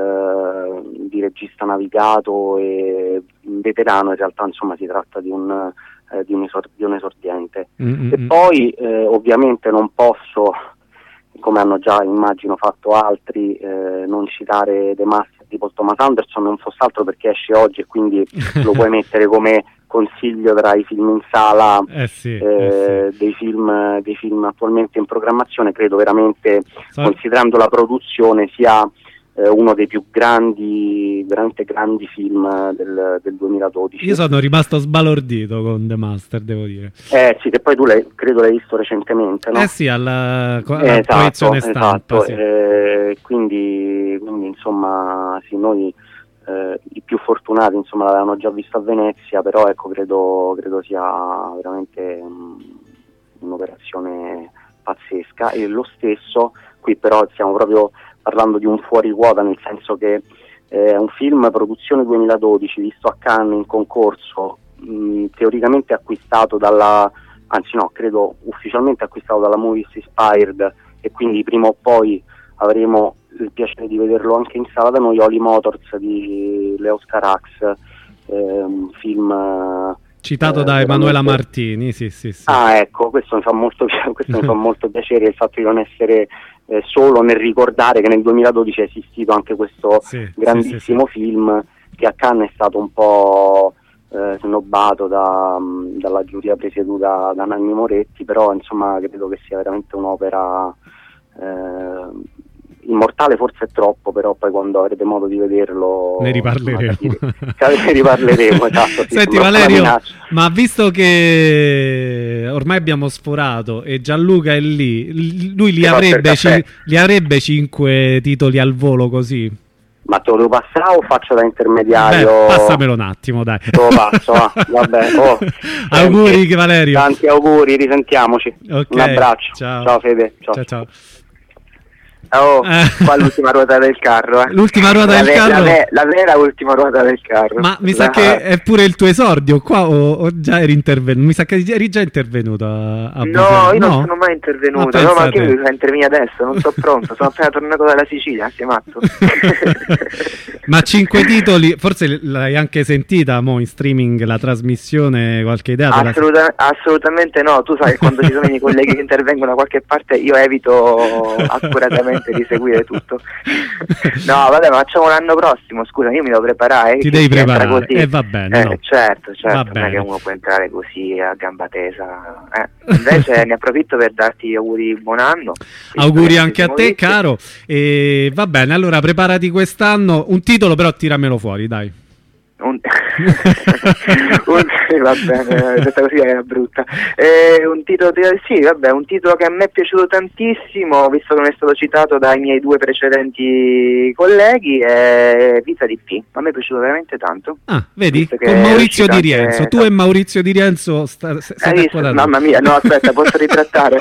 eh, di regista navigato e veterano. In realtà insomma si tratta di un, eh, di un, esor- di un esordiente. Mm-hmm. E poi eh, ovviamente non posso, come hanno già immagino fatto altri, eh, non citare The Master di Paul Thomas Anderson, non fosse altro perché esce oggi e quindi lo puoi mettere come consiglio tra i film in sala, eh sì, eh, eh sì. dei film dei film attualmente in programmazione. Credo veramente, so- considerando la produzione, sia eh, uno dei più grandi, veramente grandi film del, del duemiladodici. Io sono rimasto sbalordito con The Master, devo dire. Eh sì, che poi tu l'hai, credo l'hai visto recentemente, no? Eh sì, alla, alla eh, esatto, proiezione stampa. Esatto, sì. eh, quindi, quindi insomma sì, noi Eh, i più fortunati insomma l'avevano già visto a Venezia, però ecco credo, credo sia veramente um, un'operazione pazzesca. E lo stesso qui, però stiamo proprio parlando di un fuori quota, nel senso che è eh, un film produzione duemiladodici visto a Cannes in concorso, mh, teoricamente acquistato dalla, anzi no, credo ufficialmente acquistato dalla Movies Inspired, e quindi prima o poi avremo il piacere di vederlo anche in sala da noi. Holy Motors di Leos Carax, eh, un film citato eh, da Emanuela veramente... Martini, sì, sì, sì. Ah, ecco, questo mi fa molto, questo mi fa molto piacere, il fatto di non essere eh, solo nel ricordare che nel duemiladodici è esistito anche questo sì, grandissimo sì, sì, film che a Cannes è stato un po' eh, snobbato da, dalla giuria presieduta da Nanni Moretti, però insomma credo che sia veramente un'opera eh, immortale, forse è troppo, però poi quando avrete modo di vederlo ne riparleremo. Insomma, ne riparleremo, esatto. Sì, Senti Valerio, ma visto che ormai abbiamo sforato e Gianluca è lì, lui li avrebbe, ci, li avrebbe cinque titoli al volo così? Ma te lo devo passare o faccio da intermediario? Beh, passamelo un attimo, dai. Te lo passo, ah, vabbè. Oh, auguri senti, Valerio. Tanti auguri, risentiamoci. Okay. Un abbraccio. Ciao, ciao Fede. Ciao, ciao. ciao. Oh, eh. Qua l'ultima ruota del carro, eh. L'ultima ruota la del ve- carro? La, ve- la vera ultima ruota del carro. Ma mi la... sa che è pure il tuo esordio qua o, o già eri intervenuto? Mi sa che eri già intervenuto a, a No, io no? non sono mai intervenuto. Ma no, ma che mi fai intervenire adesso? Non sono pronto, sono appena tornato dalla Sicilia, sei matto. Ma cinque titoli, forse l'hai anche sentita mo in streaming la trasmissione, qualche idea? Assoluta- la... Assolutamente no, tu sai che quando ci sono i miei colleghi che intervengono da qualche parte io evito accuratamente di seguire tutto. No, vabbè, ma facciamo l'anno prossimo, scusa, io mi devo preparare. Ti devi preparare, e eh, va bene. Eh, no. Certo, certo, va non bene. è che uno può entrare così a gamba tesa. Eh. Invece ne approfitto per darti auguri buon anno. Auguri anche a te, visti. Caro. E va bene, allora preparati quest'anno. Un titolo però tiramelo fuori, dai. Un... un... va bene, questa così era brutta. Eh, un titolo, sì, vabbè, un titolo che a me è piaciuto tantissimo, visto che non è stato citato dai miei due precedenti colleghi, è Vita di P. A me è piaciuto veramente tanto. Ah, vedi? Con Maurizio Di Rienzo. Tu e Maurizio Di Rienzo sta, Hai visto? Mamma mia, no, aspetta, posso ritrattare.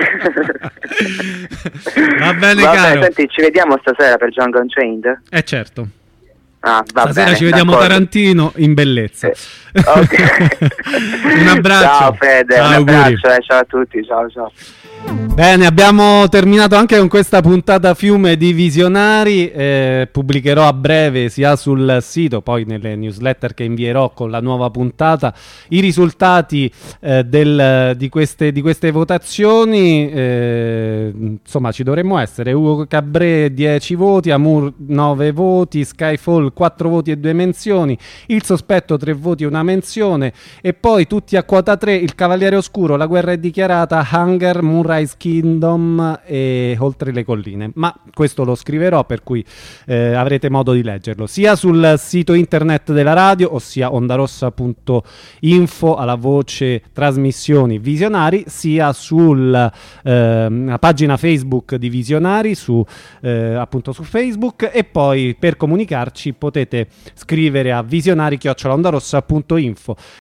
Va bene, Vabbè, caro. Senti, ci vediamo stasera per Django Unchained? Eh certo. Ah, va Stasera bene, ci vediamo d'accordo. Tarantino in bellezza. Eh, okay. Un abbraccio. Ciao Fede, ciao, un auguri. abbraccio, eh, ciao a tutti, ciao ciao. Bene, abbiamo terminato anche con questa puntata fiume di visionari, eh, pubblicherò a breve sia sul sito, poi nelle newsletter che invierò con la nuova puntata, i risultati eh, del, di, queste, di queste votazioni. Eh, insomma, ci dovremmo essere: Ugo Cabré dieci voti, Amour nove voti, Skyfall quattro voti e due menzioni, Il Sospetto tre voti e una menzione, e poi tutti a quota tre: Il Cavaliere Oscuro, La Guerra è dichiarata, Hunger, Moonrise Kingdom e Oltre le colline. Ma questo lo scriverò, per cui eh, avrete modo di leggerlo sia sul sito internet della radio, ossia ondarossa punto info alla voce trasmissioni visionari, sia sulla eh, pagina Facebook di Visionari, su, eh, appunto su Facebook, e poi per comunicarci potete scrivere a visionari chiocciola ondarossa punto info.